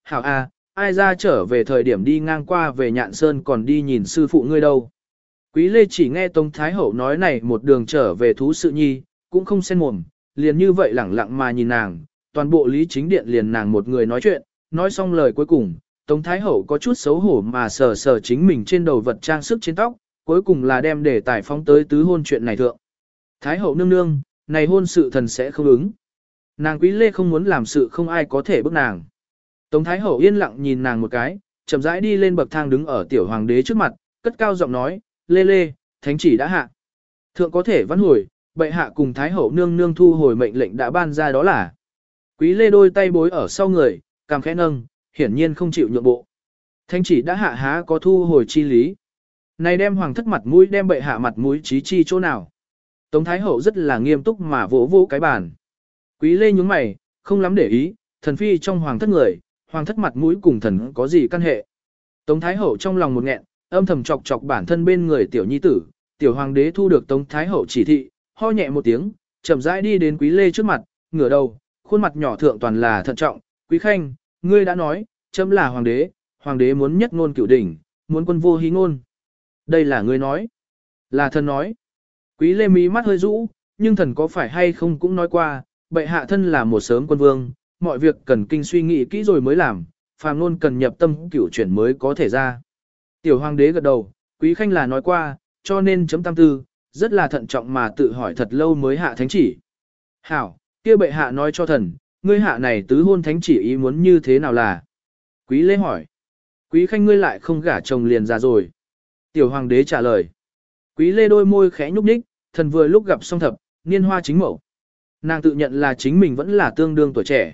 a, ai ra trở về thời điểm đi ngang qua về Nhạn Sơn còn đi nhìn sư phụ ngươi đâu. Quý Lê chỉ nghe Tống Thái hậu nói này một đường trở về thú sự nhi, cũng không xen mồm, liền như vậy lẳng lặng mà nhìn nàng, toàn bộ lý chính điện liền nàng một người nói chuyện, nói xong lời cuối cùng, Tống Thái hậu có chút xấu hổ mà sờ sờ chính mình trên đầu vật trang sức trên tóc, cuối cùng là đem đề tài phóng tới tứ hôn chuyện này thượng. Thái hậu nương nương, này hôn sự thần sẽ không ứng. Nàng Quý Lê không muốn làm sự không ai có thể bức nàng. Tống Thái hậu yên lặng nhìn nàng một cái, chậm rãi đi lên bậc thang đứng ở tiểu hoàng đế trước mặt, cất cao giọng nói, Lê Lê, thánh chỉ đã hạ. Thượng có thể vãn hồi, bệ hạ cùng Thái hậu nương nương thu hồi mệnh lệnh đã ban ra đó là. Quý Lê đôi tay bối ở sau người, cằm khẽ nâng, hiển nhiên không chịu nhượng bộ. Thánh chỉ đã hạ há có thu hồi chi lý. Này đem hoàng thất mặt mũi đem bệ hạ mặt mũi trí chi chỗ nào. Tống Thái hậu rất là nghiêm túc mà vỗ vỗ cái bàn. Quý Lê nhướng mày, không lắm để ý, thần phi trong hoàng thất người, hoàng thất mặt mũi cùng thần có gì căn hệ. Tống Thái hậu trong lòng một nghẹn, âm thầm chọc chọc bản thân bên người tiểu nhi tử, tiểu hoàng đế thu được Tống Thái hậu chỉ thị, ho nhẹ một tiếng, chậm rãi đi đến Quý Lê trước mặt, ngửa đầu, khuôn mặt nhỏ thượng toàn là thận trọng, Quý Khanh, ngươi đã nói, chấm là hoàng đế muốn nhất ngôn cửu đỉnh, muốn quân vô hí ngôn. Đây là ngươi nói, là thần nói. Quý Lê mí mắt hơi rũ, nhưng thần có phải hay không cũng nói qua, bệ hạ thân là một sớm quân vương, mọi việc cần kinh suy nghĩ kỹ rồi mới làm, phàm luôn cần nhập tâm cửu chuyển mới có thể ra. Tiểu hoàng đế gật đầu, Quý Khanh là nói qua, cho nên chấm tam tư, rất là thận trọng mà tự hỏi thật lâu mới hạ thánh chỉ. Hảo, kia bệ hạ nói cho thần, ngươi hạ này tứ hôn thánh chỉ ý muốn như thế nào là? Quý Lê hỏi. Quý Khanh ngươi lại không gả chồng liền ra rồi. Tiểu hoàng đế trả lời. Quý Lê đôi môi khẽ nhúc nhích, thần vừa lúc gặp song thập, niên hoa chính mẫu. Nàng tự nhận là chính mình vẫn là tương đương tuổi trẻ.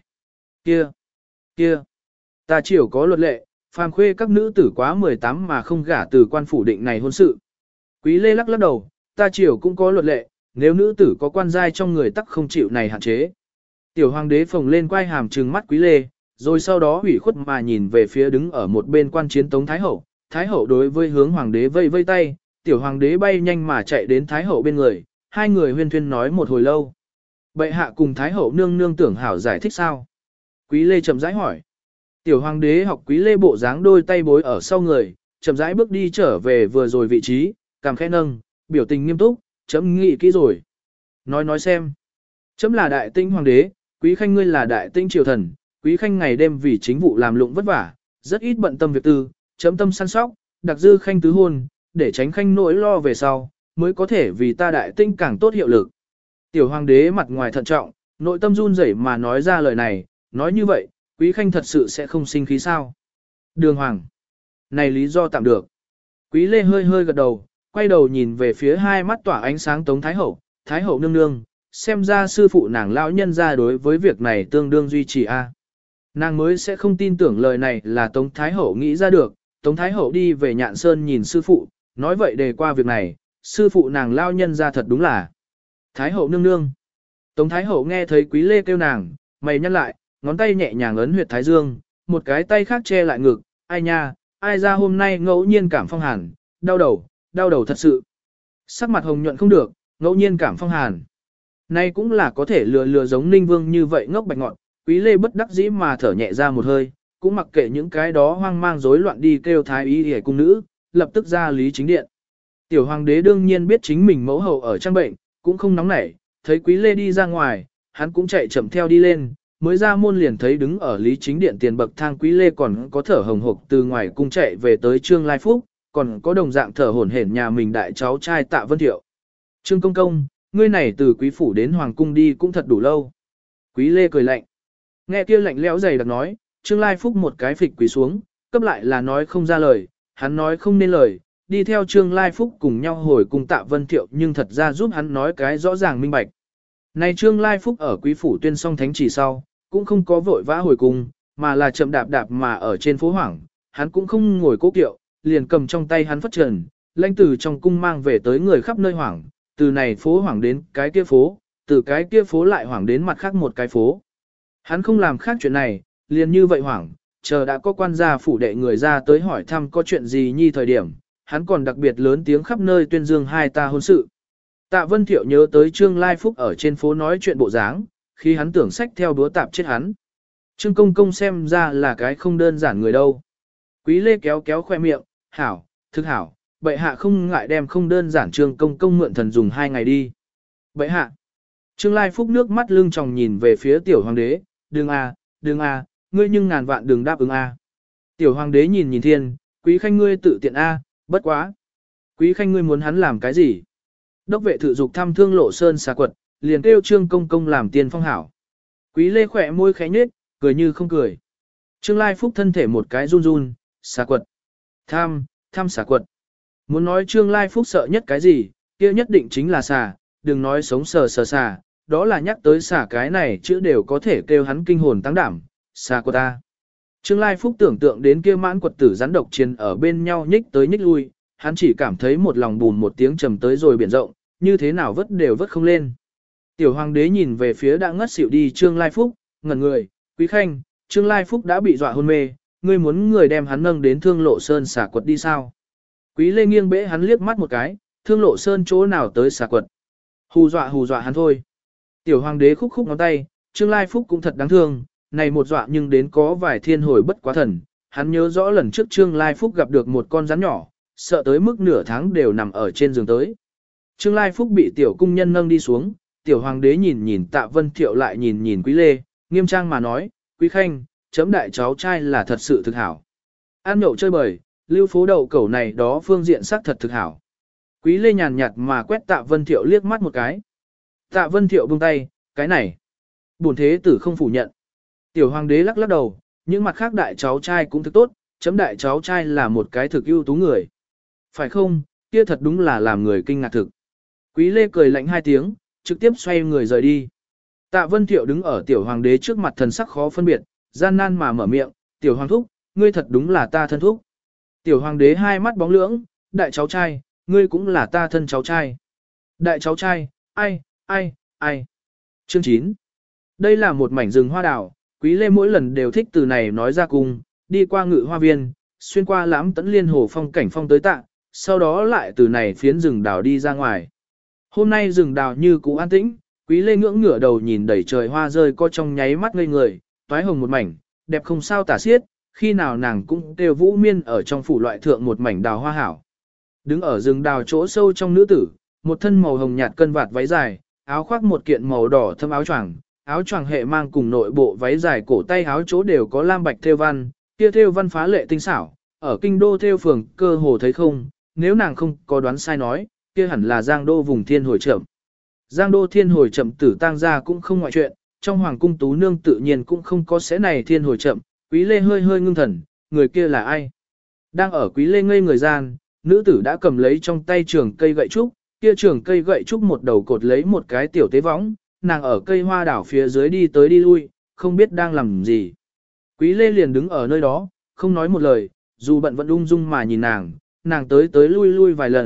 Kia, ta triều có luật lệ, phàm khuê các nữ tử quá 18 mà không gả từ quan phủ định này hôn sự. Quý Lê lắc lắc đầu, ta triều cũng có luật lệ, nếu nữ tử có quan giai trong người tắc không chịu này hạn chế. Tiểu hoàng đế phồng lên quay hàm trừng mắt Quý Lê, rồi sau đó ủy khuất mà nhìn về phía đứng ở một bên quan chiến Tống Thái hậu. Thái hậu đối với hướng hoàng đế vây vây tay, tiểu hoàng đế bay nhanh mà chạy đến Thái hậu bên người, hai người huyên thuyên nói một hồi lâu. Bệ hạ cùng Thái hậu nương nương tưởng hảo giải thích sao? Quý Lê chậm rãi hỏi. Tiểu hoàng đế học Quý Lê bộ dáng đôi tay bối ở sau người, chậm rãi bước đi trở về vừa rồi vị trí, cằm khẽ nâng, biểu tình nghiêm túc, chấm nghĩ kỹ rồi. Nói xem. Chấm là đại tinh hoàng đế, Quý Khanh ngươi là đại tinh triều thần, Quý Khanh ngày đêm vì chính vụ làm lụng vất vả, rất ít bận tâm việc tư, chấm tâm săn sóc, đặc dư Khanh tứ hôn, để tránh Khanh nỗi lo về sau, mới có thể vì ta đại tinh càng tốt hiệu lực. Tiểu hoàng đế mặt ngoài thận trọng, nội tâm run rẩy mà nói ra lời này, nói như vậy, Quý Khanh thật sự sẽ không sinh khí sao? Đường hoàng. Này lý do tạm được. Quý Lê hơi hơi gật đầu, quay đầu nhìn về phía hai mắt tỏa ánh sáng Tống Thái hậu nương nương, xem ra sư phụ nàng lão nhân ra đối với việc này tương đương duy trì a. Nàng mới sẽ không tin tưởng lời này là Tống Thái hậu nghĩ ra được, Tống Thái hậu đi về Nhạn Sơn nhìn sư phụ, nói vậy đề qua việc này, sư phụ nàng lao nhân ra thật đúng là. Thái hậu nương nương. Tống Thái hậu nghe thấy Quý Lê kêu nàng, mày nhăn lại, ngón tay nhẹ nhàng ấn huyệt thái dương, một cái tay khác che lại ngực, ai nha, ai ra hôm nay ngẫu nhiên cảm phong hàn, đau đầu thật sự. Sắc mặt hồng nhuận không được, ngẫu nhiên cảm phong hàn. Nay cũng là có thể lừa giống Ninh Vương như vậy ngốc bạch ngọn, Quý Lê bất đắc dĩ mà thở nhẹ ra một hơi, cũng mặc kệ những cái đó hoang mang rối loạn đi kêu thái y hề cung nữ, lập tức ra lý chính điện. Tiểu hoàng đế đương nhiên biết chính mình mẫu hậu ở trang bệnh, cũng không nóng nảy, thấy Quý Lê đi ra ngoài, hắn cũng chạy chậm theo đi lên, mới ra môn liền thấy đứng ở lý chính điện tiền bậc thang Quý Lê còn có thở hồng hộc từ ngoài cung chạy về tới Trương Lai Phúc, còn có đồng dạng thở hổn hển nhà mình đại cháu trai Tạ Vân Thiệu. Trương công công, ngươi này từ quý phủ đến hoàng cung đi cũng thật đủ lâu. Quý Lê cười lạnh. Nghe kia lạnh lẽo dày đặc nói, Trương Lai Phúc một cái phịch quỳ xuống, cấp lại là nói không ra lời, hắn nói không nên lời, đi theo Trương Lai Phúc cùng nhau hồi cùng Tạ Vân Thiệu nhưng thật ra giúp hắn nói cái rõ ràng minh bạch. Này Trương Lai Phúc ở quý phủ tuyên song thánh chỉ sau, cũng không có vội vã hồi cung, mà là chậm đạp đạp mà ở trên phố hoảng, hắn cũng không ngồi cố kiệu, liền cầm trong tay hắn phất trần, lãnh từ trong cung mang về tới người khắp nơi hoảng, từ này phố hoảng đến cái kia phố, từ cái kia phố lại hoảng đến mặt khác một cái phố. Hắn không làm khác chuyện này, liền như vậy hoảng, chờ đã có quan gia phủ đệ người ra tới hỏi thăm có chuyện gì nhi thời điểm, hắn còn đặc biệt lớn tiếng khắp nơi tuyên dương hai ta hôn sự. Tạ Vân Thiệu nhớ tới Trương Lai Phúc ở trên phố nói chuyện bộ dáng, khi hắn tưởng sách theo búa tạp chết hắn. Trương công công xem ra là cái không đơn giản người đâu. Quý Lê kéo kéo khoe miệng, hảo, thức hảo, bệ hạ không ngại đem không đơn giản Trương công công mượn thần dùng 2 ngày đi. Bệ hạ. Trương Lai Phúc nước mắt lưng tròng nhìn về phía tiểu hoàng đế, đừng à, ngươi nhưng ngàn vạn đừng đáp ứng a. Tiểu hoàng đế nhìn nhìn thiên, quý khanh ngươi tự tiện a, bất quá. Quý khanh ngươi muốn hắn làm cái gì? Đốc vệ thự dục thăm Thương Lộ Sơn xà quật, liền kêu Trương công công làm tiên phong hảo. Quý Lê khỏe môi khẽ nhếch, cười như không cười. Trương Lai Phúc thân thể một cái run run, xà quật. Tham xà quật. Muốn nói Trương Lai Phúc sợ nhất cái gì, kia nhất định chính là xà, đừng nói sống sờ xà, đó là nhắc tới xà cái này chữ đều có thể kêu hắn kinh hồn tăng đảm, xà quật ta. Trương Lai Phúc tưởng tượng đến kia mãn quật tử rắn độc chiên ở bên nhau nhích tới nhích lui, hắn chỉ cảm thấy một lòng bùn một tiếng trầm tới rồi biển rộng, như thế nào vất đều vất không lên. Tiểu hoàng đế nhìn về phía đã ngất xỉu đi Trương Lai Phúc, ngẩn người, quý khanh, Trương Lai Phúc đã bị dọa hôn mê, ngươi muốn người đem hắn nâng đến Thương Lộ Sơn xả quật đi sao? Quý Lê nghiêng bẽ hắn liếc mắt một cái, Thương Lộ Sơn chỗ nào tới xả quật? Hù dọa hắn thôi. Tiểu hoàng đế khúc ngón tay, Trương Lai Phúc cũng thật đáng thương, này một dọa nhưng đến có vài thiên hồi bất quá thần, hắn nhớ rõ lần trước Trương Lai Phúc gặp được một con rắn nhỏ, sợ tới mức nửa tháng đều nằm ở trên giường tới. Trương Lai Phúc bị tiểu cung nhân nâng đi xuống, tiểu hoàng đế nhìn nhìn Tạ Vân Thiệu lại nhìn nhìn Quý Lê, nghiêm trang mà nói, quý khanh, chấm đại cháu trai là thật sự thực hảo. Ăn nhậu chơi bời, lưu phố đậu cẩu này đó phương diện sắc thật thực hảo. Quý Lê nhàn nhạt mà quét Tạ Vân Thiệu liếc mắt một cái. Tạ Vân Thiệu buông tay, cái này. Bổn thế tử không phủ nhận. Tiểu hoàng đế lắc lắc đầu, những mặt khác đại cháu trai cũng thực tốt, chấm đại cháu trai là một cái thực ưu tú người. Phải không, kia thật đúng là làm người kinh ngạc thực. Quý Lê cười lạnh 2 tiếng, trực tiếp xoay người rời đi. Tạ Vân Thiệu đứng ở tiểu hoàng đế trước mặt thần sắc khó phân biệt, gian nan mà mở miệng, tiểu hoàng thúc, ngươi thật đúng là ta thân thúc. Tiểu hoàng đế hai mắt bóng lưỡng, đại cháu trai, ngươi cũng là ta thân cháu trai. Đại cháu trai, ai. Chương 9. Đây là một mảnh rừng hoa đào, Quý Lê mỗi lần đều thích từ này nói ra cùng, đi qua ngự hoa viên, xuyên qua lãm tẫn liên hồ phong cảnh phong tới tạ, sau đó lại từ này phiến rừng đào đi ra ngoài. Hôm nay rừng đào như cũ an tĩnh, Quý Lê ngưỡng ngửa đầu nhìn đầy trời hoa rơi có trong nháy mắt ngây người, toái hồng một mảnh, đẹp không sao tả xiết, khi nào nàng cũng kêu vũ miên ở trong phủ loại thượng một mảnh đào hoa hảo. Đứng ở rừng đào chỗ sâu trong nữ tử, một thân màu hồng nhạt cân vạt váy dài, áo khoác một kiện màu đỏ thâm áo choàng hệ mang cùng nội bộ váy dài cổ tay áo chỗ đều có lam bạch thêu văn, kia thêu văn phá lệ tinh xảo, ở kinh đô thêu phường cơ hồ thấy không, nếu nàng không có đoán sai nói, kia hẳn là Giang Đô vùng Thiên Hồi Chậm. Giang Đô Thiên Hồi Chậm tử tang gia cũng không ngoại chuyện, trong hoàng cung tú nương tự nhiên cũng không có sẽ này Thiên Hồi Chậm. Quý Lê hơi ngưng thần, người kia là ai? Đang ở Quý Lê ngây người gian, nữ tử đã cầm lấy trong tay trường cây gậy trúc, kia trường cây gậy trúc một đầu cột lấy một cái tiểu tế võng, nàng ở cây hoa đảo phía dưới đi tới đi lui, không biết đang làm gì. Quý Lê liền đứng ở nơi đó, không nói một lời, dù bận vẫn ung dung mà nhìn nàng tới lui vài lần,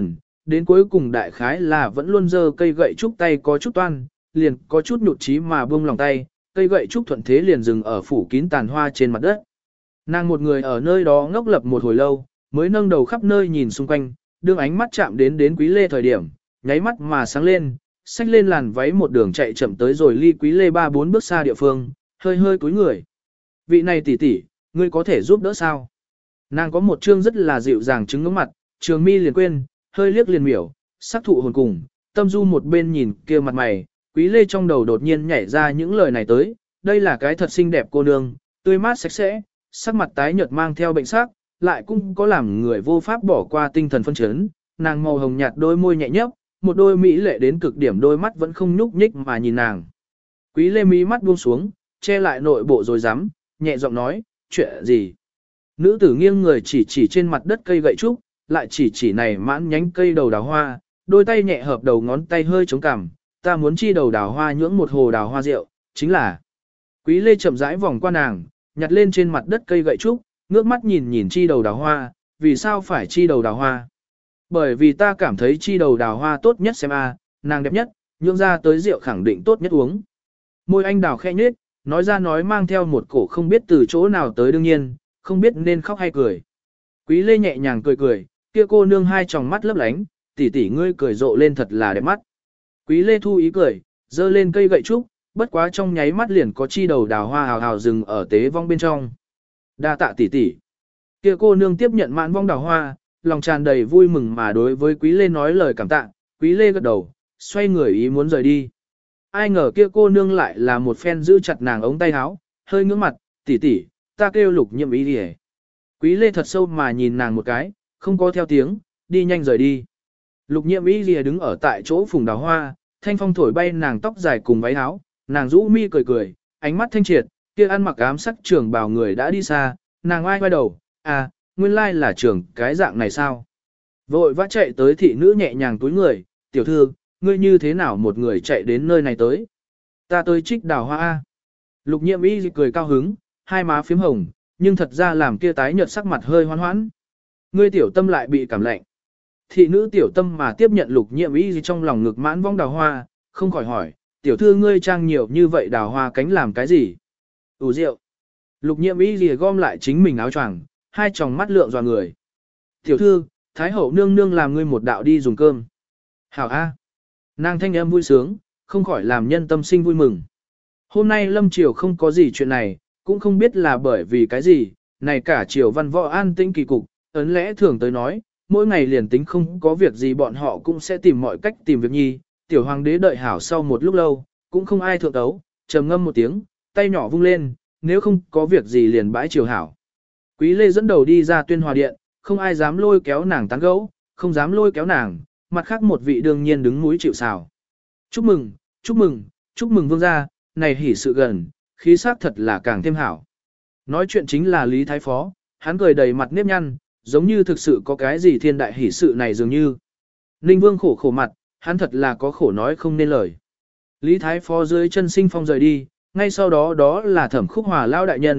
đến cuối cùng đại khái là vẫn luôn giơ cây gậy trúc tay có chút toan, liền có chút nhụt chí mà buông lòng tay, cây gậy trúc thuận thế liền dừng ở phủ kín tàn hoa trên mặt đất. Nàng một người ở nơi đó ngốc lập một hồi lâu, mới nâng đầu khắp nơi nhìn xung quanh, đương ánh mắt chạm đến Quý Lê thời điểm, nháy mắt mà sáng lên, xách lên làn váy một đường chạy chậm tới rồi ly Quý Lê 3-4 bước xa địa phương, hơi hơi cúi người. Vị này tỷ tỷ, ngươi có thể giúp đỡ sao? Nàng có một trương rất là dịu dàng trứng ngưỡng mặt, trường mi liền quên, hơi liếc liền miểu, sắc thụ hồn cùng, tâm du một bên nhìn kia mặt mày, Quý Lê trong đầu đột nhiên nhảy ra những lời này tới, đây là cái thật xinh đẹp cô nương, tươi mát sạch sẽ, sắc mặt tái nhợt mang theo bệnh sắc, lại cũng có làm người vô pháp bỏ qua tinh thần phân chấn, nàng màu hồng nhạt đôi môi nhẹ nhấp, một đôi mỹ lệ đến cực điểm đôi mắt vẫn không nhúc nhích mà nhìn nàng. Quý Lê mí mắt buông xuống, che lại nội bộ rồi dám, nhẹ giọng nói, chuyện gì? Nữ tử nghiêng người chỉ trên mặt đất cây gậy trúc, lại chỉ này mãn nhánh cây đầu đào hoa, đôi tay nhẹ hợp đầu ngón tay hơi chống cằm, ta muốn chi đầu đào hoa nhưỡng một hồ đào hoa rượu, chính là. Quý Lê chậm rãi vòng qua nàng, nhặt lên trên mặt đất cây gậy trúc, ngước mắt nhìn chi đầu đào hoa, vì sao phải chi đầu đào hoa? Bởi vì ta cảm thấy chi đầu đào hoa tốt nhất xem a, nàng đẹp nhất, nhưỡng ra tới rượu khẳng định tốt nhất uống. Môi anh đào khẽ nhếch, nói ra nói mang theo một cổ không biết từ chỗ nào tới đương nhiên, không biết nên khóc hay cười. Quý Lê nhẹ nhàng cười cười, kia cô nương hai tròng mắt lấp lánh, tỷ tỷ ngươi cười rộ lên thật là đẹp mắt. Quý Lê thu ý cười, giơ lên cây gậy trúc, bất quá trong nháy mắt liền có chi đầu đào hoa hào hào rừng ở tế vong bên trong. Đa tạ tỷ tỷ. Kia cô nương tiếp nhận mạn vong đào hoa, lòng tràn đầy vui mừng mà đối với Quý Lê nói lời cảm tạ, Quý Lê gật đầu, xoay người ý muốn rời đi. Ai ngờ kia cô nương lại là một phen giữ chặt nàng ống tay áo, hơi ngưỡng mặt, tỷ tỷ, ta kêu Lục Nhiệm ý đi. Quý Lê thật sâu mà nhìn nàng một cái, không có theo tiếng, đi nhanh rời đi. Lục Nhiệm ý lìa đứng ở tại chỗ phùng đào hoa, thanh phong thổi bay nàng tóc dài cùng váy áo, nàng rũ mi cười cười, ánh mắt thanh triệt, kia ăn mặc ám sắc trưởng bào người đã đi xa, nàng oai quay đầu, à, nguyên lai là trưởng cái dạng này sao? Vội vã chạy tới thị nữ nhẹ nhàng túi người, tiểu thư, ngươi như thế nào một người chạy đến nơi này tới? Ta tới trích đào hoa A. Lục Nhiệm y cười cao hứng, hai má phím hồng, nhưng thật ra làm kia tái nhợt sắc mặt hơi hoan hoãn. Ngươi tiểu tâm lại bị cảm lạnh. Thị nữ tiểu tâm mà tiếp nhận Lục Nhiệm y trong lòng ngực mãn vong đào hoa, không khỏi hỏi, tiểu thư ngươi trang nhiều như vậy đào hoa cánh làm cái gì? Ủ rượu. Lục Nhiệm y lìa gom lại chính mình áo choàng, hai tròng mắt lượng dò người. Tiểu thư, Thái hậu nương nương làm ngươi một đạo đi dùng cơm. Hảo A. Nàng thanh âm vui sướng, không khỏi làm nhân tâm sinh vui mừng. Hôm nay lâm triều không có gì chuyện này, cũng không biết là bởi vì cái gì, này cả triều văn võ an tĩnh kỳ cục, ấn lẽ thường tới nói, mỗi ngày liền tính không có việc gì bọn họ cũng sẽ tìm mọi cách tìm việc nhi, tiểu hoàng đế đợi hảo sau một lúc lâu, cũng không ai thượng tấu, trầm ngâm một tiếng, tay nhỏ vung lên, nếu không có việc gì liền bãi triều hảo. Quý Lê dẫn đầu đi ra Tuyên Hòa Điện, không ai dám lôi kéo nàng tán gẫu, không dám lôi kéo nàng, mặt khác một vị đương nhiên đứng núi chịu sào. Chúc mừng, chúc mừng, chúc mừng vương gia, này hỉ sự gần, khí sắc thật là càng thêm hảo. Nói chuyện chính là Lý Thái Phó, hắn cười đầy mặt nếp nhăn, giống như thực sự có cái gì thiên đại hỉ sự này dường như. Ninh Vương khổ khổ mặt, hắn thật là có khổ nói không nên lời. Lý Thái Phó dưới chân sinh phong rời đi, ngay sau đó đó là Thẩm Khúc Hòa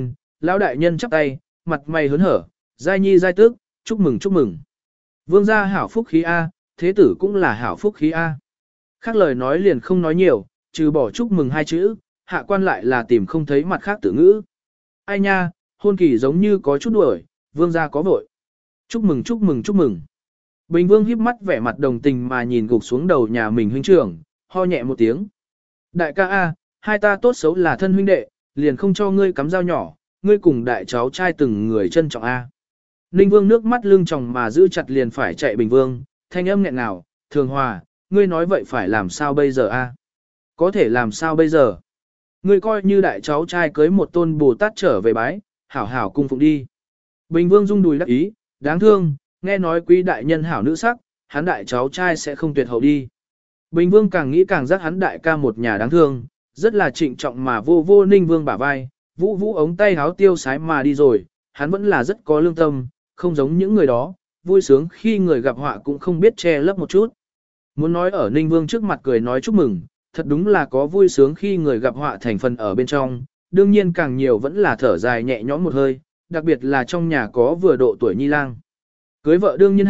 lão đại nhân chắp tay, mặt mày hớn hở, giai nhi giai tước, chúc mừng chúc mừng. Vương gia hảo phúc khí A, thế tử cũng là hảo phúc khí A. Khác lời nói liền không nói nhiều, trừ bỏ chúc mừng hai chữ, hạ quan lại là tìm không thấy mặt khác tử ngữ. Ai nha, hôn kỳ giống như có chút đuổi, vương gia có vội. Chúc mừng chúc mừng chúc mừng. Bình vương híp mắt vẻ mặt đồng tình mà nhìn gục xuống đầu nhà mình huynh trưởng, ho nhẹ một tiếng. Đại ca A, hai ta tốt xấu là thân huynh đệ, liền không cho ngươi cắm dao nhỏ, ngươi cùng đại cháu trai từng người trân trọng A. Ninh vương nước mắt lưng tròng mà giữ chặt liền phải chạy Bình vương, thanh âm nghẹn ngào, Thường Hòa, ngươi nói vậy phải làm sao bây giờ A? Có thể làm sao bây giờ? Ngươi coi như đại cháu trai cưới một tôn Bồ Tát trở về bái, hảo hảo cung phụng đi. Bình vương rung đùi đắc ý, đáng thương, nghe nói quý đại nhân hảo nữ sắc, hắn đại cháu trai sẽ không tuyệt hậu đi. Bình vương càng nghĩ càng giác hắn đại ca một nhà đáng thương, rất là trịnh trọng mà vô vô Ninh vương bả vai, vũ vũ ống tay háo tiêu sái mà đi rồi, hắn vẫn là rất có lương tâm, không giống những người đó, vui sướng khi người gặp họa cũng không biết che lấp một chút. Muốn nói ở Ninh vương trước mặt cười nói chúc mừng, thật đúng là có vui sướng khi người gặp họa thành phần ở bên trong, đương nhiên càng nhiều vẫn là thở dài nhẹ nhõm một hơi, đặc biệt là trong nhà có vừa độ tuổi nhi lang. Cưới vợ đương nhiên hảo,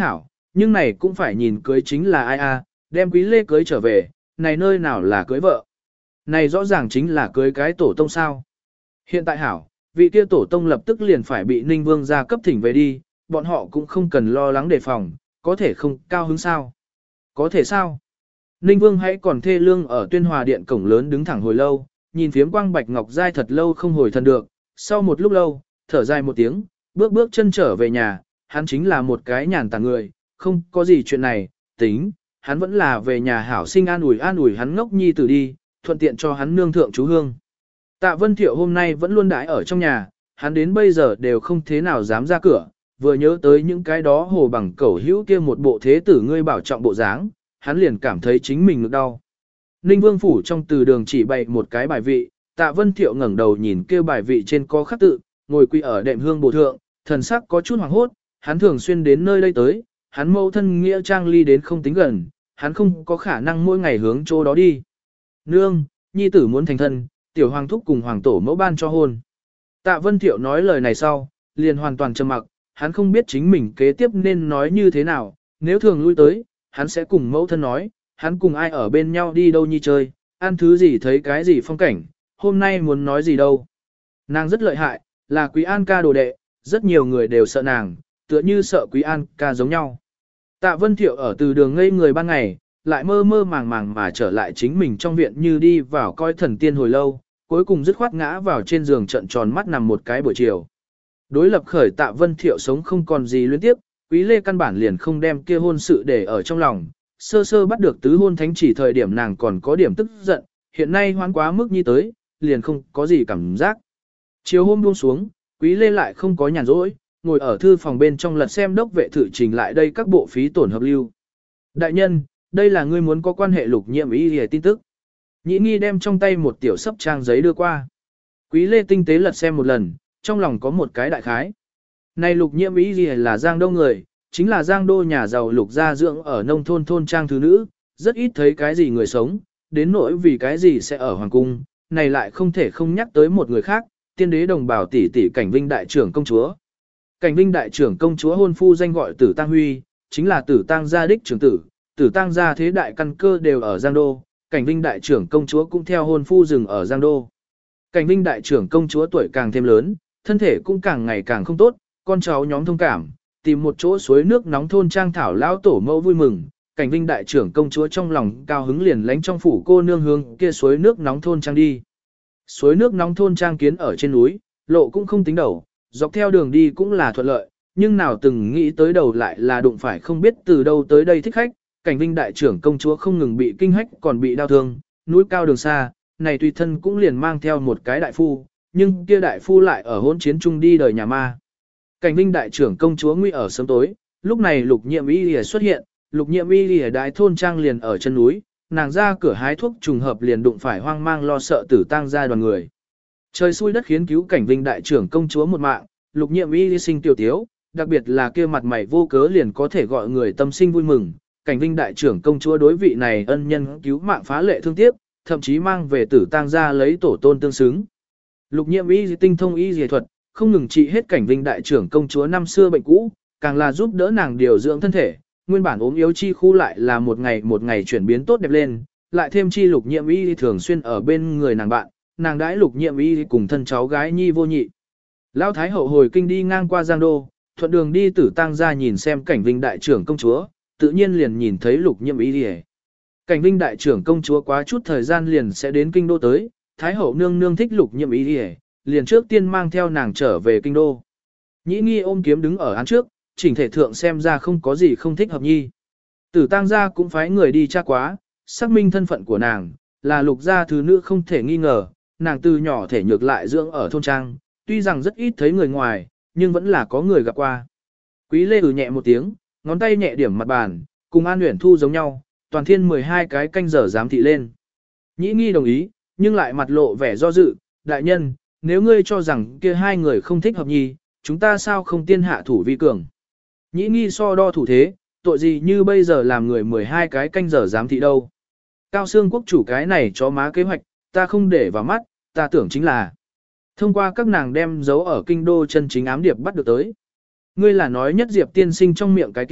nhưng này cũng phải nhìn cưới chính là ai a, đem Quý Lê cưới trở về, này nơi nào là cưới vợ. Này rõ ràng chính là cưới cái tổ tông sao. Hiện tại hảo, vị kia tổ tông lập tức liền phải bị Ninh Vương gia cấp thỉnh về đi, bọn họ cũng không cần lo lắng đề phòng, có thể không cao hứng sao. Có thể sao? Ninh Vương hãy còn thê lương ở Tuyên Hòa Điện cổng lớn đứng thẳng hồi lâu, nhìn phiếm quang bạch ngọc giai thật lâu không hồi thần được, sau một lúc lâu, thở dài một tiếng, bước bước chân trở về nhà, hắn chính là một cái nhàn tản người, không có gì chuyện này, tính, hắn vẫn là về nhà hảo sinh an ủi hắn ngốc nhi tử đi, thuận tiện cho hắn nương thượng chú hương. Tạ Vân Thiệu hôm nay vẫn luôn đãi ở trong nhà, hắn đến bây giờ đều không thế nào dám ra cửa, vừa nhớ tới những cái đó hồ bằng cẩu hữu kia một bộ thế tử ngươi bảo trọng bộ dáng, hắn liền cảm thấy chính mình ngực đau. Ninh Vương phủ trong từ đường chỉ bày một cái bài vị, Tạ Vân Thiệu ngẩng đầu nhìn kia bài vị trên có khắc tự, ngồi quỳ ở đệm hương bồ thượng, thần sắc có chút hoảng hốt, hắn thường xuyên đến nơi đây tới, hắn mâu thân nghĩa trang ly đến không tính gần, hắn không có khả năng mỗi ngày hướng chỗ đó đi. Nương, nhi tử muốn thành thân, tiểu hoàng thúc cùng hoàng tổ mẫu ban cho hôn. Tạ Vân Thiệu nói lời này sau, liền hoàn toàn trầm mặc, hắn không biết chính mình kế tiếp nên nói như thế nào, nếu thường lui tới, hắn sẽ cùng mẫu thân nói, hắn cùng ai ở bên nhau đi đâu nhi chơi, ăn thứ gì thấy cái gì phong cảnh, hôm nay muốn nói gì đâu. Nàng rất lợi hại, là Quý An ca đồ đệ, rất nhiều người đều sợ nàng, tựa như sợ Quý An ca giống nhau. Tạ Vân Thiệu ở từ đường ngây người ban ngày, lại mơ mơ màng màng mà trở lại chính mình trong viện như đi vào coi thần tiên hồi lâu, cuối cùng dứt khoát ngã vào trên giường trận tròn mắt nằm một cái buổi chiều. Đối lập khởi Tạ Vân Thiệu sống không còn gì luyến tiếp, Quý Lê căn bản liền không đem kia hôn sự để ở trong lòng, sơ sơ bắt được tứ hôn thánh chỉ thời điểm nàng còn có điểm tức giận, hiện nay hoán quá mức như tới, liền không có gì cảm giác. Chiều hôm buông xuống, Quý Lê lại không có nhàn rỗi, ngồi ở thư phòng bên trong lật xem đốc vệ thử trình lại đây các bộ phí tổn hợp lưu. Đại nhân, đây là ngươi muốn có quan hệ Lục Nhiệm Y hề tin tức. Nhĩ nghi đem trong tay một tiểu sấp trang giấy đưa qua. Quý Lê tinh tế lật xem một lần, trong lòng có một cái đại khái. Này Lục Nhiệm Y hề là Giang Đô người, chính là Giang Đô nhà giàu Lục gia dưỡng ở nông thôn thôn trang thứ nữ, rất ít thấy cái gì người sống, đến nỗi vì cái gì sẽ ở hoàng cung, này lại không thể không nhắc tới một người khác, tiên đế đồng bào tỷ tỷ Cảnh Vinh đại trưởng công chúa. Cảnh Vinh đại trưởng công chúa hôn phu danh gọi Tử Tăng Huy, chính là Tử Tăng gia đích trưởng tử, Tử Tăng gia thế đại căn cơ đều ở Giang Đô, Cảnh Vinh đại trưởng công chúa cũng theo hôn phu dừng ở Giang Đô. Cảnh Vinh đại trưởng công chúa tuổi càng thêm lớn, thân thể cũng càng ngày càng không tốt, con cháu nhóm thông cảm, tìm một chỗ suối nước nóng thôn trang thảo lão tổ mẫu vui mừng. Cảnh Vinh đại trưởng công chúa trong lòng cao hứng liền lánh trong phủ cô nương hướng kia suối nước nóng thôn trang đi. Suối nước nóng thôn trang kiến ở trên núi, lộ cũng không tính đầu, dọc theo đường đi cũng là thuận lợi, nhưng nào từng nghĩ tới đầu lại là đụng phải không biết từ đâu tới đây thích khách. Cảnh Vinh đại trưởng công chúa không ngừng bị kinh hách còn bị đau thương, núi cao đường xa, này tùy thân cũng liền mang theo một cái đại phu, nhưng kia đại phu lại ở hỗn chiến chung đi đời nhà ma. Cảnh Vinh đại trưởng công chúa nguy ở sớm tối, lúc này Lục Nhiệm Y lìa xuất hiện, Lục Nhiệm Y lìa đại thôn trang liền ở chân núi, nàng ra cửa hái thuốc trùng hợp liền đụng phải hoang mang lo sợ Tử Tăng gia đoàn người. Trời xui đất khiến cứu Cảnh Vinh đại trưởng công chúa một mạng, Lục Nhiệm Y sinh tiểu tiếu, đặc biệt là kia mặt mày vô cớ liền có thể gọi người tâm sinh vui mừng. Cảnh Vinh đại trưởng công chúa đối vị này ân nhân cứu mạng phá lệ thương tiếc, thậm chí mang về Tử Tăng gia lấy tổ tôn tương xứng. Lục Nhiệm Y tinh thông y y thuật, không ngừng trị hết Cảnh Vinh đại trưởng công chúa năm xưa bệnh cũ, càng là giúp đỡ nàng điều dưỡng thân thể, nguyên bản ốm yếu chi khu lại là một ngày chuyển biến tốt đẹp lên, lại thêm chi Lục Nhiệm Y thường xuyên ở bên người nàng bạn, nàng đãi Lục Nhiệm Y cùng thân cháu gái nhi vô nhị. Lão thái hậu hồi kinh đi ngang qua Giang Đô, thuận đường đi Tử Tăng gia nhìn xem Cảnh Vinh đại trưởng công chúa, tự nhiên liền nhìn thấy Lục Nhiệm Y. Cảnh Vinh đại trưởng công chúa quá chút thời gian liền sẽ đến kinh đô tới, thái hậu nương nương thích Lục Nhiệm Y, liền trước tiên mang theo nàng trở về kinh đô. Nhĩ nghi ôm kiếm đứng ở án trước, chỉnh thể thượng xem ra không có gì không thích hợp nhi. Tử Tăng gia cũng phái người đi tra quá, xác minh thân phận của nàng, là Lục gia thứ nữ không thể nghi ngờ, nàng từ nhỏ thể nhược lại dưỡng ở thôn trang, tuy rằng rất ít thấy người ngoài, nhưng vẫn là có người gặp qua. Quý Lê nhẹ một tiếng, ngón tay nhẹ điểm mặt bàn, cùng An Uyển Thu giống nhau, toàn thiên 12 cái canh giờ giám thị lên. Nhĩ nghi đồng ý, nhưng lại mặt lộ vẻ do dự, đại nhân, nếu ngươi cho rằng kia hai người không thích hợp nhi, chúng ta sao không tiên hạ thủ vi cường. Nhĩ nghi so đo thủ thế, tội gì như bây giờ làm người 12 cái canh giờ giám thị đâu. Cao Xương quốc chủ cái này chó má kế hoạch, ta không để vào mắt, ta tưởng chính là thông qua các nàng đem giấu ở kinh đô chân chính ám điệp bắt được tới. Ngươi là nói nhất diệp tiên sinh trong miệng cái kia,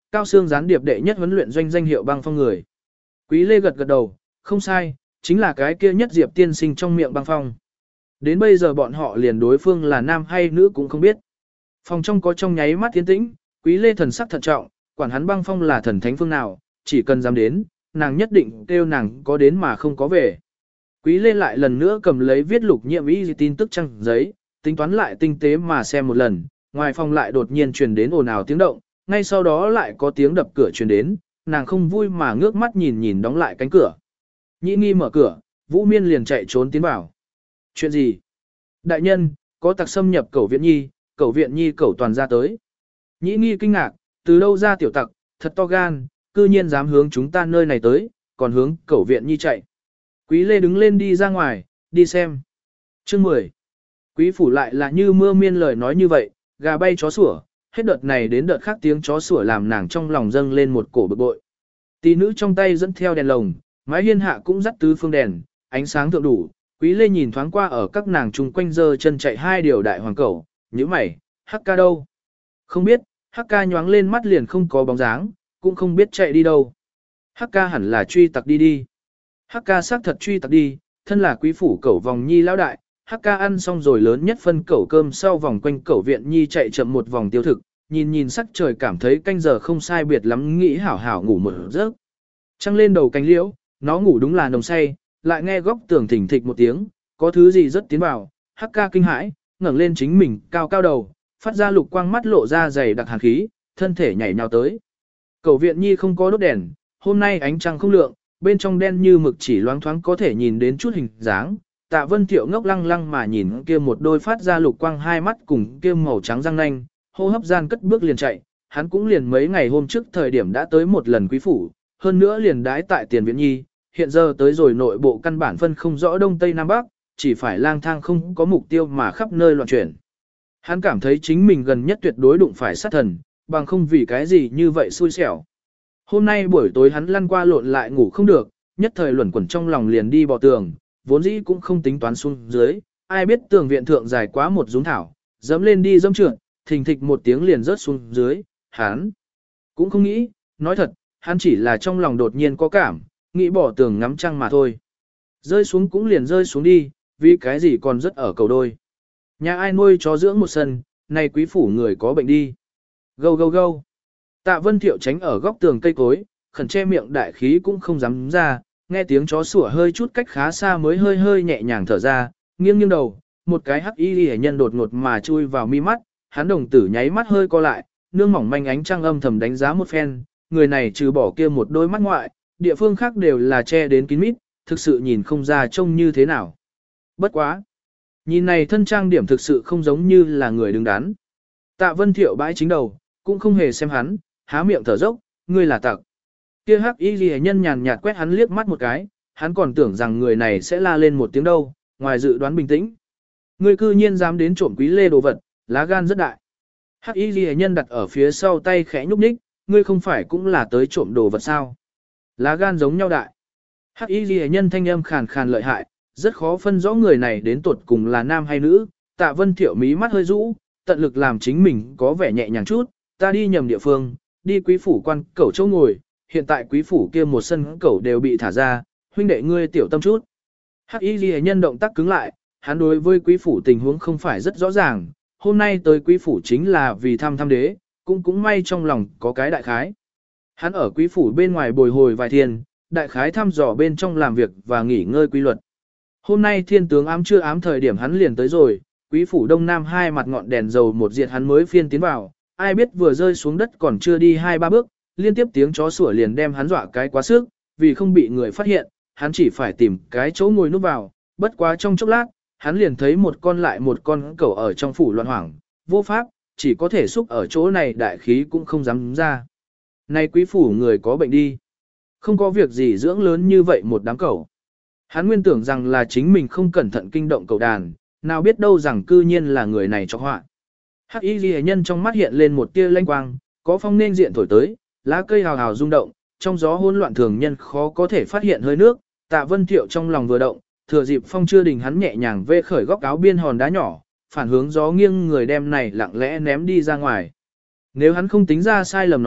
cao xương gián điệp đệ nhất huấn luyện doanh danh hiệu băng phong người. Quý Lê gật gật đầu, không sai, chính là cái kia nhất Diệp tiên sinh trong miệng băng phong. Đến bây giờ bọn họ liền đối phương là nam hay nữ cũng không biết. Phòng trong có trong nháy mắt tiến tĩnh, Quý Lê thần sắc thận trọng, quản hắn băng phong là thần thánh phương nào, chỉ cần dám đến, nàng nhất định kêu nàng có đến mà không có về. Quý Lê lại lần nữa cầm lấy viết lục nhiệm ý tin tức trang giấy, tính toán lại tinh tế mà xem một lần, ngoài phòng lại đột nhiên truyền đến ồn ào tiếng động, ngay sau đó lại có tiếng đập cửa truyền đến, nàng không vui mà ngước mắt nhìn nhìn đóng lại cánh cửa. Nhĩ Nghi mở cửa, Vũ Miên liền chạy trốn tiến vào. Chuyện gì? Đại nhân, có tặc xâm nhập Cẩu Viện Nhi Cẩu toàn ra tới. Nhĩ Nghi kinh ngạc, từ đâu ra tiểu tặc, thật to gan, cư nhiên dám hướng chúng ta nơi này tới, còn hướng Cẩu Viện Nhi chạy. Quý Lê đứng lên đi ra ngoài, đi xem. Chương 10. Quý phủ lại là như mưa miên lời nói như vậy, gà bay chó sủa, hết đợt này đến đợt khác tiếng chó sủa làm nàng trong lòng dâng lên một cổ bực bội. Tỷ nữ trong tay dẫn theo đèn lồng, mái hiên hạ cũng dắt tứ phương đèn, ánh sáng thượng đủ. Quý Lê nhìn thoáng qua ở các nàng chung quanh giơ chân chạy hai điều đại hoàng cẩu, nhíu mày, Hắc ca đâu? Không biết, Hắc ca nhoáng lên mắt liền không có bóng dáng, cũng không biết chạy đi đâu. Hắc ca hẳn là truy tặc đi. Hắc ca xác thật truy tặc đi, thân là quý phủ cẩu vòng nhi lão đại, Hắc ca ăn xong rồi lớn nhất phân cẩu cơm sau vòng quanh cẩu viện nhi chạy chậm một vòng tiêu thực, nhìn sắc trời cảm thấy canh giờ không sai biệt lắm nghĩ hảo hảo ngủ một giấc. Trăng lên đầu cánh liễu, nó ngủ đúng là nồng say, lại nghe góc tường thỉnh thịch một tiếng, có thứ gì rất tiến vào, Hắc ca kinh hãi, ngẩng lên chính mình, cao cao đầu, phát ra lục quang mắt lộ ra dày đặc hàn khí, thân thể nhảy nhào tới. Cẩu viện nhi không có đốt đèn, hôm nay ánh trăng không lượng, bên trong đen như mực chỉ loáng thoáng có thể nhìn đến chút hình dáng. Tạ Vân Thiệu ngốc lăng lăng mà nhìn kia một đôi phát ra lục quang hai mắt cùng kia màu trắng răng nanh, hô hấp gian cất bước liền chạy, hắn cũng liền mấy ngày hôm trước thời điểm đã tới một lần quý phủ, hơn nữa liền đái tại Tiền Viện Nhi, hiện giờ tới rồi nội bộ căn bản phân không rõ đông tây nam bắc, chỉ phải lang thang không có mục tiêu mà khắp nơi loạn chuyển. Hắn cảm thấy chính mình gần nhất tuyệt đối đụng phải sát thần, bằng không vì cái gì như vậy xui xẻo. Hôm nay buổi tối hắn lăn qua lộn lại ngủ không được, nhất thời luẩn quẩn trong lòng liền đi bò tường, vốn dĩ cũng không tính toán xuống dưới, ai biết tường viện thượng dài quá một dũng thảo, dẫm lên đi dẫm trượt, thình thịch một tiếng liền rớt xuống dưới, hắn cũng không nghĩ, nói thật, hắn chỉ là trong lòng đột nhiên có cảm, nghĩ bỏ tường ngắm trăng mà thôi. Rơi xuống cũng liền rơi xuống đi, vì cái gì còn rất ở cầu đôi. Nhà ai nuôi chó dưỡng một sân, này quý phủ người có bệnh đi. Gâu gâu gâu. Tạ Vân Thiệu tránh ở góc tường cây cối, khẩn che miệng đại khí cũng không dám ra, nghe tiếng chó sủa hơi chút cách khá xa mới hơi hơi nhẹ nhàng thở ra, nghiêng nghiêng đầu, một cái hắc y hệ nhân đột ngột mà chui vào mi mắt, hắn đồng tử nháy mắt hơi co lại, nương mỏng manh ánh trăng âm thầm đánh giá một phen, người này trừ bỏ kia một đôi mắt ngoại, địa phương khác đều là che đến kín mít, thực sự nhìn không ra trông như thế nào. Bất quá. Nhìn này thân trang điểm thực sự không giống như là người đứng đắn. Tạ Vân Thiệu bãi chính đầu, cũng không hề xem hắn, há miệng thở dốc, ngươi là tặc. Kia hắc y ghi nhân nhàn nhạt quét hắn liếc mắt một cái, hắn còn tưởng rằng người này sẽ la lên một tiếng đâu, ngoài dự đoán bình tĩnh. Ngươi cư nhiên dám đến trộm Quý Lê đồ vật, lá gan rất đại. Hắc y ghi nhân đặt ở phía sau tay khẽ nhúc nhích, ngươi không phải cũng là tới trộm đồ vật sao? Lá gan giống nhau đại. Hắc y ghi nhân thanh âm khàn khàn lợi hại, rất khó phân rõ người này đến tuột cùng là nam hay nữ. Tạ Vân Thiệu mí mắt hơi rũ, tận lực làm chính mình có vẻ nhẹ nhàng chút, ta đi nhầm địa phương, đi quý phủ quan cẩu chỗ ngồi, hiện tại quý phủ kia một sân cẩu đều bị thả ra, huynh đệ ngươi tiểu tâm chút. Hắc y ghi nhân động tác cứng lại, hắn đối với quý phủ tình huống không phải rất rõ ràng, hôm nay tới quý phủ chính là vì thăm đế, cũng may trong lòng có cái đại khái. Hắn ở quý phủ bên ngoài bồi hồi vài thiên, đại khái thăm dò bên trong làm việc và nghỉ ngơi quy luật. Hôm nay thiên tướng ám chưa ám thời điểm hắn liền tới rồi, quý phủ đông nam hai mặt ngọn đèn dầu một diệt hắn mới phiên tiến vào, ai biết vừa rơi xuống đất còn chưa đi 2-3 bước, liên tiếp tiếng chó sủa liền đem hắn dọa cái quá sức, vì không bị người phát hiện, hắn chỉ phải tìm cái chỗ ngồi núp vào, bất quá trong chốc lát, hắn liền thấy một con lại một con cẩu ở trong phủ loạn hoảng, vô pháp, chỉ có thể xúc ở chỗ này đại khí cũng không dám ra. Này quý phủ người có bệnh đi, không có việc gì dưỡng lớn như vậy một đám cẩu. Hắn nguyên tưởng rằng là chính mình không cẩn thận kinh động cẩu đàn, nào biết đâu rằng cư nhiên là người này cho họa. Hắc y ghi nhân trong mắt hiện lên một tia lanh quang, có phong nên diện thổi tới, lá cây hào hào rung động, trong gió hỗn loạn thường nhân khó có thể phát hiện hơi nước. Tạ Vân Thiệu trong lòng vừa động, thừa dịp phong chưa đình hắn nhẹ nhàng vê khởi góc áo biên hòn đá nhỏ, phản hướng gió nghiêng người đem này lặng lẽ ném đi ra ngoài. Nếu hắn không tính ra sai lầm nói,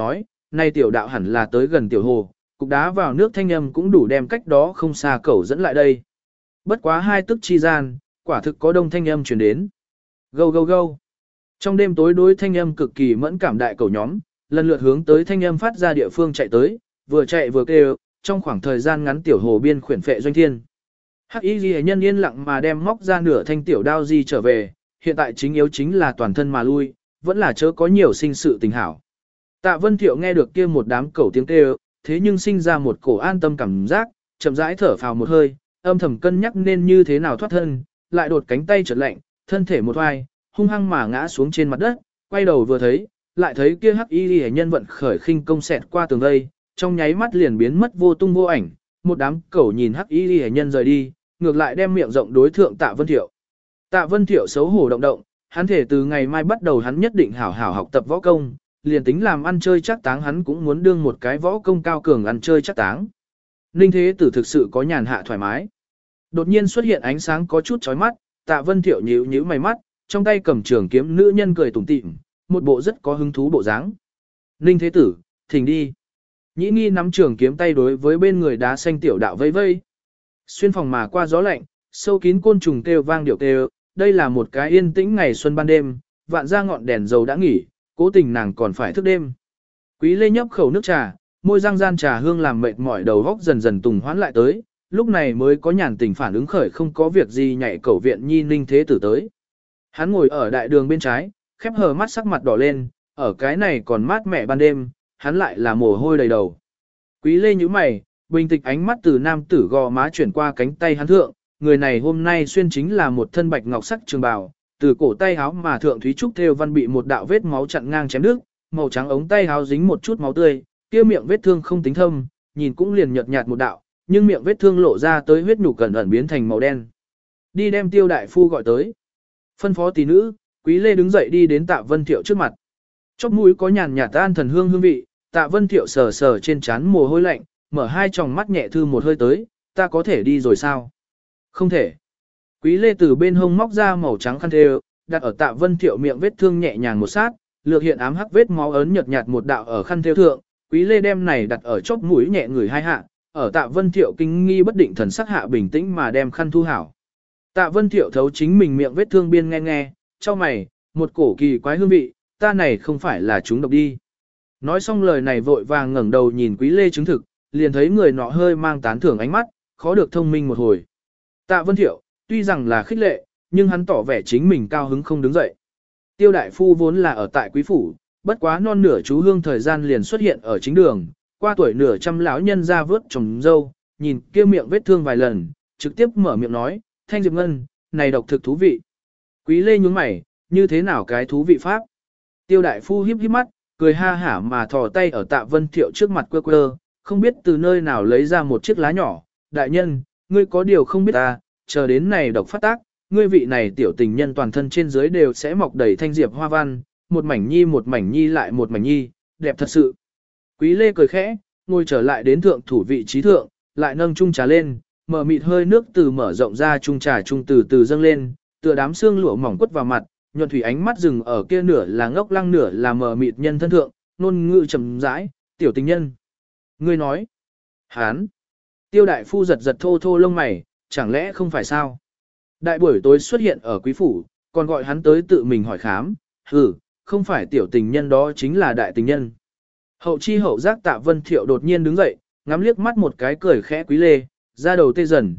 nay tiểu đạo hẳn là tới gần tiểu hồ, cục đá vào nước thanh âm cũng đủ đem cách đó không xa cẩu dẫn lại đây. Bất quá hai tức chi gian, quả thực có đông thanh âm truyền đến. Gâu gâu gâu. Trong đêm tối đối thanh âm cực kỳ mẫn cảm đại cẩu nhóm, lần lượt hướng tới thanh âm phát ra địa phương chạy tới, vừa chạy vừa kêu, trong khoảng thời gian ngắn tiểu hồ biên khuyển phệ doanh thiên. Hắc Y Ghi nhân yên lặng mà đem móc ra nửa thanh tiểu đao di trở về, hiện tại chính yếu chính là toàn thân mà lui, vẫn là chớ có nhiều sinh sự tình hảo. Tạ Vân Thiệu nghe được kia một đám cẩu tiếng kêu, thế nhưng sinh ra một cổ an tâm cảm giác, chậm rãi thở phào một hơi, âm thầm cân nhắc nên như thế nào thoát thân, lại đột cánh tay chợt lạnh, thân thể một oai, hung hăng mà ngã xuống trên mặt đất, quay đầu vừa thấy, lại thấy kia Hắc Y Ghi nhân vận khởi khinh công xẹt qua tường vây, trong nháy mắt liền biến mất vô tung vô ảnh, một đám cẩu nhìn Hắc Y Ghi nhân rời đi, ngược lại đem miệng rộng đối thượng Tạ Vân Thiệu. Tạ Vân Thiệu xấu hổ động động, hắn thể từ ngày mai bắt đầu hắn nhất định hảo hảo học tập võ công, liền tính làm ăn chơi chắc táng hắn cũng muốn đương một cái võ công cao cường ăn chơi chắc táng. Ninh Thế Tử thực sự có nhàn hạ thoải mái. Đột nhiên xuất hiện ánh sáng có chút chói mắt, Tạ Vân Thiệu nhíu nhíu mày mắt, trong tay cầm trường kiếm, nữ nhân cười tủm tỉm, một bộ rất có hứng thú bộ dáng. Ninh Thế Tử, thỉnh đi. Nhĩ Nghi nắm trường kiếm tay đối với bên người đá xanh tiểu đạo vây vây. Xuyên phòng mà qua gió lạnh, sâu kín côn trùng kêu vang điệu kêu, đây là một cái yên tĩnh ngày xuân ban đêm, vạn ra ngọn đèn dầu đã nghỉ, cố tình nàng còn phải thức đêm. Quý Lê nhấp khẩu nước trà, môi răng gian trà hương làm mệt mỏi đầu góc dần dần tùng hoãn lại tới, lúc này mới có nhàn tình phản ứng khởi không có việc gì nhảy cầu viện nhi Ninh Thế Tử tới. Hắn ngồi ở đại đường bên trái, khép hờ mắt sắc mặt đỏ lên, ở cái này còn mát mẻ ban đêm, hắn lại là mồ hôi đầy đầu. Quý Lê nhíu mày, bình tịch ánh mắt từ nam tử gò má chuyển qua cánh tay hắn thượng, người này hôm nay xuyên chính là một thân bạch ngọc sắc trường bào, từ cổ tay áo mà thượng thúy trúc thêu văn bị một đạo vết máu chặn ngang chém đứt, màu trắng ống tay áo dính một chút máu tươi, kia miệng vết thương không tính thâm, nhìn cũng liền nhợt nhạt một đạo, nhưng miệng vết thương lộ ra tới huyết nhục cẩn ẩn biến thành màu đen. Đi đem Tiêu đại phu gọi tới. Phân phó tỷ nữ, Quý Lê đứng dậy đi đến Tạ Vân Thiệu trước mặt. Chóp mũi có nhàn nhạt tan thần hương hương vị, Tạ Vân Thiệu sờ sờ trên trán mồ hôi lạnh, mở hai tròng mắt nhẹ thư một hơi tới, ta có thể đi rồi sao? Không thể. Quý Lê từ bên hông móc ra màu trắng khăn thêu, đặt ở Tạ Vân Thiệu miệng vết thương nhẹ nhàng một sát, lược hiện ám hắc vết máu ấn nhợt nhạt một đạo ở khăn thêu thượng, Quý Lê đem này đặt ở chóp mũi nhẹ người hai hạ, ở Tạ Vân Thiệu kinh nghi bất định thần sắc hạ bình tĩnh mà đem khăn thu hảo. Tạ Vân Thiệu thấu chính mình miệng vết thương biên nghe nghe, cho mày, một cổ kỳ quái hương vị, ta này không phải là chúng độc đi. Nói xong lời này vội vàng ngẩng đầu nhìn Quý Lê chứng thực, liền thấy người nọ hơi mang tán thưởng ánh mắt, khó được thông minh một hồi. Tạ Vân Thiệu, tuy rằng là khích lệ, nhưng hắn tỏ vẻ chính mình cao hứng không đứng dậy. Tiêu đại phu vốn là ở tại quý phủ, bất quá non nửa chú hương thời gian liền xuất hiện ở chính đường, qua tuổi nửa trăm lão nhân ra vớt trồng dâu, nhìn kia miệng vết thương vài lần, trực tiếp mở miệng nói, Thanh Diệp Ngân, này độc thực thú vị. Quý Lê nhướng mày, như thế nào cái thú vị pháp? Tiêu đại phu híp híp mắt, cười ha hả mà thò tay ở Tạ Vân Thiệu trước mặt quơ quơ, không biết từ nơi nào lấy ra một chiếc lá nhỏ, đại nhân, ngươi có điều không biết ta, chờ đến này độc phát tác, ngươi vị này tiểu tình nhân toàn thân trên dưới đều sẽ mọc đầy thanh diệp hoa văn, một mảnh nhi lại một mảnh nhi, đẹp thật sự. Quý Lê cười khẽ, ngồi trở lại đến thượng thủ vị trí thượng, lại nâng chung trà lên, mở mịt hơi nước từ mở rộng ra chung trà chung từ từ dâng lên, tựa đám xương lụa mỏng quất vào mặt, nhuận thủy ánh mắt dừng ở kia nửa là ngốc lăng nửa là mở mịt nhân thân thượng, nôn ngữ trầm rãi, tiểu tình nhân. Ngươi nói, hán, Tiêu đại phu giật giật thô thô lông mày, chẳng lẽ không phải sao? Đại buổi tối xuất hiện ở quý phủ, còn gọi hắn tới tự mình hỏi khám, không phải tiểu tình nhân đó chính là đại tình nhân. Hậu chi hậu giác Tạ Vân Thiệu đột nhiên đứng dậy, ngắm liếc mắt một cái cười khẽ Quý Lê, ra đầu tê dần,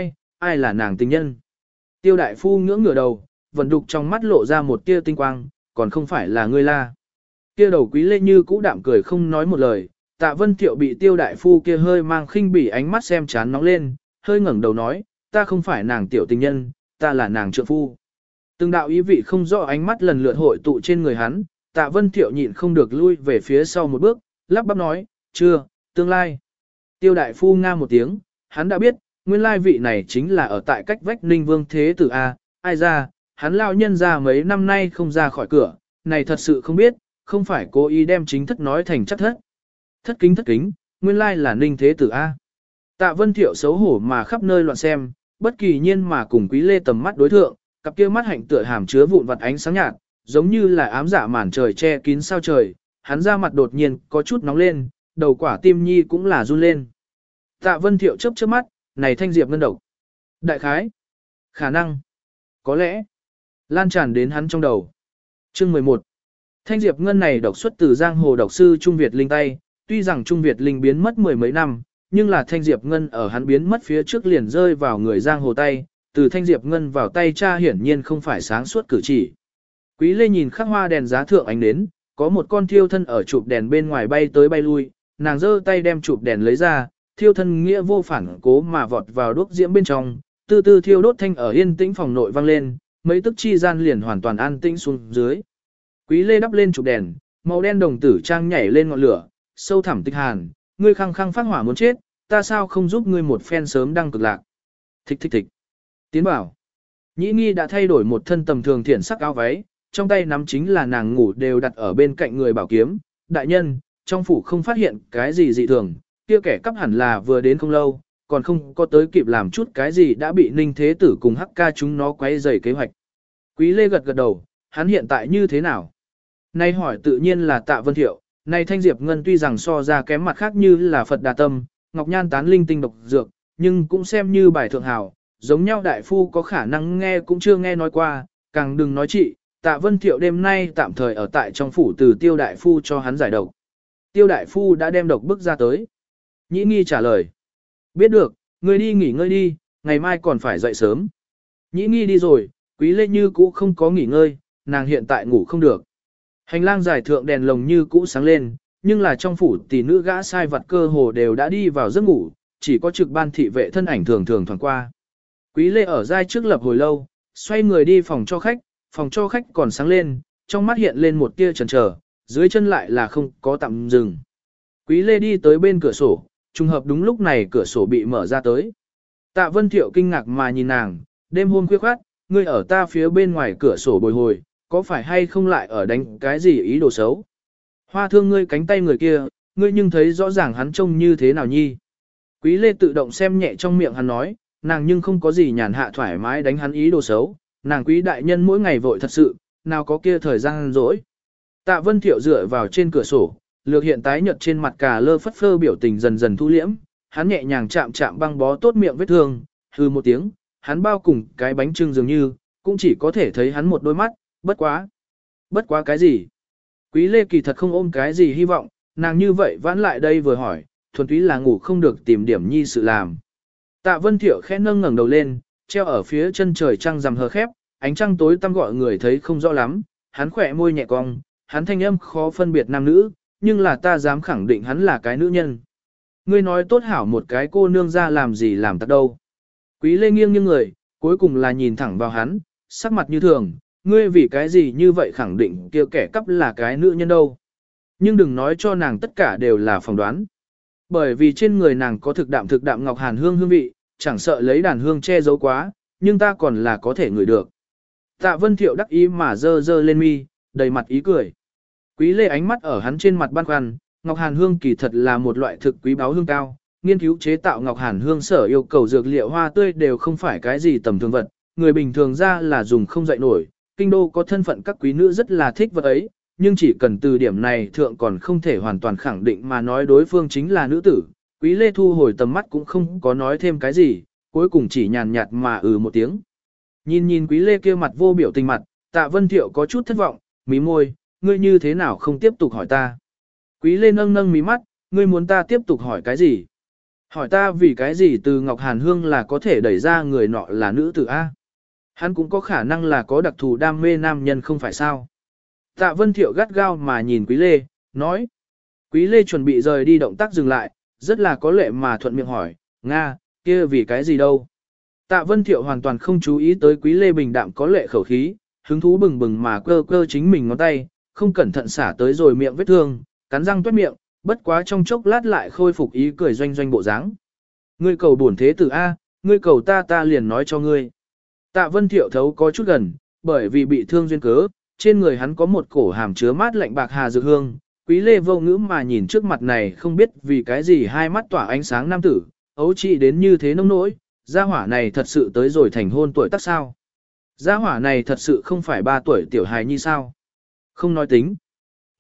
ai là nàng tình nhân. Tiêu đại phu ngưỡng ngửa đầu, vẫn đục trong mắt lộ ra một tia tinh quang, còn không phải là ngươi la. Kia đầu Quý Lê như cũ đạm cười không nói một lời, Tạ Vân Thiệu bị Tiêu đại phu kia hơi mang khinh bỉ ánh mắt xem chán nóng lên, hơi ngẩng đầu nói, ta không phải nàng tiểu tình nhân, ta là nàng trượng phu. Từng đạo ý vị không rõ ánh mắt lần lượt hội tụ trên người hắn, Tạ Vân Thiệu nhịn không được lui về phía sau một bước, lắp bắp nói, chưa, tương lai. Tiêu đại phu nga một tiếng, hắn đã biết, nguyên lai vị này chính là ở tại cách vách Ninh Vương Thế Tử A, ai ra, hắn lao nhân ra mấy năm nay không ra khỏi cửa, này thật sự không biết, không phải cố ý đem chính thất nói thành chắc thất. Thất kính, nguyên lai là Ninh Thế Tử A. Tạ Vân Thiệu xấu hổ mà khắp nơi loạn xem, bất kỳ nhiên mà cùng Quý Lê tầm mắt đối thượng, cặp kia mắt hạnh tựa hàm chứa vụn vặt ánh sáng nhạt, giống như là ám dạ màn trời che kín sao trời, hắn ra mặt đột nhiên có chút nóng lên, đầu quả tim nhi cũng là run lên. Tạ Vân Thiệu chớp chớp mắt, này thanh diệp ngân độc. Đại khái, khả năng, có lẽ, lan tràn đến hắn trong đầu. Chương 11. Thanh diệp ngân này độc xuất từ giang hồ độc sư Trung Việt Linh tay, tuy rằng Trung Việt Linh biến mất mười mấy năm, nhưng là thanh diệp ngân ở hắn biến mất phía trước liền rơi vào người giang hồ tay, từ thanh diệp ngân vào tay cha hiển nhiên không phải sáng suốt cử chỉ. Quý Lê nhìn khắc hoa đèn giá thượng ánh đến, có một con thiêu thân ở chụp đèn bên ngoài bay tới bay lui, nàng giơ tay đem chụp đèn lấy ra, thiêu thân nghĩa vô phản cố mà vọt vào đuốc diễm bên trong, từ từ thiêu đốt thanh ở yên tĩnh phòng nội vang lên, mấy tức chi gian liền hoàn toàn an tĩnh xuống dưới. Quý Lê đắp lên chụp đèn, màu đen đồng tử trang nhảy lên ngọn lửa, sâu thẳm tích hàn, ngươi khăng khăng phát hỏa muốn chết, ta sao không giúp ngươi một phen sớm đăng cực lạc. Thích thích thích. Tiến bảo. Nhĩ Nghi đã thay đổi một thân tầm thường thiển sắc áo váy, trong tay nắm chính là nàng ngủ đều đặt ở bên cạnh người bảo kiếm. Đại nhân, trong phủ không phát hiện cái gì dị thường, kia kẻ cắp hẳn là vừa đến không lâu, còn không có tới kịp làm chút cái gì đã bị Ninh Thế Tử cùng Hắc Ca chúng nó quấy rầy kế hoạch. Quý Lê gật gật đầu, hắn hiện tại như thế nào? Nay hỏi tự nhiên là Tạ Vân Thiệu, này thanh diệp ngân tuy rằng so ra kém mặt khác như là Phật Đà Tâm, Ngọc Nhan tán linh tinh độc dược, nhưng cũng xem như bài thượng hảo, giống nhau đại phu có khả năng nghe cũng chưa nghe nói qua, càng đừng nói trị. Tạ Vân Thiệu đêm nay tạm thời ở tại trong phủ từ Tiêu đại phu cho hắn giải độc. Tiêu đại phu đã đem độc bức ra tới. Nhĩ Nghi trả lời. Biết được, ngươi đi nghỉ ngơi đi, ngày mai còn phải dậy sớm. Nhĩ Nghi đi rồi, Quý Lê như cũ không có nghỉ ngơi, nàng hiện tại ngủ không được. Hành lang dài thượng đèn lồng như cũ sáng lên, nhưng là trong phủ tỷ nữ gã sai vặt cơ hồ đều đã đi vào giấc ngủ, chỉ có trực ban thị vệ thân ảnh thường thường thoảng qua. Quý Lê ở giai trước lập hồi lâu, xoay người đi phòng cho khách còn sáng lên, trong mắt hiện lên một tia chần chờ, dưới chân lại là không có tạm dừng. Quý Lê đi tới bên cửa sổ, trùng hợp đúng lúc này cửa sổ bị mở ra tới. Tạ Vân Thiệu kinh ngạc mà nhìn nàng, đêm hôm khuya khoát, ngươi ở ta phía bên ngoài cửa sổ bồi hồi, có phải hay không lại ở đánh cái gì ý đồ xấu? Hoa thương ngươi cánh tay người kia, ngươi nhưng thấy rõ ràng hắn trông như thế nào nhi? Quý Lê tự động xem nhẹ trong miệng hắn nói, nàng nhưng không có gì nhàn hạ thoải mái đánh hắn ý đồ xấu, nàng quý đại nhân mỗi ngày vội thật sự, nào có kia thời gian rỗi. Tạ Vân Thiệu dựa vào trên cửa sổ, lược hiện tái nhợt trên mặt cà lơ phất phơ biểu tình dần dần thu liễm, hắn nhẹ nhàng chạm chạm băng bó tốt miệng vết thương, hừ một tiếng, hắn bao cùng cái bánh trưng dường như, cũng chỉ có thể thấy hắn một đôi mắt, bất quá cái gì? Quý Lê kỳ thật không ôm cái gì hy vọng, nàng như vậy vãn lại đây vừa hỏi, thuần túy là ngủ không được tìm điểm nhi sự làm. Tạ Vân Thiệu khẽ nâng ngẩng đầu lên, treo ở phía chân trời trăng rằm hờ khép, ánh trăng tối tăm gọi người thấy không rõ lắm, hắn khỏe môi nhẹ cong, hắn thanh âm khó phân biệt nam nữ, nhưng là ta dám khẳng định hắn là cái nữ nhân. Ngươi nói tốt hảo một cái cô nương ra làm gì làm tật đâu. Quý Lê nghiêng như người, cuối cùng là nhìn thẳng vào hắn, sắc mặt như thường, ngươi vì cái gì như vậy khẳng định kia kẻ cắp là cái nữ nhân đâu. Nhưng đừng nói cho nàng tất cả đều là phỏng đoán. Bởi vì trên người nàng có thực đạm ngọc hàn hương hương vị, chẳng sợ lấy đàn hương che giấu quá, nhưng ta còn là có thể ngửi được. Tạ Vân Thiệu đắc ý mà dơ dơ lên mi, đầy mặt ý cười. Quý Lê ánh mắt ở hắn trên mặt băn khoăn, ngọc hàn hương kỳ thật là một loại thực quý báu hương cao, nghiên cứu chế tạo ngọc hàn hương sở yêu cầu dược liệu hoa tươi đều không phải cái gì tầm thường vật, người bình thường ra là dùng không dậy nổi, kinh đô có thân phận các quý nữ rất là thích vật ấy, nhưng chỉ cần từ điểm này thượng còn không thể hoàn toàn khẳng định mà nói đối phương chính là nữ tử. Quý Lê thu hồi tầm mắt cũng không có nói thêm cái gì, cuối cùng chỉ nhàn nhạt mà một tiếng. Nhìn Quý Lê kia mặt vô biểu tình mặt, Tạ Vân Thiệu có chút thất vọng, mí môi, ngươi như thế nào không tiếp tục hỏi ta. Quý Lê nâng mí mắt, ngươi muốn ta tiếp tục hỏi cái gì? Hỏi ta vì cái gì từ Ngọc Hàn Hương là có thể đẩy ra người nọ là nữ tử A? Hắn cũng có khả năng là có đặc thù đam mê nam nhân không phải sao? Tạ Vân Thiệu gắt gao mà nhìn Quý Lê, nói. Quý Lê chuẩn bị rời đi động tác dừng lại, rất là có lệ mà thuận miệng hỏi, Nga, kia vì cái gì đâu? Tạ Vân Thiệu hoàn toàn không chú ý tới Quý Lê bình đạm có lệ khẩu khí, hứng thú bừng bừng mà cơ chính mình ngón tay, không cẩn thận xả tới rồi miệng vết thương, cắn răng toét miệng, bất quá trong chốc lát lại khôi phục ý cười doanh bộ dáng. Ngươi cầu bổn thế tử A, ngươi cầu ta liền nói cho ngươi. Tạ Vân Thiệu thấu có chút gần, bởi vì bị thương duyên cớ, trên người hắn có một cổ hàm chứa mát lạnh bạc hà dược hương. Quý Lê vô ngữ mà nhìn trước mặt này không biết vì cái gì hai mắt tỏa ánh sáng nam tử, ấu trị đến như thế nông nỗi, gia hỏa này thật sự tới rồi thành hôn tuổi tác sao? Gia hỏa này thật sự không phải 3 tuổi tiểu hài nhi sao? Không nói tính.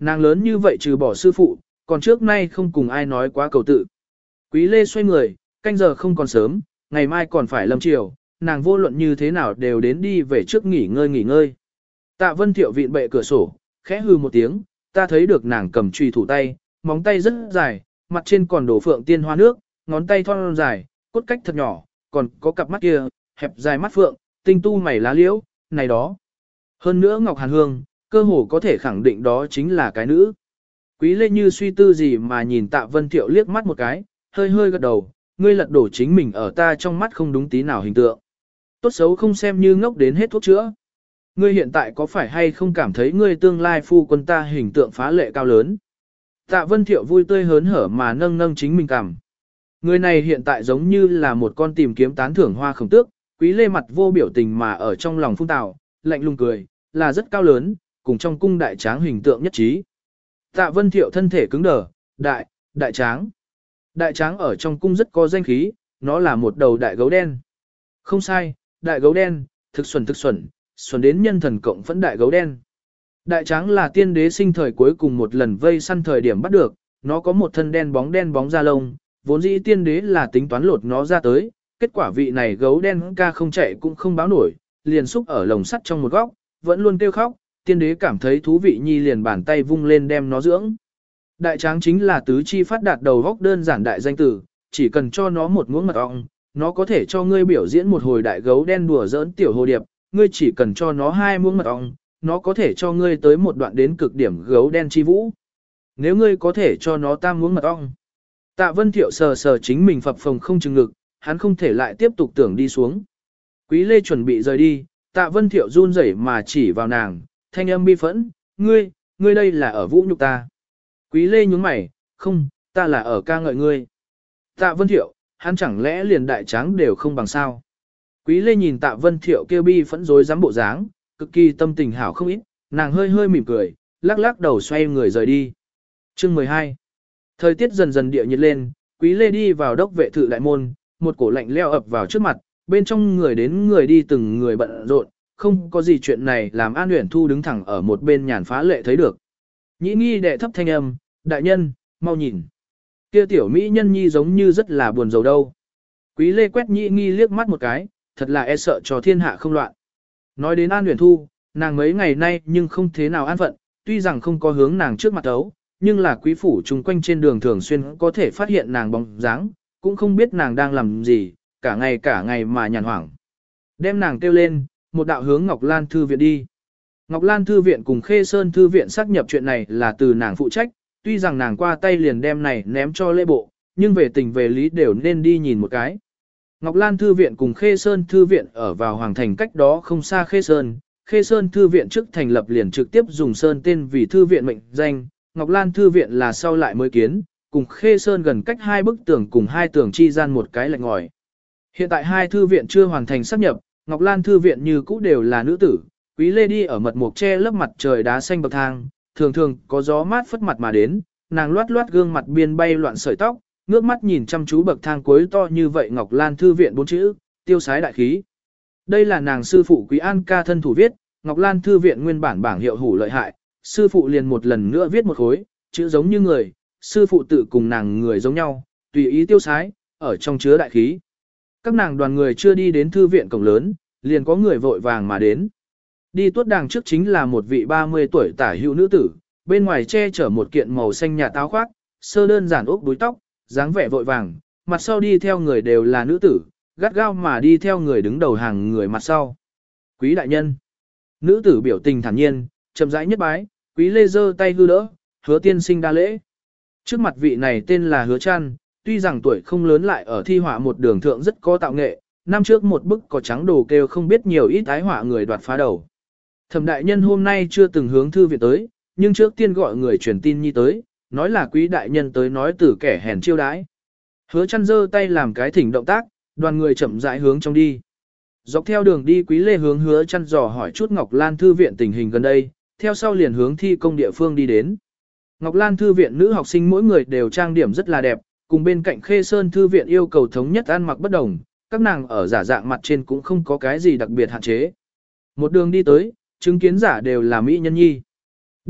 Nàng lớn như vậy trừ bỏ sư phụ, còn trước nay không cùng ai nói quá cầu tự. Quý Lê xoay người, canh giờ không còn sớm, ngày mai còn phải lâm chiều, nàng vô luận như thế nào đều đến đi về trước nghỉ ngơi. Tạ Vân Thiệu vịn bệ cửa sổ, khẽ hừ một tiếng, ta thấy được nàng cầm chùy thủ tay, móng tay rất dài, mặt trên còn đổ phượng tiên hoa nước, ngón tay thon dài, cốt cách thật nhỏ, còn có cặp mắt kia, hẹp dài mắt phượng, tinh tu mày lá liễu, này đó. Hơn nữa Ngọc Hàn Hương, cơ hồ có thể khẳng định đó chính là cái nữ. Quý Lê như suy tư gì mà nhìn Tạ Vân Thiệu liếc mắt một cái, hơi gật đầu, ngươi lật đổ chính mình ở ta trong mắt không đúng tí nào hình tượng. Tốt xấu không xem như ngốc đến hết thuốc chữa. Ngươi hiện tại có phải hay không cảm thấy ngươi tương lai phu quân ta hình tượng phá lệ cao lớn? Tạ Vân Thiệu vui tươi hớn hở mà nâng chính mình cằm. Người này hiện tại giống như là một con tìm kiếm tán thưởng hoa khổng tước, Quý Lê mặt vô biểu tình mà ở trong lòng phung tạo, lạnh lùng cười, là rất cao lớn, cùng trong cung đại tráng hình tượng nhất trí. Tạ Vân Thiệu thân thể cứng đờ, đại tráng. Đại tráng ở trong cung rất có danh khí, nó là một đầu đại gấu đen. Không sai, đại gấu đen, thực xuẩn đến nhân thần cộng phẫn đại gấu đen. Đại tráng là tiên đế sinh thời cuối cùng một lần vây săn thời điểm bắt được, nó có một thân đen bóng da lông, vốn dĩ tiên đế là tính toán lột nó ra tới, kết quả vị này gấu đen ca không chạy cũng không báo nổi, liền xúc ở lồng sắt trong một góc, vẫn luôn kêu khóc, tiên đế cảm thấy thú vị nhi liền bàn tay vung lên đem nó dưỡng. Đại tráng chính là tứ chi phát đạt đầu góc đơn giản đại danh tử, chỉ cần cho nó một muỗng mật ong, nó có thể cho ngươi biểu diễn một hồi đại gấu đen đùa giỡn tiểu hồ điệp, ngươi chỉ cần cho nó 2 muỗng mật ong, nó có thể cho ngươi tới một đoạn đến cực điểm gấu đen chi vũ. Nếu ngươi có thể cho nó 3 muỗng mật ong. Tạ Vân Thiệu sờ chính mình phập phồng không chừng ngực, hắn không thể lại tiếp tục tưởng đi xuống. Quý Lê chuẩn bị rời đi, Tạ Vân Thiệu run rẩy mà chỉ vào nàng, thanh âm bi phẫn, ngươi đây là ở vũ nhục ta. Quý Lê nhướng mày, không, ta là ở ca ngợi ngươi. Tạ Vân Thiệu, hắn chẳng lẽ liền đại tráng đều không bằng sao. Quý Lê nhìn Tạ Vân Thiệu kêu bi phẫn rối rắm bộ dáng, cực kỳ tâm tình hảo không ít, nàng hơi mỉm cười, lắc đầu xoay người rời đi. Chương 12. Thời tiết dần địa nhiệt lên, Quý Lê đi vào đốc vệ thự đại môn, một cổ lạnh leo ập vào trước mặt, bên trong người đến người đi từng người bận rộn, không có gì chuyện này làm An Uyển Thu đứng thẳng ở một bên nhàn phá lệ thấy được. Nhĩ nghi đệ thấp thanh âm, đại nhân, mau nhìn. Kia tiểu mỹ nhân nhi giống như rất là buồn rầu đâu. Quý Lê quét Nhĩ nghi liếc mắt một cái, thật là e sợ cho thiên hạ không loạn. Nói đến An Uyển Thu, nàng mấy ngày nay nhưng không thế nào an phận, tuy rằng không có hướng nàng trước mặt ấu, nhưng là quý phủ chung quanh trên đường thường xuyên có thể phát hiện nàng bóng dáng, cũng không biết nàng đang làm gì, cả ngày mà nhàn hoảng. Đem nàng kêu lên, một đạo hướng Ngọc Lan Thư viện đi. Ngọc Lan Thư viện cùng Khê Sơn Thư viện xác nhập chuyện này là từ nàng phụ trách, tuy rằng nàng qua tay liền đem này ném cho lễ bộ, nhưng về tình về lý đều nên đi nhìn một cái. Ngọc Lan Thư viện cùng Khê Sơn Thư viện ở vào Hoàng Thành cách đó không xa Khê Sơn Thư viện trước thành lập liền trực tiếp dùng Sơn tên vì Thư viện mệnh danh, Ngọc Lan Thư viện là sau lại mới kiến, cùng Khê Sơn gần cách 2 bức tường cùng 2 tường chi gian một cái lạch ngòi. Hiện tại 2 thư viện chưa hoàn thành sáp nhập, Ngọc Lan Thư viện như cũ đều là nữ tử, Quý Lê đi ở mật mục che lấp mặt trời đá xanh bậc thang, thường có gió mát phất mặt mà đến, nàng loát gương mặt biên bay loạn sợi tóc, ngước mắt nhìn chăm chú bậc thang cuối to như vậy Ngọc Lan Thư viện 4 chữ, tiêu sái đại khí. Đây là nàng sư phụ Quý An ca thân thủ viết, Ngọc Lan Thư viện nguyên bản bảng hiệu hủ lợi hại, sư phụ liền một lần nữa viết một khối, chữ giống như người, sư phụ tự cùng nàng người giống nhau, tùy ý tiêu sái, ở trong chứa đại khí. Các nàng đoàn người chưa đi đến thư viện cổng lớn, liền có người vội vàng mà đến. Đi tuốt đàng trước chính là một vị 30 tuổi tả hữu nữ tử, bên ngoài che chở một kiện màu xanh nhà táo khoác, sơ đơn giản ốc đuôi tóc, dáng vẻ vội vàng, mặt sau đi theo người đều là nữ tử, gắt gao mà đi theo người đứng đầu hàng người mặt sau. Quý đại nhân. Nữ tử biểu tình thản nhiên, chậm rãi nhất bái, Quý Lê giơ tay hư đỡ, Hứa tiên sinh đa lễ. Trước mặt vị này tên là Hứa Trăn, tuy rằng tuổi không lớn lại ở thi họa một đường thượng rất có tạo nghệ, năm trước một bức có trắng đồ kêu không biết nhiều ít ái họa người đoạt phá đầu. Thẩm đại nhân hôm nay chưa từng hướng thư viện tới, nhưng trước tiên gọi người truyền tin nhi tới, nói là Quý đại nhân tới nói từ kẻ hèn chiêu đãi. Hứa Trăn giơ tay làm cái thỉnh động tác, đoàn người chậm rãi hướng trong đi. Dọc theo đường đi Quý Lê hướng Hứa Trăn dò hỏi chút Ngọc Lan Thư viện tình hình gần đây, theo sau liền hướng thi công địa phương đi đến. Ngọc Lan Thư viện nữ học sinh mỗi người đều trang điểm rất là đẹp, cùng bên cạnh Khê Sơn Thư viện yêu cầu thống nhất ăn mặc bất đồng, các nàng ở giả dạng mặt trên cũng không có cái gì đặc biệt hạn chế. Một đường đi tới, chứng kiến giả đều là mỹ nhân nhi.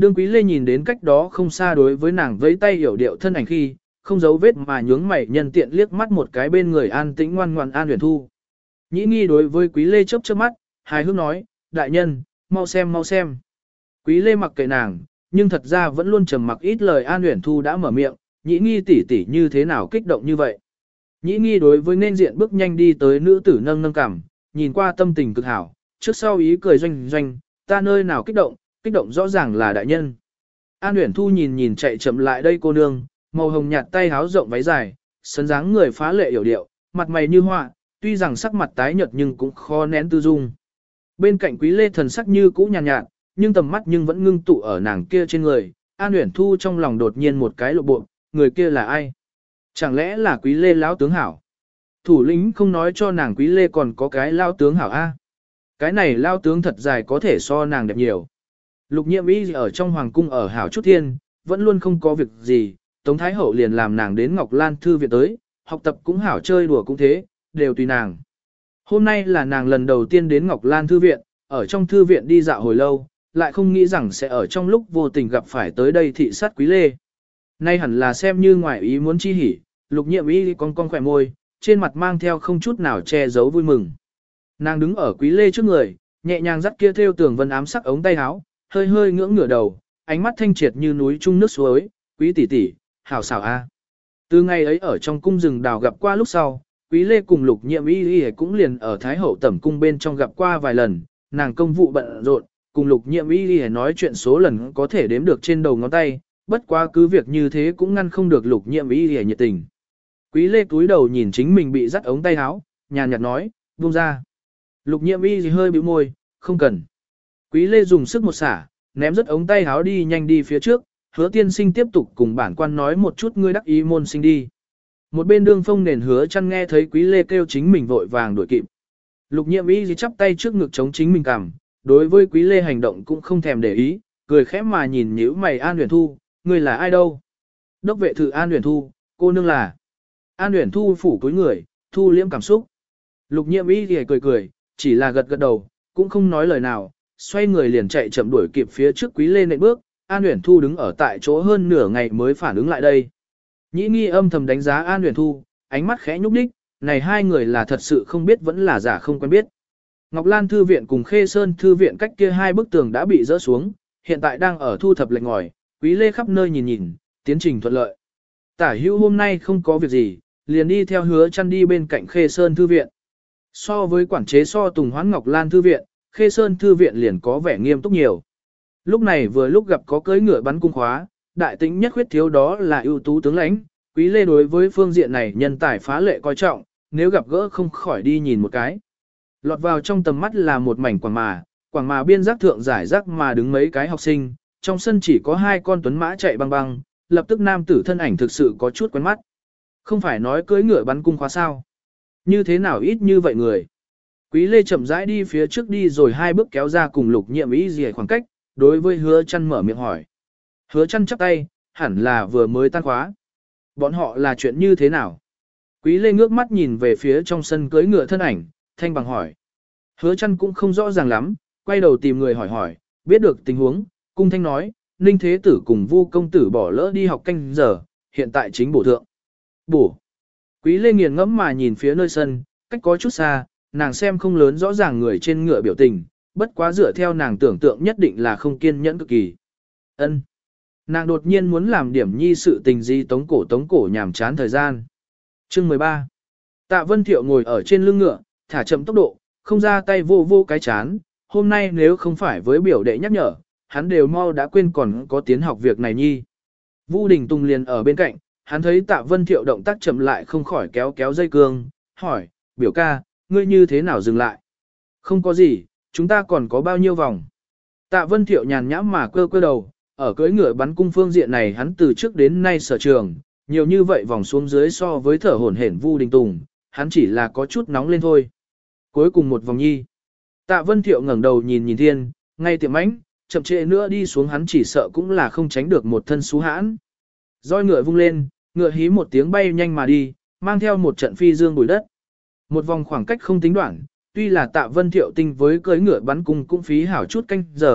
Đương Quý Lê nhìn đến cách đó không xa đối với nàng vẫy tay hiểu điệu thân ảnh khi, không giấu vết mà nhướng mày nhân tiện liếc mắt một cái bên người an tĩnh ngoan ngoãn An Uyển Thu. Nhĩ Nghi đối với Quý Lê chớp chớp mắt, hài hước nói, đại nhân, mau xem mau xem. Quý Lê mặc kệ nàng, nhưng thật ra vẫn luôn trầm mặc ít lời. An Uyển Thu đã mở miệng, Nhĩ Nghi tỷ tỷ như thế nào kích động như vậy. Nhĩ Nghi đối với nên diện bước nhanh đi tới nữ tử nâng nâng cằm, nhìn qua tâm tình cực hảo, trước sau ý cười doanh doanh, ta nơi nào kích động rõ ràng là đại nhân. An Uyển Thu nhìn nhìn chạy chậm lại đây cô nương, màu hồng nhạt tay háo rộng váy dài, sấn dáng người phá lệ yểu điệu, mặt mày như họa, tuy rằng sắc mặt tái nhợt nhưng cũng khó nén tư dung. Bên cạnh Quý Lê thần sắc như cũ nhàn nhạt, nhưng tầm mắt nhưng vẫn ngưng tụ ở nàng kia trên người. An Uyển Thu trong lòng đột nhiên một cái lộ bộ, người kia là ai? Chẳng lẽ là Quý Lê lão tướng hảo? Thủ lĩnh không nói cho nàng Quý Lê còn có cái lao tướng hảo a? Cái này lao tướng thật dài có thể so nàng đẹp nhiều. Lục Nhiệm Y ở trong hoàng cung ở hảo chút thiên, vẫn luôn không có việc gì, Tống Thái Hậu liền làm nàng đến Ngọc Lan Thư viện tới, học tập cũng hảo chơi đùa cũng thế, đều tùy nàng. Hôm nay là nàng lần đầu tiên đến Ngọc Lan Thư viện, ở trong thư viện đi dạo hồi lâu, lại không nghĩ rằng sẽ ở trong lúc vô tình gặp phải tới đây thị sát Quý Lê. Nay hẳn là xem như ngoài ý muốn chi hỉ, Lục Nhiệm Y con khỏe môi, trên mặt mang theo không chút nào che giấu vui mừng. Nàng đứng ở Quý Lê trước người, nhẹ nhàng dắt kia theo tường vân ám sắc ống tay áo, hơi hơi ngưỡng ngửa đầu, ánh mắt thanh triệt như núi trung nước suối, Quý tỷ tỷ, hảo xảo a. Từ ngày ấy ở trong cung rừng đào gặp qua lúc sau, Quý Lê cùng Lục Nhiệm Y cũng liền ở Thái Hậu tẩm cung bên trong gặp qua vài lần, nàng công vụ bận rộn, cùng Lục Nhiệm Y nói chuyện số lần có thể đếm được trên đầu ngón tay, bất quá cứ việc như thế cũng ngăn không được Lục Nhiệm Y nhiệt tình. Quý Lê cúi đầu nhìn chính mình bị dắt ống tay áo, nhàn nhạt nói, buông ra. Lục Nhiệm Y hơi bĩu môi, không cần. Quý Lê dùng sức một xả, ném rất ống tay áo đi nhanh đi phía trước, Hứa tiên sinh tiếp tục cùng bản quan nói một chút ngươi đắc ý môn sinh đi. Một bên đương phong nền Hứa chăn nghe thấy Quý Lê kêu chính mình vội vàng đuổi kịp. Lục Nhiệm Y chắp tay trước ngực chống chính mình cằm, đối với Quý Lê hành động cũng không thèm để ý, cười khẽ mà nhìn nhíu mày An Uyển Thu, ngươi là ai đâu? Đốc vệ thự An Uyển Thu, cô nương là. An Uyển Thu phủ cúi người, thu liễm cảm xúc. Lục Nhiệm Y thì cười cười, chỉ là gật gật đầu, cũng không nói lời nào, xoay người liền chạy chậm đuổi kịp phía trước Quý Lê nện bước. An Uyển Thu đứng ở tại chỗ hơn nửa ngày mới phản ứng lại đây. Nhĩ Nghi âm thầm đánh giá An Uyển Thu, ánh mắt khẽ nhúc nhích, này hai người là thật sự không biết vẫn là giả không quen biết. Ngọc Lan Thư viện cùng Khê Sơn Thư viện cách kia hai bức tường đã bị dỡ xuống, hiện tại đang ở thu thập lệnh ngòi, Quý Lê khắp nơi nhìn nhìn, tiến trình thuận lợi. Tả Hữu hôm nay không có việc gì, liền đi theo Hứa chăn đi bên cạnh Khê Sơn Thư viện. So với quản chế So Tùng Hoán Ngọc Lan Thư viện, Khê Sơn Thư viện liền có vẻ nghiêm túc nhiều. Lúc này vừa lúc gặp có cưỡi ngựa bắn cung khóa, đại tính nhất khuyết thiếu đó là ưu tú tướng lãnh, Quý Lê đối với phương diện này nhân tài phá lệ coi trọng, nếu gặp gỡ không khỏi đi nhìn một cái. Lọt vào trong tầm mắt là một mảnh quảng mà biên giác thượng giải rác mà đứng mấy cái học sinh, trong sân chỉ có hai con tuấn mã chạy băng băng, lập tức nam tử thân ảnh thực sự có chút quen mắt. Không phải nói cưỡi ngựa bắn cung khóa sao? Như thế nào ít như vậy người? Quý Lê chậm rãi đi phía trước đi rồi hai bước kéo ra cùng Lục Nhiệm Y gì khoảng cách, đối với Hứa chăn mở miệng hỏi. Hứa chăn chắp tay, hẳn là vừa mới tan khóa. Bọn họ là chuyện như thế nào? Quý Lê ngước mắt nhìn về phía trong sân cưỡi ngựa thân ảnh, thanh bằng hỏi. Hứa chăn cũng không rõ ràng lắm, quay đầu tìm người hỏi, biết được tình huống, cung thanh nói, Ninh Thế Tử cùng Vu Công Tử bỏ lỡ đi học canh giờ, hiện tại chính bổ thượng. Bổ. Quý Lê nghiền ngẫm mà nhìn phía nơi sân, cách có chút xa, nàng xem không lớn rõ ràng người trên ngựa biểu tình, bất quá dựa theo nàng tưởng tượng nhất định là không kiên nhẫn cực kỳ. Ân. Nàng đột nhiên muốn làm điểm nhi sự tình gì tống cổ nhàm chán thời gian. Chương 13. Tạ Vân Thiệu ngồi ở trên lưng ngựa, thả chậm tốc độ, không ra tay vô cái chán, hôm nay nếu không phải với biểu đệ nhắc nhở, hắn đều mau đã quên còn có tiến học việc này nhi. Vu Đình Tùng liền ở bên cạnh, hắn thấy Tạ Vân Thiệu động tác chậm lại không khỏi kéo dây cương, hỏi, biểu ca, ngươi như thế nào dừng lại? Không có gì, chúng ta còn có bao nhiêu vòng? Tạ Vân Thiệu nhàn nhãm mà cơ đầu, ở cưỡi ngựa bắn cung phương diện này hắn từ trước đến nay sở trường, nhiều như vậy vòng xuống dưới so với thở hổn hển Vu Đình Tùng, hắn chỉ là có chút nóng lên thôi. Cuối cùng một vòng nhi. Tạ Vân Thiệu ngẩng đầu nhìn thiên, ngay tiệm ánh, chậm trễ nữa đi xuống hắn chỉ sợ cũng là không tránh được một thân xú hãn. Roi ngựa vung lên, ngựa hí một tiếng bay nhanh mà đi, mang theo một trận phi dương bụi đất. Một vòng khoảng cách không tính đoạn, tuy là Tạ Vân Thiệu tinh với cưỡi ngựa bắn cung cũng phí hảo chút canh giờ,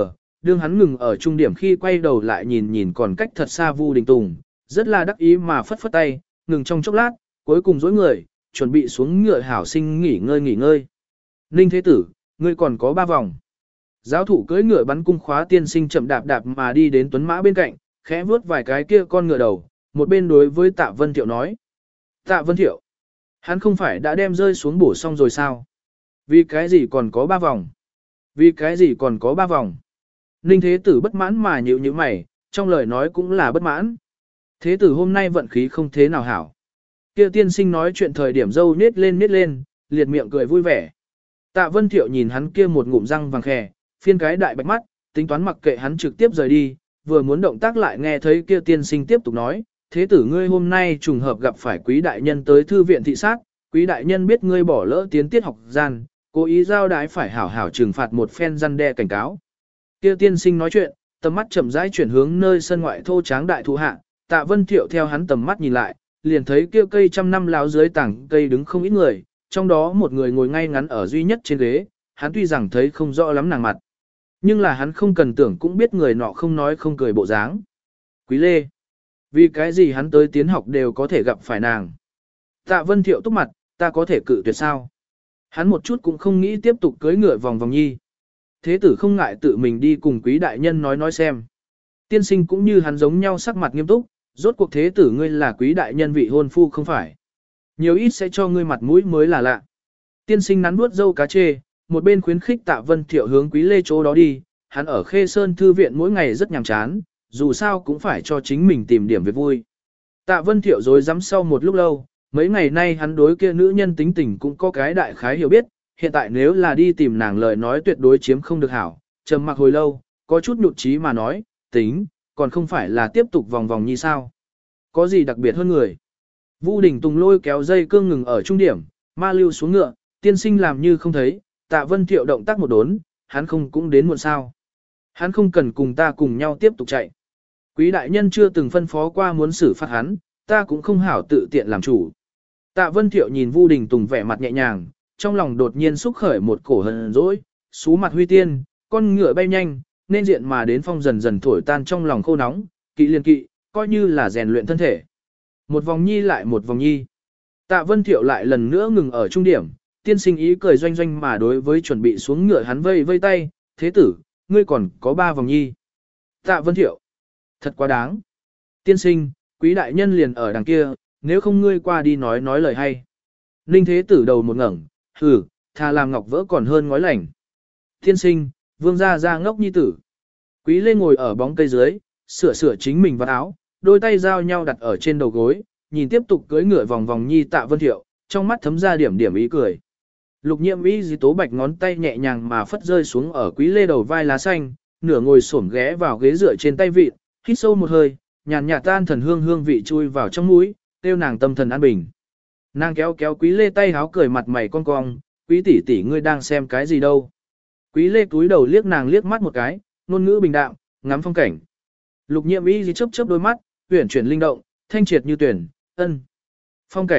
đương hắn ngừng ở trung điểm khi quay đầu lại nhìn nhìn còn cách thật xa Vu Đình Tùng, rất là đắc ý mà phất phất tay, ngừng trong chốc lát, cuối cùng dối người, chuẩn bị xuống ngựa hảo sinh nghỉ ngơi. Ninh Thế Tử, ngươi còn có 3 vòng. Giáo thủ cưỡi ngựa bắn cung khóa tiên sinh chậm đạp đạp mà đi đến tuấn mã bên cạnh, khẽ vuốt vài cái kia con ngựa đầu, một bên đối với Tạ Vân Thiệu nói. Tạ Vân Thiệu, hắn không phải đã đem rơi xuống bổ xong rồi sao? Vì cái gì còn có 3 vòng? Vì cái gì còn có 3 vòng? Ninh Thế Tử bất mãn mà nhíu nhíu mày, trong lời nói cũng là bất mãn. Thế Tử hôm nay vận khí không thế nào hảo. Kia tiên sinh nói chuyện thời điểm dâu nết lên, liệt miệng cười vui vẻ. Tạ Vân Thiệu nhìn hắn kia một ngụm răng vàng khè, phiên cái đại bạch mắt, tính toán mặc kệ hắn trực tiếp rời đi, vừa muốn động tác lại nghe thấy kia tiên sinh tiếp tục nói, thế tử ngươi hôm nay trùng hợp gặp phải quý đại nhân tới thư viện thị sát, quý đại nhân biết ngươi bỏ lỡ tiến tiết học gian, cố ý giao đái phải hảo hảo trừng phạt một phen răn đe cảnh cáo. Kia tiên sinh nói chuyện, tầm mắt chậm rãi chuyển hướng nơi sân ngoại thô tráng đại thụ hạ, Tạ Vân Thiệu theo hắn tầm mắt nhìn lại, liền thấy kia cây trăm năm láo dưới tảng cây đứng không ít người, trong đó một người ngồi ngay ngắn ở duy nhất trên ghế, hắn tuy rằng thấy không rõ lắm nàng mặt, nhưng là hắn không cần tưởng cũng biết người nọ không nói không cười bộ dáng. Quý Lê, vì cái gì hắn tới tiến học đều có thể gặp phải nàng. Tạ Vân Thiệu túc mặt, ta có thể cự tuyệt sao? Hắn một chút cũng không nghĩ tiếp tục cưỡi ngựa vòng vòng nhi. Thế tử không ngại tự mình đi cùng quý đại nhân nói xem. Tiên sinh cũng như hắn giống nhau sắc mặt nghiêm túc, rốt cuộc thế tử ngươi là quý đại nhân vị hôn phu không phải. Nhiều ít sẽ cho ngươi mặt mũi mới là lạ. Tiên sinh nắn nuốt dâu cá chê, một bên khuyến khích Tạ Vân Thiệu hướng Quý Lê chỗ đó đi, hắn ở Khê Sơn Thư viện mỗi ngày rất nhàm chán, dù sao cũng phải cho chính mình tìm điểm việc vui. Tạ Vân Thiệu rồi dám sau một lúc lâu, mấy ngày nay hắn đối kia nữ nhân tính tình cũng có cái đại khái hiểu biết, hiện tại nếu là đi tìm nàng lời nói tuyệt đối chiếm không được hảo, trầm mặc hồi lâu, có chút nhụt chí mà nói, tính, còn không phải là tiếp tục vòng vòng như sao. Có gì đặc biệt hơn người. Vu Đình Tùng lôi kéo dây cương ngừng ở trung điểm, ma lưu xuống ngựa, tiên sinh làm như không thấy, Tạ Vân Thiệu động tác một đốn, hắn không cũng đến muộn sao. Hắn không cần cùng ta cùng nhau tiếp tục chạy. Quý đại nhân chưa từng phân phó qua muốn xử phạt hắn, ta cũng không hảo tự tiện làm chủ. Tạ Vân Thiệu nhìn Vu Đình Tùng vẻ mặt nhẹ nhàng, trong lòng đột nhiên xúc khởi một cổ hờn dỗi, xú mặt huy tiên, con ngựa bay nhanh, nên diện mà đến phong dần dần thổi tan trong lòng khô nóng, kỵ liền kỵ, coi như là rèn luyện thân thể. Một vòng nhi lại một vòng nhi. Tạ Vân Thiệu lại lần nữa ngừng ở trung điểm, tiên sinh ý cười doanh doanh mà đối với chuẩn bị xuống ngựa hắn vây vây tay, thế tử, ngươi còn có 3 vòng nhi. Tạ Vân Thiệu, thật quá đáng. Tiên sinh, quý đại nhân liền ở đằng kia, nếu không ngươi qua đi nói lời hay. Ninh thế tử đầu một ngẩng, hừ, thà làm ngọc vỡ còn hơn ngói lành. Tiên sinh, vương gia ra ngốc nhi tử. Quý Lê ngồi ở bóng cây dưới, sửa chính mình vào áo, đôi tay giao nhau đặt ở trên đầu gối, nhìn tiếp tục cưỡi ngựa vòng vòng nhi Tạ Vân Thiệu, trong mắt thấm ra điểm ý cười. Lục Nhiệm Y Di Tố Bạch ngón tay nhẹ nhàng mà phất rơi xuống ở Quý Lê đầu vai lá xanh, nửa ngồi xổm ghé vào ghế dựa trên tay vịt, hít sâu một hơi, nhàn nhạt tan thần hương vị chui vào trong mũi, tiêu nàng tâm thần an bình. Nàng kéo Quý Lê tay háo cười mặt mày cong cong, Quý tỷ tỷ ngươi đang xem cái gì đâu? Quý Lê cúi đầu liếc nàng liếc mắt một cái, ngôn ngữ bình đạm, ngắm phong cảnh. Lục Nhiệm Y Di chớp đôi mắt, uyển chuyển linh động, thanh triệt như tuyển, ân. Phong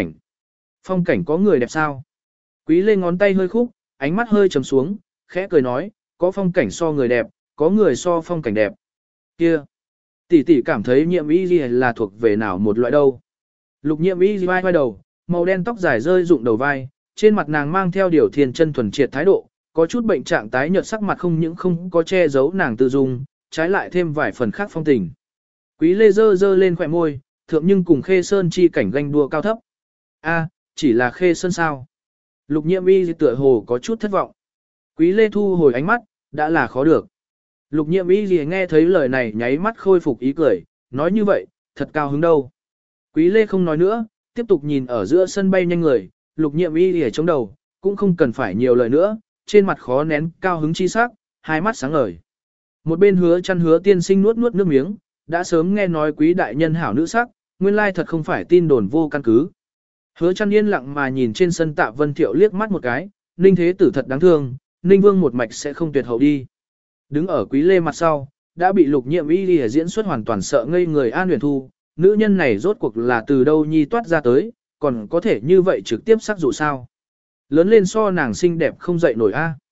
cảnh có người đẹp sao? Quý Lê ngón tay hơi khúc, ánh mắt hơi trầm xuống, khẽ cười nói, có phong cảnh so người đẹp, có người so phong cảnh đẹp. Kia, tỷ tỷ cảm thấy Nhiệm Y gì là thuộc về nào một loại đâu? Lục Nhiệm Y vai đầu, màu đen tóc dài rơi rụng đầu vai, trên mặt nàng mang theo điều thiên chân thuần triệt thái độ, có chút bệnh trạng tái nhợt sắc mặt không những không có che giấu nàng tự dung, trái lại thêm vài phần khác phong tình. Quý Lê dơ lên khỏe môi, thượng nhưng cùng Khê Sơn chi cảnh ganh đua cao thấp. A, chỉ là Khê Sơn sao? Lục Nhiệm Y tựa hồ có chút thất vọng. Quý Lê thu hồi ánh mắt, đã là khó được. Lục Nhiệm Y nghe thấy lời này nháy mắt khôi phục ý cười, nói như vậy, thật cao hứng đâu. Quý Lê không nói nữa, tiếp tục nhìn ở giữa sân bay nhanh người, Lục Nhiệm Y chống đầu, cũng không cần phải nhiều lời nữa, trên mặt khó nén cao hứng chi sắc, hai mắt sáng ngời. Một bên Hứa tiên sinh nuốt nước miếng, đã sớm nghe nói quý đại nhân hảo nữ sắc, nguyên lai thật không phải tin đồn vô căn cứ. Hứa Chăn yên lặng mà nhìn trên sân Tạ Vân Thiệu liếc mắt một cái, Ninh thế tử thật đáng thương, Ninh vương một mạch sẽ không tuyệt hậu đi. Đứng ở Quý Lê mặt sau, đã bị Lục Nhiệm Y đi diễn xuất hoàn toàn sợ ngây người An Huyền Thu, nữ nhân này rốt cuộc là từ đâu nhi toát ra tới, còn có thể như vậy trực tiếp sắc dụ sao. Lớn lên so nàng xinh đẹp không dậy nổi a.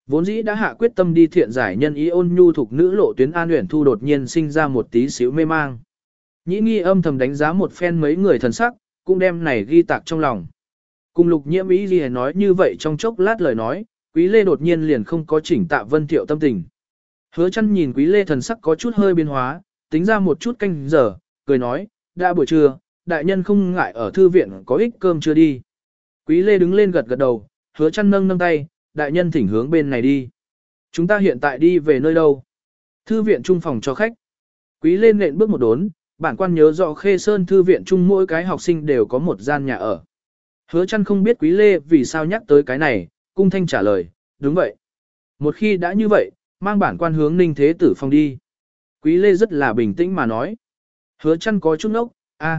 Vốn dĩ đã hạ quyết tâm đi thiện giải nhân ý ôn nhu thuộc nữ lộ tuyến An Uyển Thu đột nhiên sinh ra một tí xíu mê mang. Nhĩ nghi âm thầm đánh giá một phen mấy người thần sắc, cũng đem này ghi tạc trong lòng. Cùng Lục Nhiễm ý gì nói như vậy trong chốc lát lời nói, Quý Lê đột nhiên liền không có chỉnh Tạ Vân Thiệu tâm tình. Hứa Chân nhìn Quý Lê thần sắc có chút hơi biến hóa, tính ra một chút canh giờ, cười nói, đã buổi trưa, đại nhân không ngại ở thư viện có ích cơm chưa đi. Quý Lê đứng lên gật gật đầu, Hứa Chân nâng nâng tay, đại nhân thỉnh hướng bên này đi. Chúng ta hiện tại đi về nơi đâu? Thư viện trung phòng cho khách. Quý Lê nện bước một đốn, bản quan nhớ rõ Khê Sơn thư viện trung mỗi cái học sinh đều có một gian nhà ở. Hứa Chân không biết Quý Lê vì sao nhắc tới cái này, cung thanh trả lời, đúng vậy. Một khi đã như vậy, mang bản quan hướng Ninh Thế Tử phòng đi. Quý Lê rất là bình tĩnh mà nói. Hứa Chân có chút ngốc,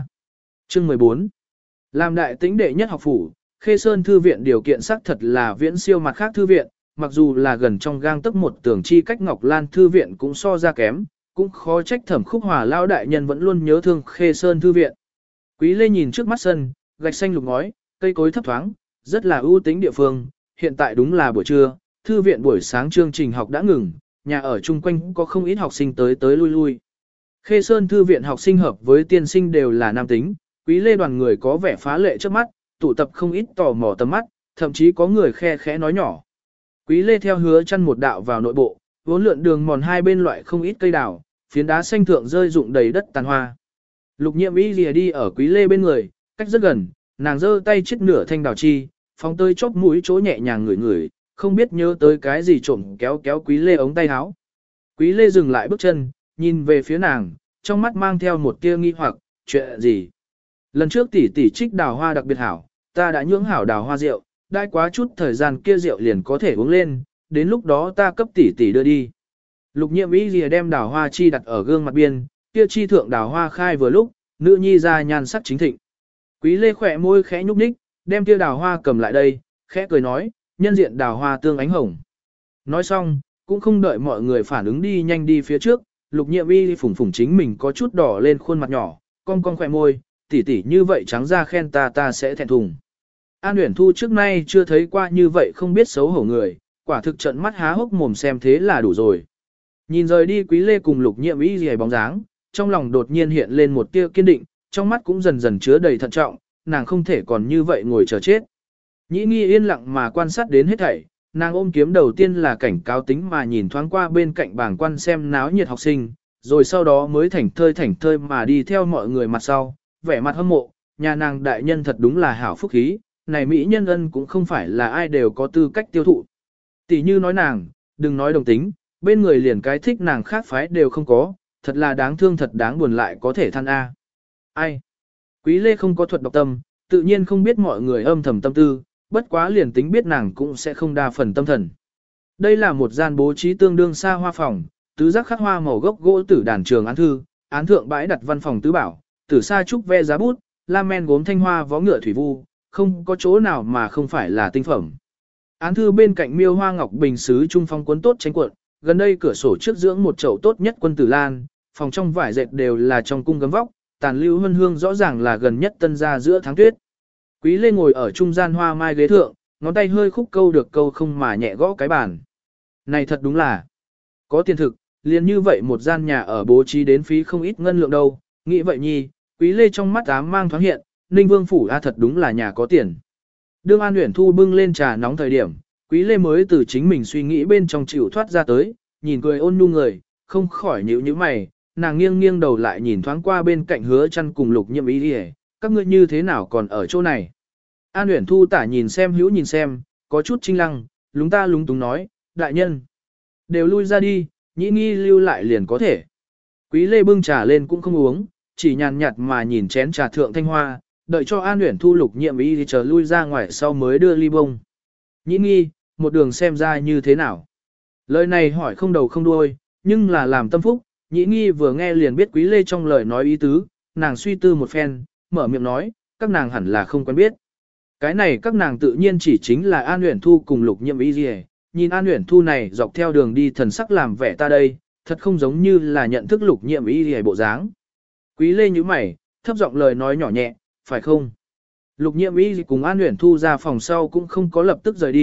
chương 14. Làm đại tĩnh đệ nhất học phủ, Khê Sơn thư viện điều kiện xác thật là viễn siêu mặt khác thư viện, mặc dù là gần trong gang tấc một tường chi cách Ngọc Lan thư viện cũng so ra kém, cũng khó trách Thẩm Khúc Hòa lão đại nhân vẫn luôn nhớ thương Khê Sơn thư viện. Quý Lê nhìn trước mắt sân, gạch xanh lục ngói, cây cối thấp thoáng, rất là ưu tĩnh địa phương, hiện tại đúng là buổi trưa, thư viện buổi sáng chương trình học đã ngừng, nhà ở chung quanh có không ít học sinh tới tới lui lui. Khê Sơn thư viện học sinh hợp với tiên sinh đều là nam tính, Quý Lê đoàn người có vẻ phá lệ trước mắt, tụ tập không ít tò mò tầm mắt, thậm chí có người khe khẽ nói nhỏ. Quý Lê theo Hứa Chân một đạo vào nội bộ, vốn lượn đường mòn hai bên loại không ít cây đào, phiến đá xanh thượng rơi rụng đầy đất tàn hoa. Lục Nhiệm Y lìa đi ở Quý Lê bên người, cách rất gần, nàng giơ tay chiết nửa thanh đào chi, phóng tới chóp mũi chỗ nhẹ nhàng ngửi ngửi, không biết nhớ tới cái gì trộm kéo kéo Quý Lê ống tay áo. Quý Lê dừng lại bước chân, nhìn về phía nàng, trong mắt mang theo một tia nghi hoặc, chuyện gì? Lần trước tỷ tỷ trích đào hoa đặc biệt hảo, ta đã nhưỡng hảo đào hoa rượu, đãi quá chút thời gian kia rượu liền có thể uống lên, đến lúc đó ta cấp tỷ tỷ đưa đi. Lục Nhiệm Y lìa đem đào hoa chi đặt ở gương mặt biên, kia chi thượng đào hoa khai vừa lúc, nữ nhi ra nhan sắc chính thịnh. Quý Lê khỏe môi khẽ nhúc nhích, đem kia đào hoa cầm lại đây, khẽ cười nói, nhân diện đào hoa tương ánh hồng. Nói xong, cũng không đợi mọi người phản ứng đi nhanh đi phía trước, Lục Nhiệm Y phủng phủng chính mình có chút đỏ lên khuôn mặt nhỏ, cong cong khỏe môi, tỷ tỷ như vậy trắng ra khen ta sẽ thẹn thùng. An Uyển Thu trước nay chưa thấy qua như vậy không biết xấu hổ người, quả thực trận mắt há hốc mồm xem thế là đủ rồi. Nhìn rời đi Quý Lê cùng Lục Nhiệm Y rìa bóng dáng, trong lòng đột nhiên hiện lên một tia kiên định, trong mắt cũng dần dần chứa đầy thận trọng, nàng không thể còn như vậy ngồi chờ chết. Nhĩ nghi yên lặng mà quan sát đến hết thảy, nàng ôm kiếm đầu tiên là cảnh cáo tính mà nhìn thoáng qua bên cạnh bảng quan xem náo nhiệt học sinh, rồi sau đó mới thảnh thơi mà đi theo mọi người mặt sau, vẻ mặt hâm mộ, nhà nàng đại nhân thật đúng là hảo phúc khí, này mỹ nhân ân cũng không phải là ai đều có tư cách tiêu thụ. Tỷ như nói nàng, đừng nói đồng tính, bên người liền cái thích nàng khác phái đều không có, thật là đáng thương thật đáng buồn lại có thể than a. Ai? Quý Lê không có thuật độc tâm, tự nhiên không biết mọi người âm thầm tâm tư, bất quá liền tính biết nàng cũng sẽ không đa phần tâm thần. Đây là một gian bố trí tương đương xa hoa phòng, tứ giác khắc hoa màu gốc gỗ tử đàn trường án thư, án thượng bãi đặt văn phòng tứ bảo, tử sa trúc ve giá bút, lam men gốm thanh hoa vó ngựa thủy vu, không có chỗ nào mà không phải là tinh phẩm. Án thư bên cạnh miêu hoa ngọc bình sứ trung phong cuốn tốt tranh cuộn, gần đây cửa sổ trước dưỡng một chậu tốt nhất quân tử lan, phòng trong vải dệt đều là trong cung gấm vóc, tàn lưu hân hương rõ ràng là gần nhất tân gia giữa tháng tuyết. Quý Lê ngồi ở trung gian hoa mai ghế thượng, ngón tay hơi khúc câu được câu không mà nhẹ gõ cái bàn. Này thật đúng là có tiền thực, liền như vậy một gian nhà ở bố trí đến phí không ít ngân lượng đâu, nghĩ vậy nhi, Quý Lê trong mắt ám mang thoáng hiện, Ninh Vương phủ thật đúng là nhà có tiền. Đương An Uyển Thu bưng lên trà nóng thời điểm, Quý Lê mới từ chính mình suy nghĩ bên trong chịu thoát ra tới, nhìn cười ôn nhu người, không khỏi nhíu nhíu mày, nàng nghiêng nghiêng đầu lại nhìn thoáng qua bên cạnh Hứa Chân cùng Lục Nhiệm Y đi, các ngươi như thế nào còn ở chỗ này? An Uyển Thu tả nhìn xem hữu nhìn xem, có chút chinh lăng, lúng ta lúng túng nói, đại nhân, đều lui ra đi, nhĩ nghi lưu lại liền có thể. Quý Lê bưng trà lên cũng không uống, chỉ nhàn nhạt mà nhìn chén trà thượng thanh hoa, đợi cho An Uyển Thu Lục Nhiệm Y thì chờ lui ra ngoài sau mới đưa ly bông. Nhĩ nghi, một đường xem ra như thế nào? Lời này hỏi không đầu không đuôi, nhưng là làm tâm phúc, Nhĩ nghi vừa nghe liền biết Quý Lê trong lời nói ý tứ, nàng suy tư một phen, mở miệng nói, các nàng hẳn là không quen biết. Cái này các nàng tự nhiên chỉ chính là An Uyển Thu cùng Lục Nhiệm Y gì, nhìn An Uyển Thu này dọc theo đường đi thần sắc làm vẻ ta đây, thật không giống như là nhận thức Lục Nhiệm Y gì bộ dáng. Quý Lê nhíu mày, thấp giọng lời nói nhỏ nhẹ, phải không? Lục Nhiệm Y cùng An Uyển Thu ra phòng sau cũng không có lập tức rời đi,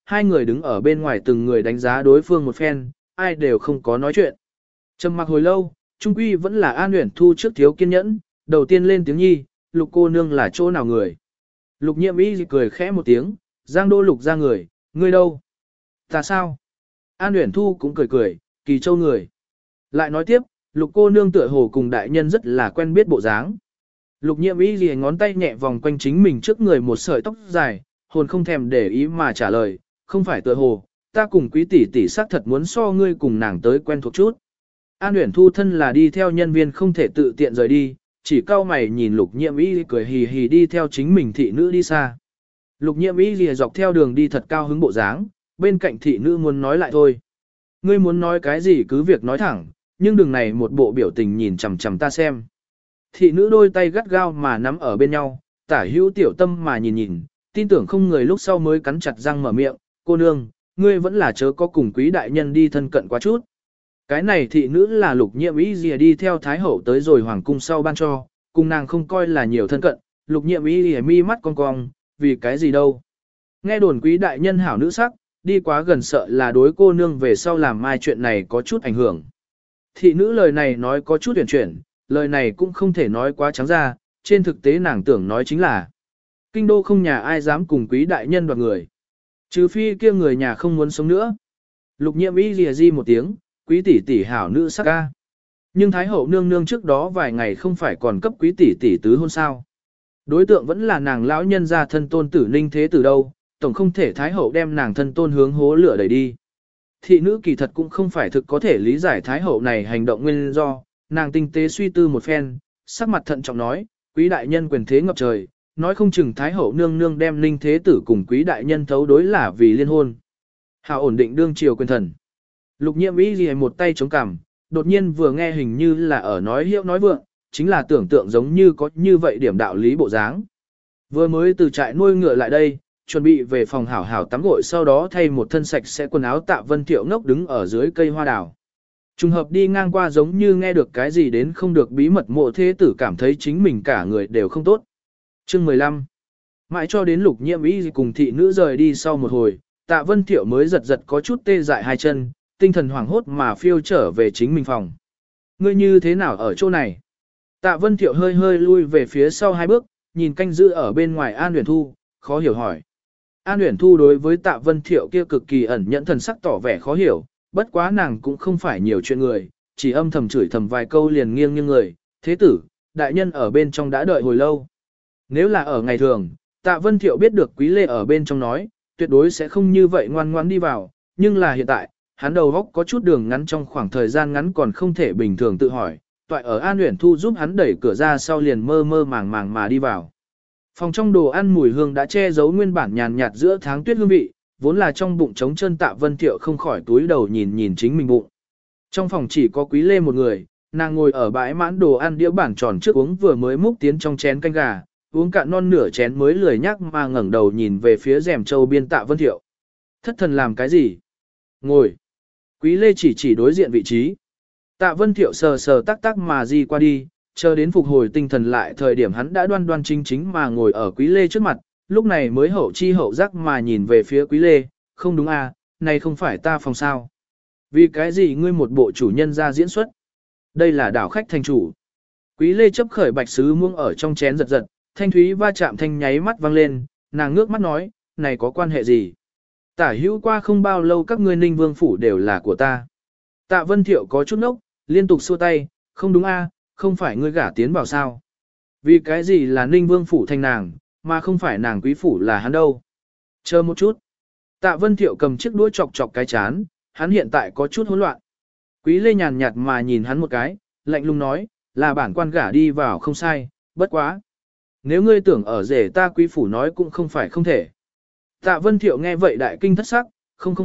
hai người đứng ở bên ngoài từng người đánh giá đối phương một phen, ai đều không có nói chuyện. Trầm mặc hồi lâu, trung quy vẫn là An Uyển Thu trước thiếu kiên nhẫn, đầu tiên lên tiếng nhi, Lục cô nương là chỗ nào người. Lục Nhiệm Y cười khẽ một tiếng, Giang Đô Lục ra người, ngươi đâu? Ta sao? An Uyển Thu cũng cười cười, Kỳ Châu người. Lại nói tiếp, Lục cô nương tựa hồ cùng đại nhân rất là quen biết bộ dáng. Lục Nhiệm Y lìa ngón tay nhẹ vòng quanh chính mình trước người một sợi tóc dài, hồn không thèm để ý mà trả lời, không phải tựa hồ, ta cùng quý tỷ tỷ xác thật muốn so ngươi cùng nàng tới quen thuộc chút. An Uyển Thu thân là đi theo nhân viên không thể tự tiện rời đi, chỉ cau mày nhìn Lục Nhiệm Y cười hì hì đi theo chính mình thị nữ đi xa. Lục Nhiệm Y lìa dọc theo đường đi thật cao hứng bộ dáng, bên cạnh thị nữ muốn nói lại thôi. Ngươi muốn nói cái gì cứ việc nói thẳng, nhưng đừng này một bộ biểu tình nhìn chằm chằm ta xem. Thị nữ đôi tay gắt gao mà nắm ở bên nhau, tả hữu tiểu tâm mà nhìn nhìn, tin tưởng không người lúc sau mới cắn chặt răng mở miệng, cô nương, ngươi vẫn là chớ có cùng quý đại nhân đi thân cận quá chút. Cái này thị nữ là Lục Nhiệm Y lìa đi theo Thái Hậu tới rồi hoàng cung sau ban cho, cùng nàng không coi là nhiều thân cận, Lục Nhiệm Y lìa mi mắt cong cong, vì cái gì đâu. Nghe đồn quý đại nhân hảo nữ sắc, đi quá gần sợ là đối cô nương về sau làm mai chuyện này có chút ảnh hưởng. Thị nữ lời này nói có chút huyền chuyển, lời này cũng không thể nói quá trắng ra, trên thực tế nàng tưởng nói chính là kinh đô không nhà ai dám cùng quý đại nhân đoạt người. Trừ phi kia người nhà không muốn sống nữa. Lục Nhiệm Y lìa di một tiếng, quý tỷ tỷ hảo nữ sắc ca. Nhưng Thái Hậu nương nương trước đó vài ngày không phải còn cấp quý tỷ tỷ tứ hôn sao. Đối tượng vẫn là nàng lão nhân gia thân tôn tử Ninh Thế Tử đâu, tổng không thể Thái Hậu đem nàng thân tôn hướng hố lửa đẩy đi. Thị nữ kỳ thật cũng không phải thực có thể lý giải Thái Hậu này hành động nguyên do, nàng tinh tế suy tư một phen, sắc mặt thận trọng nói, quý đại nhân quyền thế ngập trời, nói không chừng Thái Hậu nương nương đem Ninh Thế Tử cùng quý đại nhân thấu đối là vì liên hôn. Hảo ổn định đương triều quyền thần. Lục Nhiệm Y lìa một tay chống cằm, đột nhiên vừa nghe hình như là ở nói hiệu nói vượng, chính là tưởng tượng giống như có như vậy điểm đạo lý bộ dáng. Vừa mới từ trại nuôi ngựa lại đây, chuẩn bị về phòng hảo hảo tắm gội sau đó thay một thân sạch sẽ quần áo Tạ Vân Thiệu ngốc đứng ở dưới cây hoa đào. Trùng hợp đi ngang qua giống như nghe được cái gì đến không được bí mật Mộ Thế Tử cảm thấy chính mình cả người đều không tốt. Chương 15. Mãi cho đến Lục Nhiệm Y cùng thị nữ rời đi sau một hồi, Tạ Vân Thiệu mới giật giật có chút tê dại hai chân, tinh thần hoảng hốt mà phiêu trở về chính mình phòng. Ngươi như thế nào ở chỗ này? Tạ Vân Thiệu hơi hơi lui về phía sau hai bước, nhìn canh giữ ở bên ngoài An Uyển Thu, khó hiểu hỏi. An Uyển Thu đối với Tạ Vân Thiệu kia cực kỳ ẩn nhẫn thần sắc tỏ vẻ khó hiểu, bất quá nàng cũng không phải nhiều chuyện người, chỉ âm thầm chửi thầm vài câu liền nghiêng nghiêng người, thế tử, đại nhân ở bên trong đã đợi hồi lâu. Nếu là ở ngày thường, Tạ Vân Thiệu biết được Quý Lê ở bên trong nói, tuyệt đối sẽ không như vậy ngoan ngoãn đi vào, nhưng là hiện tại, hắn đầu óc có chút đường ngắn trong khoảng thời gian ngắn còn không thể bình thường tự hỏi, toại ở An Uyển Thu giúp hắn đẩy cửa ra sau liền mơ mơ màng màng mà đi vào. Phòng trong đồ ăn mùi hương đã che giấu nguyên bản nhàn nhạt giữa tháng tuyết hương vị, vốn là trong bụng trống chân Tạ Vân Thiệu không khỏi túi đầu nhìn nhìn chính mình bụng. Trong phòng chỉ có Quý Lê một người, nàng ngồi ở bãi mãn đồ ăn đĩa bản tròn trước uống vừa mới múc tiến trong chén canh gà, uống cạn non nửa chén mới lười nhắc mà ngẩng đầu nhìn về phía rèm châu biên Tạ Vân Thiệu. Thất thần làm cái gì? Ngồi. Quý Lê chỉ đối diện vị trí. Tạ Vân Thiệu sờ sờ tắc tắc mà di qua đi, chờ đến phục hồi tinh thần lại thời điểm hắn đã đoan đoan chính chính mà ngồi ở Quý Lê trước mặt, lúc này mới hậu chi hậu giác mà nhìn về phía Quý Lê, không đúng à, này không phải ta phòng sao. Vì cái gì ngươi một bộ chủ nhân ra diễn xuất? Đây là đảo khách thành chủ. Quý Lê chấp khởi bạch sứ muông ở trong chén giật giật, thanh thúy va chạm thanh nháy mắt vang lên, nàng ngước mắt nói, này có quan hệ gì? Tả hữu qua không bao lâu các ngươi Ninh Vương phủ đều là của ta. Tạ Vân Thiệu có chút nốc, liên tục xua tay, không đúng a, không phải ngươi gả tiến vào sao? Vì cái gì là Ninh Vương phủ thành nàng, mà không phải nàng quý phủ là hắn đâu? Chờ một chút. Tạ Vân Thiệu cầm chiếc đũa chọc chọc cái chán, hắn hiện tại có chút hỗn loạn. Quý Lê nhàn nhạt mà nhìn hắn một cái, lạnh lùng nói, là bản quan gả đi vào không sai, bất quá. Nếu ngươi tưởng ở rể ta quý phủ nói cũng không phải không thể. Tạ Vân Thiệu nghe vậy đại kinh thất sắc,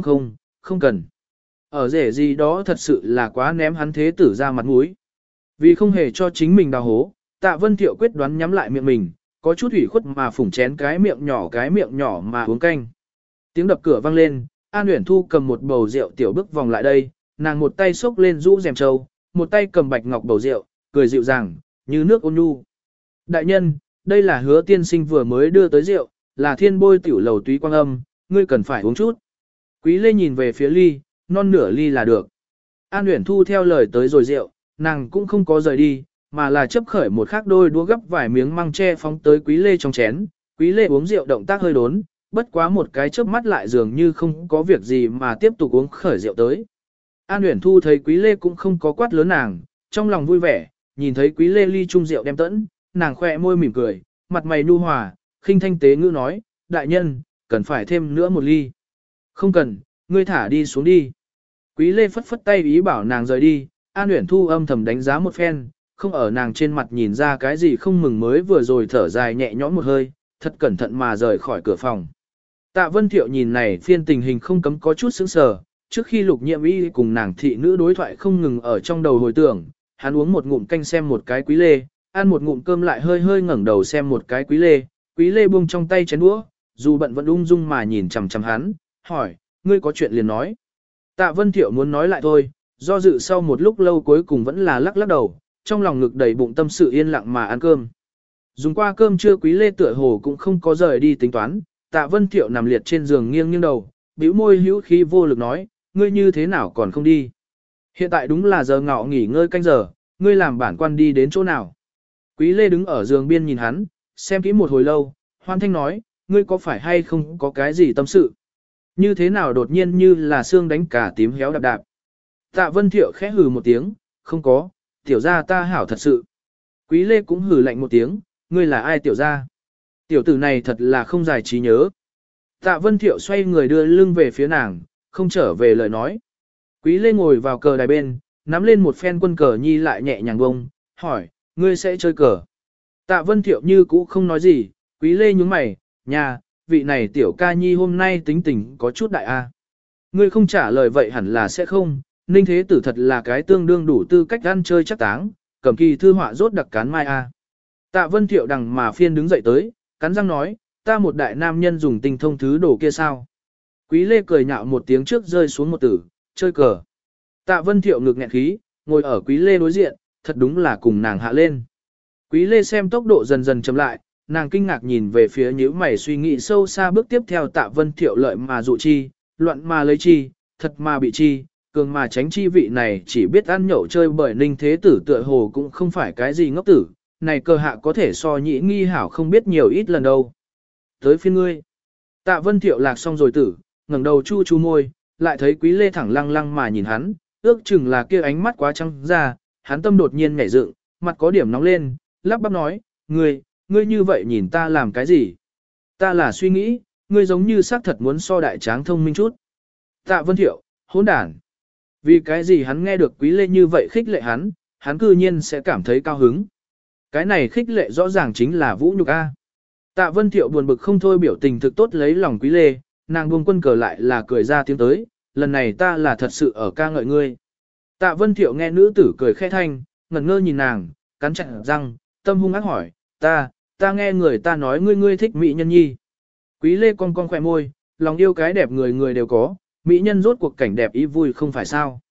không cần. Ở rể gì đó thật sự là quá ném hắn thế tử ra mặt mũi. Vì không hề cho chính mình đào hố, Tạ Vân Thiệu quyết đoán nhắm lại miệng mình, có chút ủy khuất mà phủng chén cái miệng nhỏ mà uống canh. Tiếng đập cửa vang lên, An Uyển Thu cầm một bầu rượu tiểu bước vòng lại đây, nàng một tay xốc lên rũ rèm trâu, một tay cầm bạch ngọc bầu rượu, cười dịu dàng, như nước ôn nhu. Đại nhân, đây là Hứa tiên sinh vừa mới đưa tới rượu, là Thiên Bôi tiểu lầu túy quang âm, ngươi cần phải uống chút. Quý Lê nhìn về phía ly, non nửa ly là được. An Uyển Thu theo lời tới rồi rượu, nàng cũng không có rời đi, mà là chấp khởi một khắc đôi đũa gấp vài miếng măng tre phóng tới Quý Lê trong chén. Quý Lê uống rượu động tác hơi đốn, bất quá một cái chớp mắt lại dường như không có việc gì mà tiếp tục uống khởi rượu tới. An Uyển Thu thấy Quý Lê cũng không có quát lớn nàng, trong lòng vui vẻ, nhìn thấy Quý Lê ly chung rượu đem tẫn, nàng khỏe môi mỉm cười, mặt mày nhu hòa, khinh thanh tế ngữ nói, đại nhân, cần phải thêm nữa một ly. Không cần, ngươi thả đi xuống đi. Quý Lê phất phất tay ý bảo nàng rời đi, An Uyển Thu âm thầm đánh giá một phen, không ở nàng trên mặt nhìn ra cái gì không mừng mới vừa rồi thở dài nhẹ nhõm một hơi, thật cẩn thận mà rời khỏi cửa phòng. Tạ Vân Thiệu nhìn này phiên tình hình không cấm có chút sững sờ, trước khi Lục Nhiệm Y cùng nàng thị nữ đối thoại không ngừng ở trong đầu hồi tưởng, hắn uống một ngụm canh xem một cái Quý Lê, ăn một ngụm cơm lại hơi hơi ngẩng đầu xem một cái Quý Lê buông trong tay chén đũa, dù bận vẫn ung dung mà nhìn chằm chằm hắn, hỏi, ngươi có chuyện liền nói. Tạ Vân Thiệu muốn nói lại thôi, do dự sau một lúc lâu cuối cùng vẫn là lắc lắc đầu, trong lòng ngực đầy bụng tâm sự yên lặng mà ăn cơm. Dùng qua cơm trưa Quý Lê tựa hồ cũng không có rời đi tính toán, Tạ Vân Thiệu nằm liệt trên giường nghiêng nghiêng đầu, bĩu môi hữu khí vô lực nói, ngươi như thế nào còn không đi. Hiện tại đúng là giờ ngọ nghỉ ngơi canh giờ, ngươi làm bản quan đi đến chỗ nào. Quý Lê đứng ở giường biên nhìn hắn, xem kỹ một hồi lâu, hoan thanh nói, ngươi có phải hay không có cái gì tâm sự. Như thế nào đột nhiên như là xương đánh cả tím héo đạp đạp. Tạ Vân Thiệu khẽ hừ một tiếng, không có, tiểu gia ta hảo thật sự. Quý Lê cũng hừ lạnh một tiếng, ngươi là ai tiểu gia? Tiểu tử này thật là không giải trí nhớ. Tạ Vân Thiệu xoay người đưa lưng về phía nàng, không trở về lời nói. Quý Lê ngồi vào cờ đài bên, nắm lên một phen quân cờ nhi lại nhẹ nhàng bông, hỏi, ngươi sẽ chơi cờ. Tạ Vân Thiệu như cũ không nói gì, Quý Lê nhướng mày, nhà, vị này tiểu ca nhi hôm nay tính tình có chút đại a. Ngươi không trả lời vậy hẳn là sẽ không, Ninh Thế Tử thật là cái tương đương đủ tư cách ăn chơi chắc táng, cầm kỳ thư họa rốt đặc cán mai a. Tạ Vân Thiệu đằng mà phiên đứng dậy tới, cắn răng nói, ta một đại nam nhân dùng tinh thông thứ đồ kia sao. Quý Lê cười nhạo một tiếng trước rơi xuống một tử, chơi cờ. Tạ Vân Thiệu ngực nghẹn khí, ngồi ở Quý Lê đối diện, thật đúng là cùng nàng hạ lên. Quý Lê xem tốc độ dần dần chậm lại, nàng kinh ngạc nhìn về phía nhíu mày suy nghĩ sâu xa bước tiếp theo Tạ Vân Thiệu lợi mà dụ chi, loạn mà lấy chi, thật mà bị chi, cường mà tránh chi vị này chỉ biết ăn nhậu chơi bởi Ninh Thế Tử tựa hồ cũng không phải cái gì ngốc tử, này cơ hạ có thể so nhĩ nghi hảo không biết nhiều ít lần đâu. Tới phiên ngươi. Tạ Vân Thiệu lạc xong rồi tử, ngẩng đầu chu chu môi, lại thấy Quý Lê thẳng lăng lăng mà nhìn hắn, ước chừng là kia ánh mắt quá trắng ra, hắn tâm đột nhiên nhảy dựng, mặt có điểm nóng lên, lắp bắp nói, ngươi như vậy nhìn ta làm cái gì? Ta là suy nghĩ, ngươi giống như xác thật muốn so đại tráng thông minh chút. Tạ Vân Thiệu, hỗn đản. Vì cái gì hắn nghe được Quý Lê như vậy khích lệ hắn cư nhiên sẽ cảm thấy cao hứng. Cái này khích lệ rõ ràng chính là vũ nhục A. Tạ Vân Thiệu buồn bực không thôi biểu tình thực tốt lấy lòng Quý Lê, nàng buông quân cờ lại là cười ra tiếng tới, lần này ta là thật sự ở ca ngợi ngươi. Tạ Vân Thiệu nghe nữ tử cười khẽ thanh, ngẩn ngơ nhìn nàng, cắn chặt răng, tâm hung ác hỏi, ta nghe người ta nói ngươi thích mỹ nhân nhi. Quý Lê cong cong khỏe môi, lòng yêu cái đẹp người người đều có, mỹ nhân rốt cuộc cảnh đẹp ý vui không phải sao.